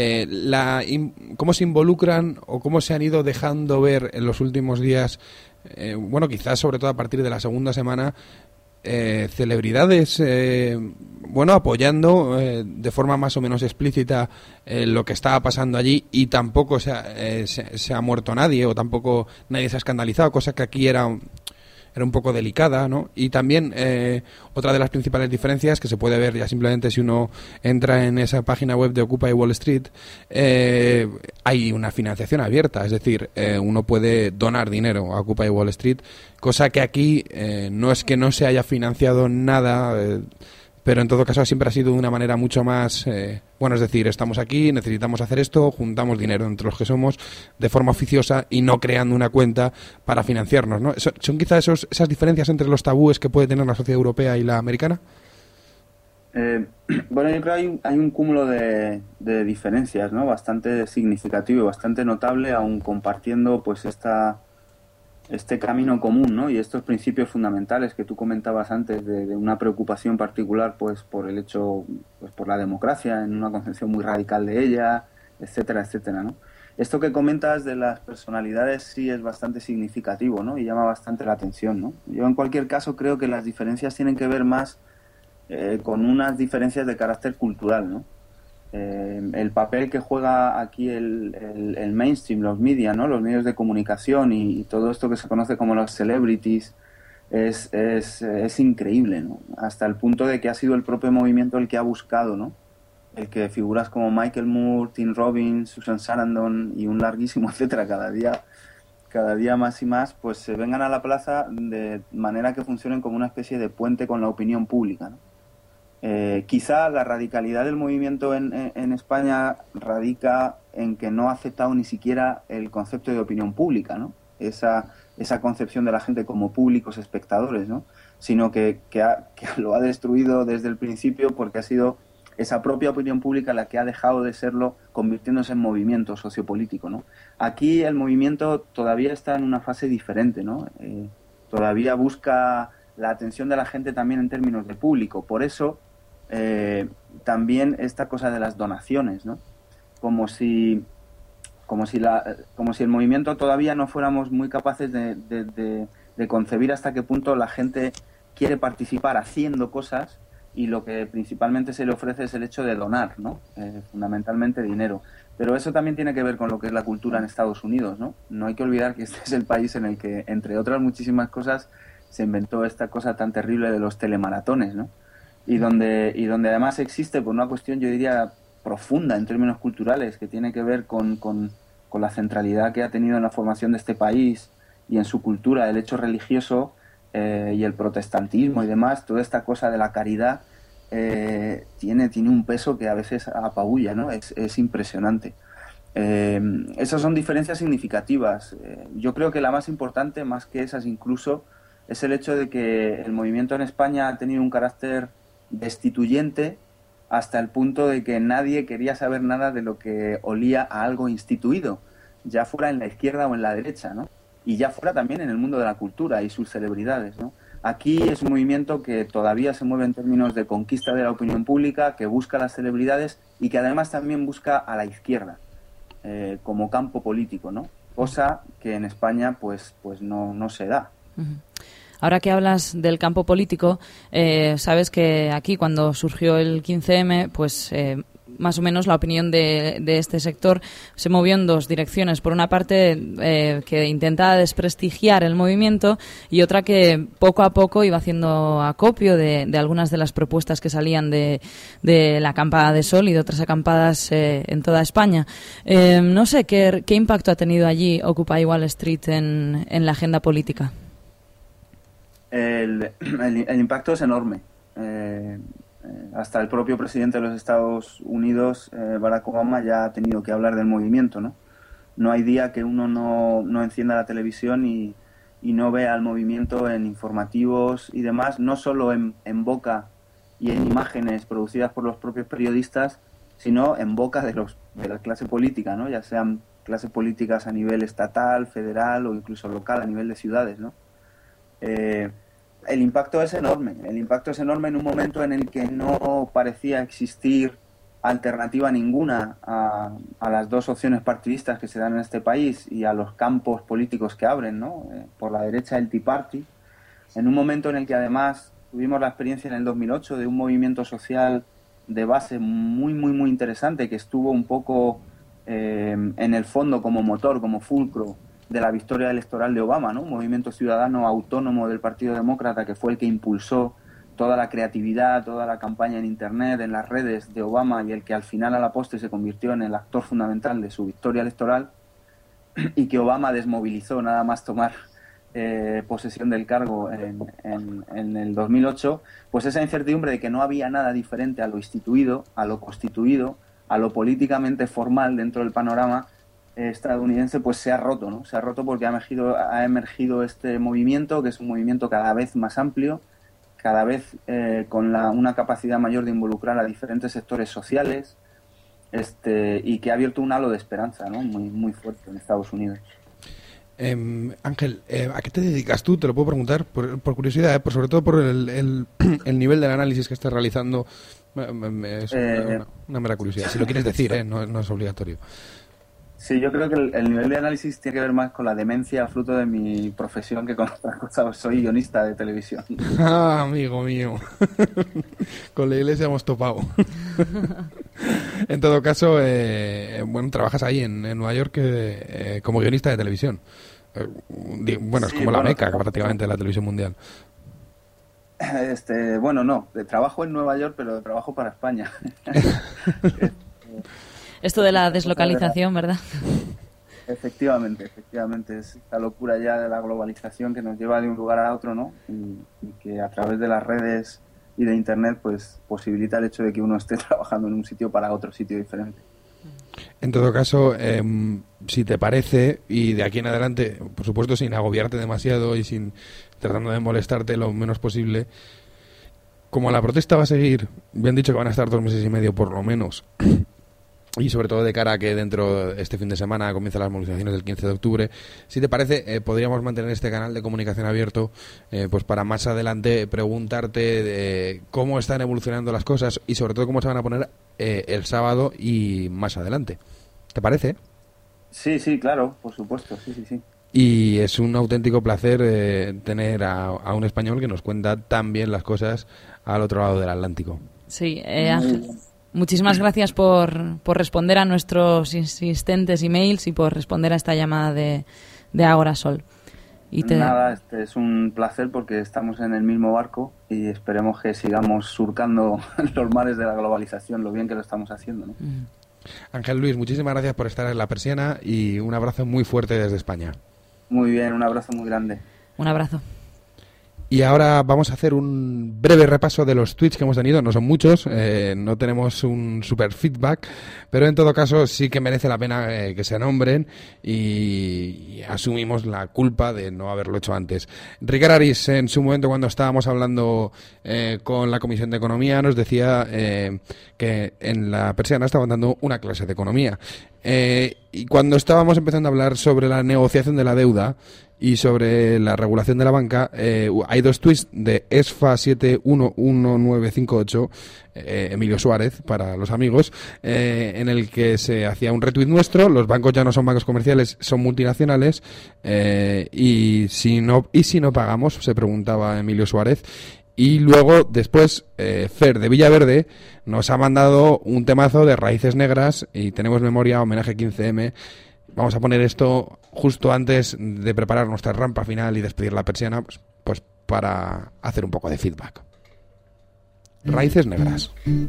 cómo se involucran o cómo se han ido dejando ver en los últimos días, bueno, quizás sobre todo a partir de la segunda semana, celebridades, bueno, apoyando de forma más o menos explícita lo que estaba pasando allí, y tampoco se ha muerto nadie, o tampoco nadie se ha escandalizado, cosa que aquí era un poco delicada, ¿no? Y también otra de las principales diferencias, que se puede ver ya simplemente si uno entra en esa página web de Occupy Wall Street, hay una financiación abierta, es decir, uno puede donar dinero a Occupy Wall Street, cosa que aquí no es que no se haya financiado nada, pero en todo caso siempre ha sido de una manera mucho más, bueno, es decir, estamos aquí, necesitamos hacer esto, juntamos dinero entre los que somos de forma oficiosa y no creando una cuenta para financiarnos, ¿no? ¿Son quizás esas diferencias entre los tabúes que puede tener la sociedad europea y la americana? Bueno, yo creo que hay un cúmulo de diferencias, ¿no? Bastante significativo y bastante notable, aun compartiendo pues este camino común, ¿no? Y estos principios fundamentales que tú comentabas antes de una preocupación particular pues por el hecho, pues por la democracia, en una concepción muy radical de ella, etcétera, etcétera, ¿no? Esto que comentas de las personalidades sí es bastante significativo, ¿no? Y llama bastante la atención, ¿no? Yo en cualquier caso creo que las diferencias tienen que ver más con unas diferencias de carácter cultural, ¿no? El papel que juega aquí el mainstream, los media, ¿no? Los medios de comunicación y todo esto que se conoce como los celebrities es increíble, ¿no? Hasta el punto de que ha sido el propio movimiento el que ha buscado, ¿no? El que figuras como Michael Moore, Tim Robbins, Susan Sarandon y un larguísimo etcétera cada día más y más, pues se vengan a la plaza de manera que funcionen como una especie de puente con la opinión pública, ¿no? Quizá la radicalidad del movimiento en España radica en que no ha aceptado ni siquiera el concepto de opinión pública, ¿no? Esa concepción de la gente como públicos espectadores, ¿no? Sino que lo ha destruido desde el principio, porque ha sido esa propia opinión pública la que ha dejado de serlo, convirtiéndose en movimiento sociopolítico, ¿no? Aquí el movimiento todavía está en una fase diferente, ¿no? Todavía busca la atención de la gente también en términos de público. Por eso también esta cosa de las donaciones, ¿no? Como si el movimiento todavía no fuéramos muy capaces de concebir hasta qué punto la gente quiere participar haciendo cosas y lo que principalmente se le ofrece es el hecho de donar, ¿no? Fundamentalmente dinero. Pero eso también tiene que ver con lo que es la cultura en Estados Unidos, ¿no? No hay que olvidar que este es el país en el que, entre otras muchísimas cosas, se inventó esta cosa tan terrible de los telemaratones, ¿no? Y donde además existe por una cuestión, yo diría, profunda en términos culturales, que tiene que ver con la centralidad que ha tenido en la formación de este país y en su cultura, el hecho religioso y el protestantismo y demás, toda esta cosa de la caridad tiene un peso que a veces apabulla, ¿no? Es impresionante. Esas son diferencias significativas. Yo creo que la más importante, más que esas incluso, es el hecho de que el movimiento en España ha tenido un carácter destituyente hasta el punto de que nadie quería saber nada de lo que olía a algo instituido, ya fuera en la izquierda o en la derecha, ¿no? Y ya fuera también en el mundo de la cultura y sus celebridades, ¿no? Aquí es un movimiento que todavía se mueve en términos de conquista de la opinión pública, que busca las celebridades y que además también busca a la izquierda como campo político, ¿no? Cosa que en España pues no se da. Uh-huh. Ahora que hablas del campo político, sabes que aquí cuando surgió el 15M, pues más o menos la opinión de este sector se movió en dos direcciones. Por una parte, que intentaba desprestigiar el movimiento y otra que poco a poco iba haciendo acopio de algunas de las propuestas que salían de la acampada de Sol y de otras acampadas en toda España. No sé, ¿qué impacto ha tenido allí Occupy Wall Street en la agenda política? El impacto es enorme. Hasta el propio presidente de los Estados Unidos, Barack Obama, ya ha tenido que hablar del movimiento, ¿no? No hay día que uno no encienda la televisión y no vea el movimiento en informativos y demás, no solo en boca y en imágenes producidas por los propios periodistas, sino en boca de la clase política, ¿no? Ya sean clases políticas a nivel estatal, federal o incluso local, a nivel de ciudades, ¿no? El impacto es enorme. El impacto es enorme en un momento en el que no parecía existir alternativa ninguna a las dos opciones partidistas que se dan en este país y a los campos políticos que abren, ¿no? Por la derecha el Tea Party. En un momento en el que además tuvimos la experiencia en el 2008 de un movimiento social de base muy, muy, muy interesante que estuvo un poco en el fondo como motor, como fulcro de la victoria electoral de Obama, ¿no? Un movimiento ciudadano autónomo del Partido Demócrata que fue el que impulsó toda la creatividad, toda la campaña en Internet, en las redes de Obama y el que al final a la postre se convirtió en el actor fundamental de su victoria electoral y que Obama desmovilizó nada más tomar posesión del cargo en el 2008, pues esa incertidumbre de que no había nada diferente a lo instituido, a lo constituido, a lo políticamente formal dentro del panorama estadounidense, pues se ha roto, ¿no? Se ha roto porque ha emergido este movimiento, que es un movimiento cada vez más amplio, cada vez con una capacidad mayor de involucrar a diferentes sectores sociales, y que ha abierto un halo de esperanza, ¿no? Muy, muy fuerte en Estados Unidos. Ángel, ¿a qué te dedicas tú? Te lo puedo preguntar por curiosidad, sobre todo por el nivel del análisis que estás realizando. Es una mera curiosidad. Si lo quieres decir, no es obligatorio. Sí, yo creo que el nivel de análisis tiene que ver más con la demencia fruto de mi profesión que con otras cosas. Soy guionista de televisión. Ah, amigo mío. Con la iglesia hemos topado. En todo caso, bueno, trabajas ahí en Nueva York como guionista de televisión. Bueno, es como la meca prácticamente de la televisión mundial. Bueno, no. Trabajo en Nueva York, pero trabajo para España. Esto de la deslocalización, ¿verdad? Efectivamente, es esta locura ya de la globalización que nos lleva de un lugar a otro, ¿no? Y que a través de las redes y de Internet, pues posibilita el hecho de que uno esté trabajando en un sitio para otro sitio diferente. En todo caso, si te parece, y de aquí en adelante, por supuesto sin agobiarte demasiado y tratando de molestarte lo menos posible, como la protesta va a seguir, bien dicho que van a estar 2 meses y medio por lo menos, y sobre todo de cara a que dentro de este fin de semana comienzan las movilizaciones del 15 de octubre, si te parece, podríamos mantener este canal de comunicación abierto pues para más adelante preguntarte de cómo están evolucionando las cosas y sobre todo cómo se van a poner el sábado y más adelante. ¿Te parece? Sí, claro, por supuesto, sí. y es un auténtico placer tener a un español que nos cuenta tan bien las cosas al otro lado del Atlántico. Sí, Ángel, muchísimas gracias por responder a nuestros insistentes emails y por responder a esta llamada de Ágora Sol. Nada, es un placer porque estamos en el mismo barco y esperemos que sigamos surcando los mares de la globalización, lo bien que lo estamos haciendo, ¿no? Ángel Luis, muchísimas gracias por estar en La Persiana y un abrazo muy fuerte desde España. Muy bien, un abrazo muy grande. Un abrazo. Y ahora vamos a hacer un breve repaso de los tweets que hemos tenido. No son muchos, no tenemos un super feedback, pero en todo caso sí que merece la pena que se nombren y asumimos la culpa de no haberlo hecho antes. Ricard Aris, en su momento cuando estábamos hablando con la Comisión de Economía, nos decía que en La Persiana estaban dando una clase de economía. Y cuando estábamos empezando a hablar sobre la negociación de la deuda y sobre la regulación de la banca, hay dos tweets de ESFA711958, Emilio Suárez, para los amigos, en el que se hacía un retweet nuestro. Los bancos ya no son bancos comerciales, son multinacionales, y si no pagamos, se preguntaba Emilio Suárez. Y luego, después, Fer de Villaverde nos ha mandado un temazo de Raíces Negras y tenemos memoria, homenaje 15M. Vamos a poner esto justo antes de preparar nuestra rampa final y despedir La Persiana, pues para hacer un poco de feedback. Raíces Negras.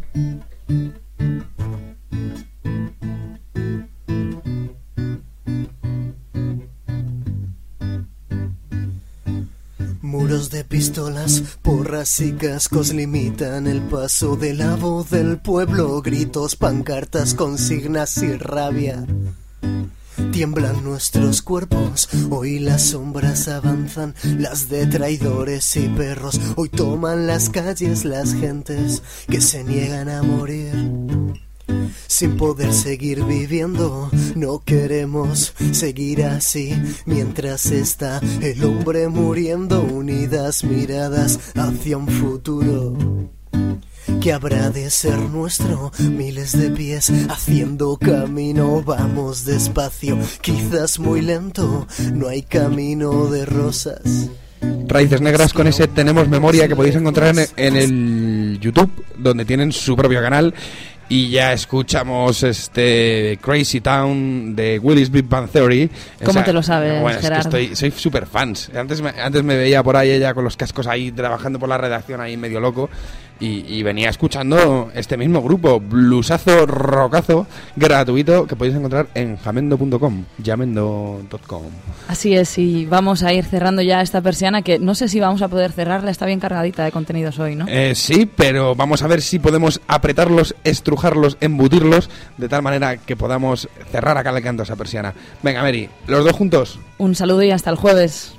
Muros de pistolas, porras y cascos limitan el paso de la voz del pueblo. Gritos, pancartas, consignas y rabia. Tiemblan nuestros cuerpos, hoy las sombras avanzan, las de traidores y perros. Hoy toman las calles las gentes que se niegan a morir. Sin poder seguir viviendo, no queremos seguir así. Mientras está el hombre muriendo, unidas miradas hacia un futuro que habrá de ser nuestro. Miles de pies haciendo camino, vamos despacio, quizás muy lento, no hay camino de rosas. Raíces Negras con ese Tenemos Memoria que podéis encontrar en el YouTube, donde tienen su propio canal. Y ya escuchamos este Crazy Town de Willis Big Bang Theory. ¿Cómo te lo sabes, bueno, Gerardo? Es que soy súper fans. Antes me veía por ahí ella con los cascos ahí trabajando por la redacción ahí medio loco y venía escuchando este mismo grupo, bluesazo, rockazo, gratuito, que podéis encontrar en jamendo.com. Así es, y vamos a ir cerrando ya esta persiana, que no sé si vamos a poder cerrarla, está bien cargadita de contenidos hoy, ¿no? Sí, pero vamos a ver si podemos apretarlos, estrujarlos, embutirlos, de tal manera que podamos cerrar acá el canto a esa persiana. Venga, Mary, los dos juntos. Un saludo y hasta el jueves.